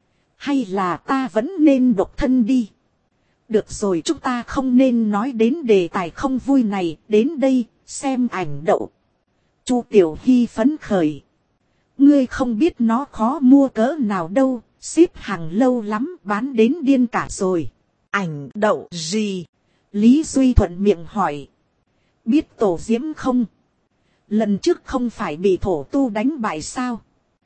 [SPEAKER 1] Hay là ta vẫn nên độc thân đi. Được rồi, chúng ta không nên nói đến đề tài không vui này. Đến đây xem ảnh đậu. Chu Tiểu Hy phấn khởi. Ngươi không biết nó khó mua cỡ nào đâu. Xếp hàng lâu lắm, bán đến điên cả rồi.
[SPEAKER 2] Ảnh đậu gì?
[SPEAKER 1] Lý Duy thuận miệng hỏi. Biết tổ diễm không? Lần trước không phải bị thổ tu đánh bại sao?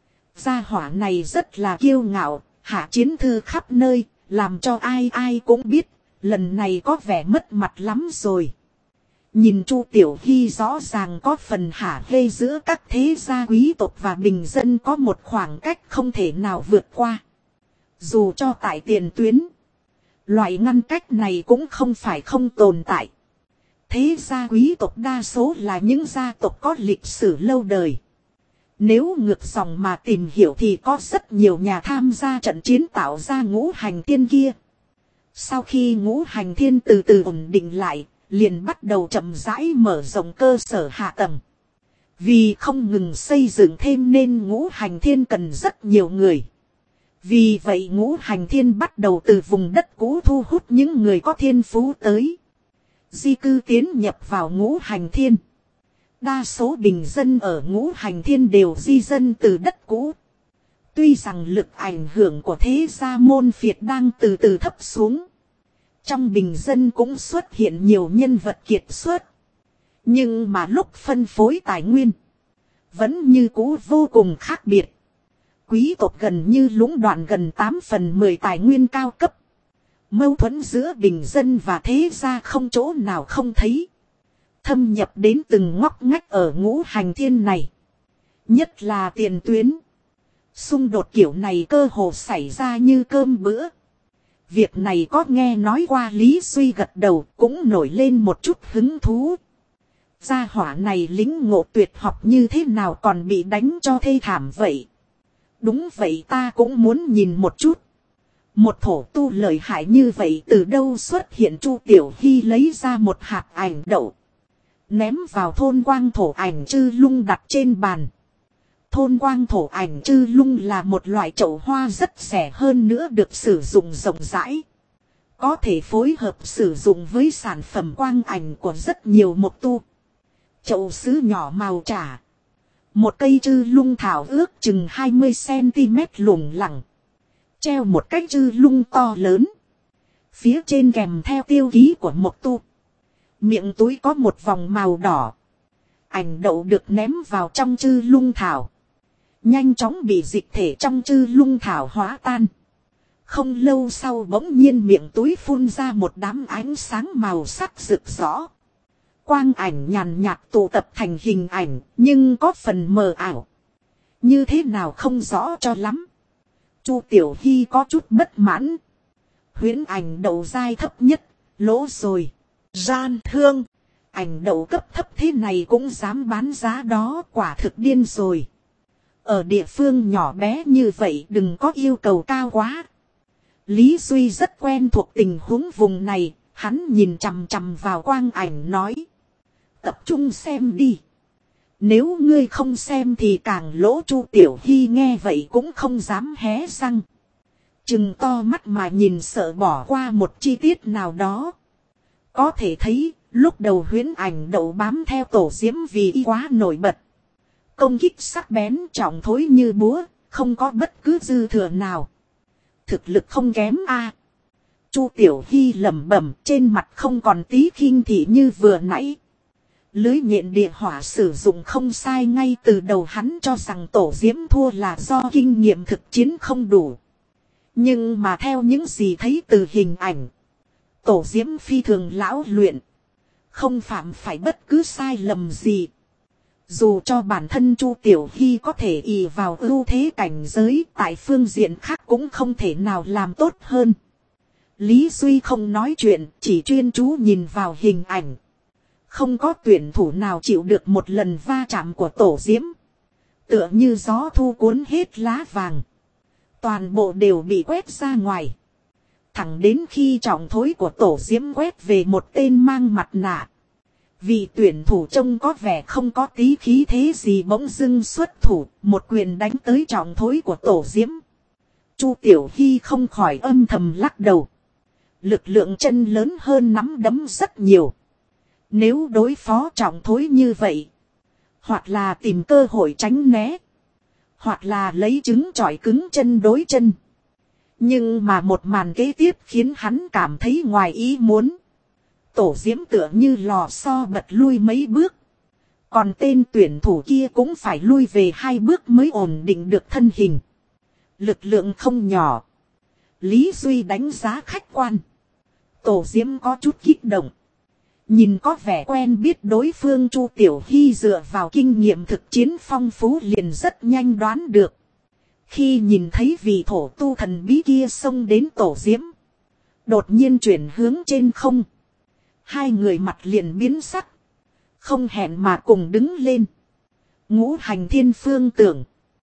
[SPEAKER 1] Gia hỏa này rất là kiêu ngạo, hạ chiến thư khắp nơi, làm cho ai ai cũng biết. Lần này có vẻ mất mặt lắm rồi. Nhìn Chu Tiểu Hy rõ ràng có phần hả hê giữa các thế gia quý tộc và bình dân có một khoảng cách không thể nào vượt qua. Dù cho tại tiền tuyến, loại ngăn cách này cũng không phải không tồn tại. Thế gia quý tộc đa số là những gia tộc có lịch sử lâu đời. Nếu ngược dòng mà tìm hiểu thì có rất nhiều nhà tham gia trận chiến tạo ra ngũ hành thiên kia. Sau khi ngũ hành thiên từ từ ổn định lại, liền bắt đầu chậm rãi mở rộng cơ sở hạ tầng. Vì không ngừng xây dựng thêm nên ngũ hành thiên cần rất nhiều người. Vì vậy ngũ hành thiên bắt đầu từ vùng đất cũ thu hút những người có thiên phú tới. Di cư tiến nhập vào ngũ hành thiên. Đa số bình dân ở ngũ hành thiên đều di dân từ đất cũ. Tuy rằng lực ảnh hưởng của thế gia môn phiệt đang từ từ thấp xuống. Trong bình dân cũng xuất hiện nhiều nhân vật kiệt xuất. Nhưng mà lúc phân phối tài nguyên, vẫn như cũ vô cùng khác biệt. Quý tộc gần như lũng đoạn gần 8/10 tài nguyên cao cấp. Mâu thuẫn giữa bình dân và thế gia không chỗ nào không thấy. Thâm nhập đến từng ngóc ngách ở ngũ hành thiên này. Nhất là tiền tuyến. Xung đột kiểu này cơ hồ xảy ra như cơm bữa. Việc này có nghe nói qua. Lý Duy gật đầu cũng nổi lên một chút hứng thú. Gia hỏa này lính ngộ tuyệt học như thế nào còn bị đánh cho thê thảm vậy. Đúng vậy, ta cũng muốn nhìn một chút. Một thổ tu lợi hại như vậy từ đâu xuất hiện? Chu Tiểu Hy lấy ra một hạt ảnh đậu. Ném vào thôn quang thổ ảnh chư lung đặt trên bàn. Thôn quang thổ ảnh chư lung là một loại chậu hoa rất rẻ, hơn nữa được sử dụng rộng rãi. Có thể phối hợp sử dụng với sản phẩm quang ảnh của rất nhiều mộc tu. Chậu sứ nhỏ màu trà. Một cây chư lung thảo ước chừng 20 cm lủng lẳng. Treo một cái chư lung to lớn. Phía trên kèm theo tiêu ký của một tu. Miệng túi có một vòng màu đỏ. Ảnh đậu được ném vào trong chư lung thảo. Nhanh chóng bị dịch thể trong chư lung thảo hóa tan. Không lâu sau bỗng nhiên miệng túi phun ra một đám ánh sáng màu sắc rực rõ. Quang ảnh nhàn nhạt tụ tập thành hình ảnh, nhưng có phần mờ ảo. Như thế nào không rõ cho lắm. Chu Tiểu Hy có chút bất mãn. Huyễn ảnh đậu giai thấp nhất, lỗ rồi. Gian thương, ảnh đậu cấp thấp thế này cũng dám bán giá đó, quả thực điên rồi. Ở địa phương nhỏ bé như vậy đừng có yêu cầu cao quá. Lý Duy rất quen thuộc tình huống vùng này, hắn nhìn chằm chằm vào quang ảnh nói. Tập trung xem đi. Nếu ngươi không xem thì càng lỗ. Chu Tiểu Hy nghe vậy cũng không dám hé răng. Trừng to mắt mà nhìn sợ bỏ qua một chi tiết nào đó. Có thể thấy, lúc đầu huyễn ảnh đậu bám theo tổ diễm vì y quá nổi bật. Công kích sắc bén trọng thối như búa, không có bất cứ dư thừa nào. Thực lực không kém a. Chu Tiểu Hy lẩm bẩm, trên mặt không còn tí khinh thị như vừa nãy. Lưới nhện địa hỏa sử dụng không sai, ngay từ đầu hắn cho rằng tổ diễm thua là do kinh nghiệm thực chiến không đủ. Nhưng mà theo những gì thấy từ hình ảnh, tổ diễm phi thường lão luyện, không phạm phải bất cứ sai lầm gì. Dù cho bản thân Chu Tiểu Hy có thể ỷ vào ưu thế cảnh giới, tại phương diện khác cũng không thể nào làm tốt hơn. Lý Duy không nói chuyện, chỉ chuyên chú nhìn vào hình ảnh. Không có tuyển thủ nào chịu được một lần va chạm của tổ diễm. Tựa như gió thu cuốn hết lá vàng. Toàn bộ đều bị quét ra ngoài. Thẳng đến khi trọng thối của tổ diễm quét về một tên mang mặt nạ. Vì tuyển thủ trông có vẻ không có tí khí thế gì bỗng dưng xuất thủ, một quyền đánh tới trọng thối của tổ diễm. Chu Tiểu Hy không khỏi âm thầm lắc đầu. Lực lượng chân lớn hơn nắm đấm rất nhiều. Nếu đối phó trọng thối như vậy, hoặc là tìm cơ hội tránh né, hoặc là lấy trứng chọi cứng chân đối chân. Nhưng mà một màn kế tiếp khiến hắn cảm thấy ngoài ý muốn. Tổ diễm tựa như lò xo bật lui mấy bước. Còn tên tuyển thủ kia cũng phải lui về 2 bước mới ổn định được thân hình. Lực lượng không nhỏ. Lý Duy đánh giá khách quan. Tổ diễm có chút kích động. Nhìn có vẻ quen biết đối phương. Chu Tiểu Hy dựa vào kinh nghiệm thực chiến phong phú liền rất nhanh đoán được. Khi nhìn thấy vị thổ tu thần bí kia xông đến tổ diễm, đột nhiên chuyển hướng trên không. Hai người mặt liền biến sắc. Không hẹn mà cùng đứng lên. Ngũ hành thiên phương tưởng.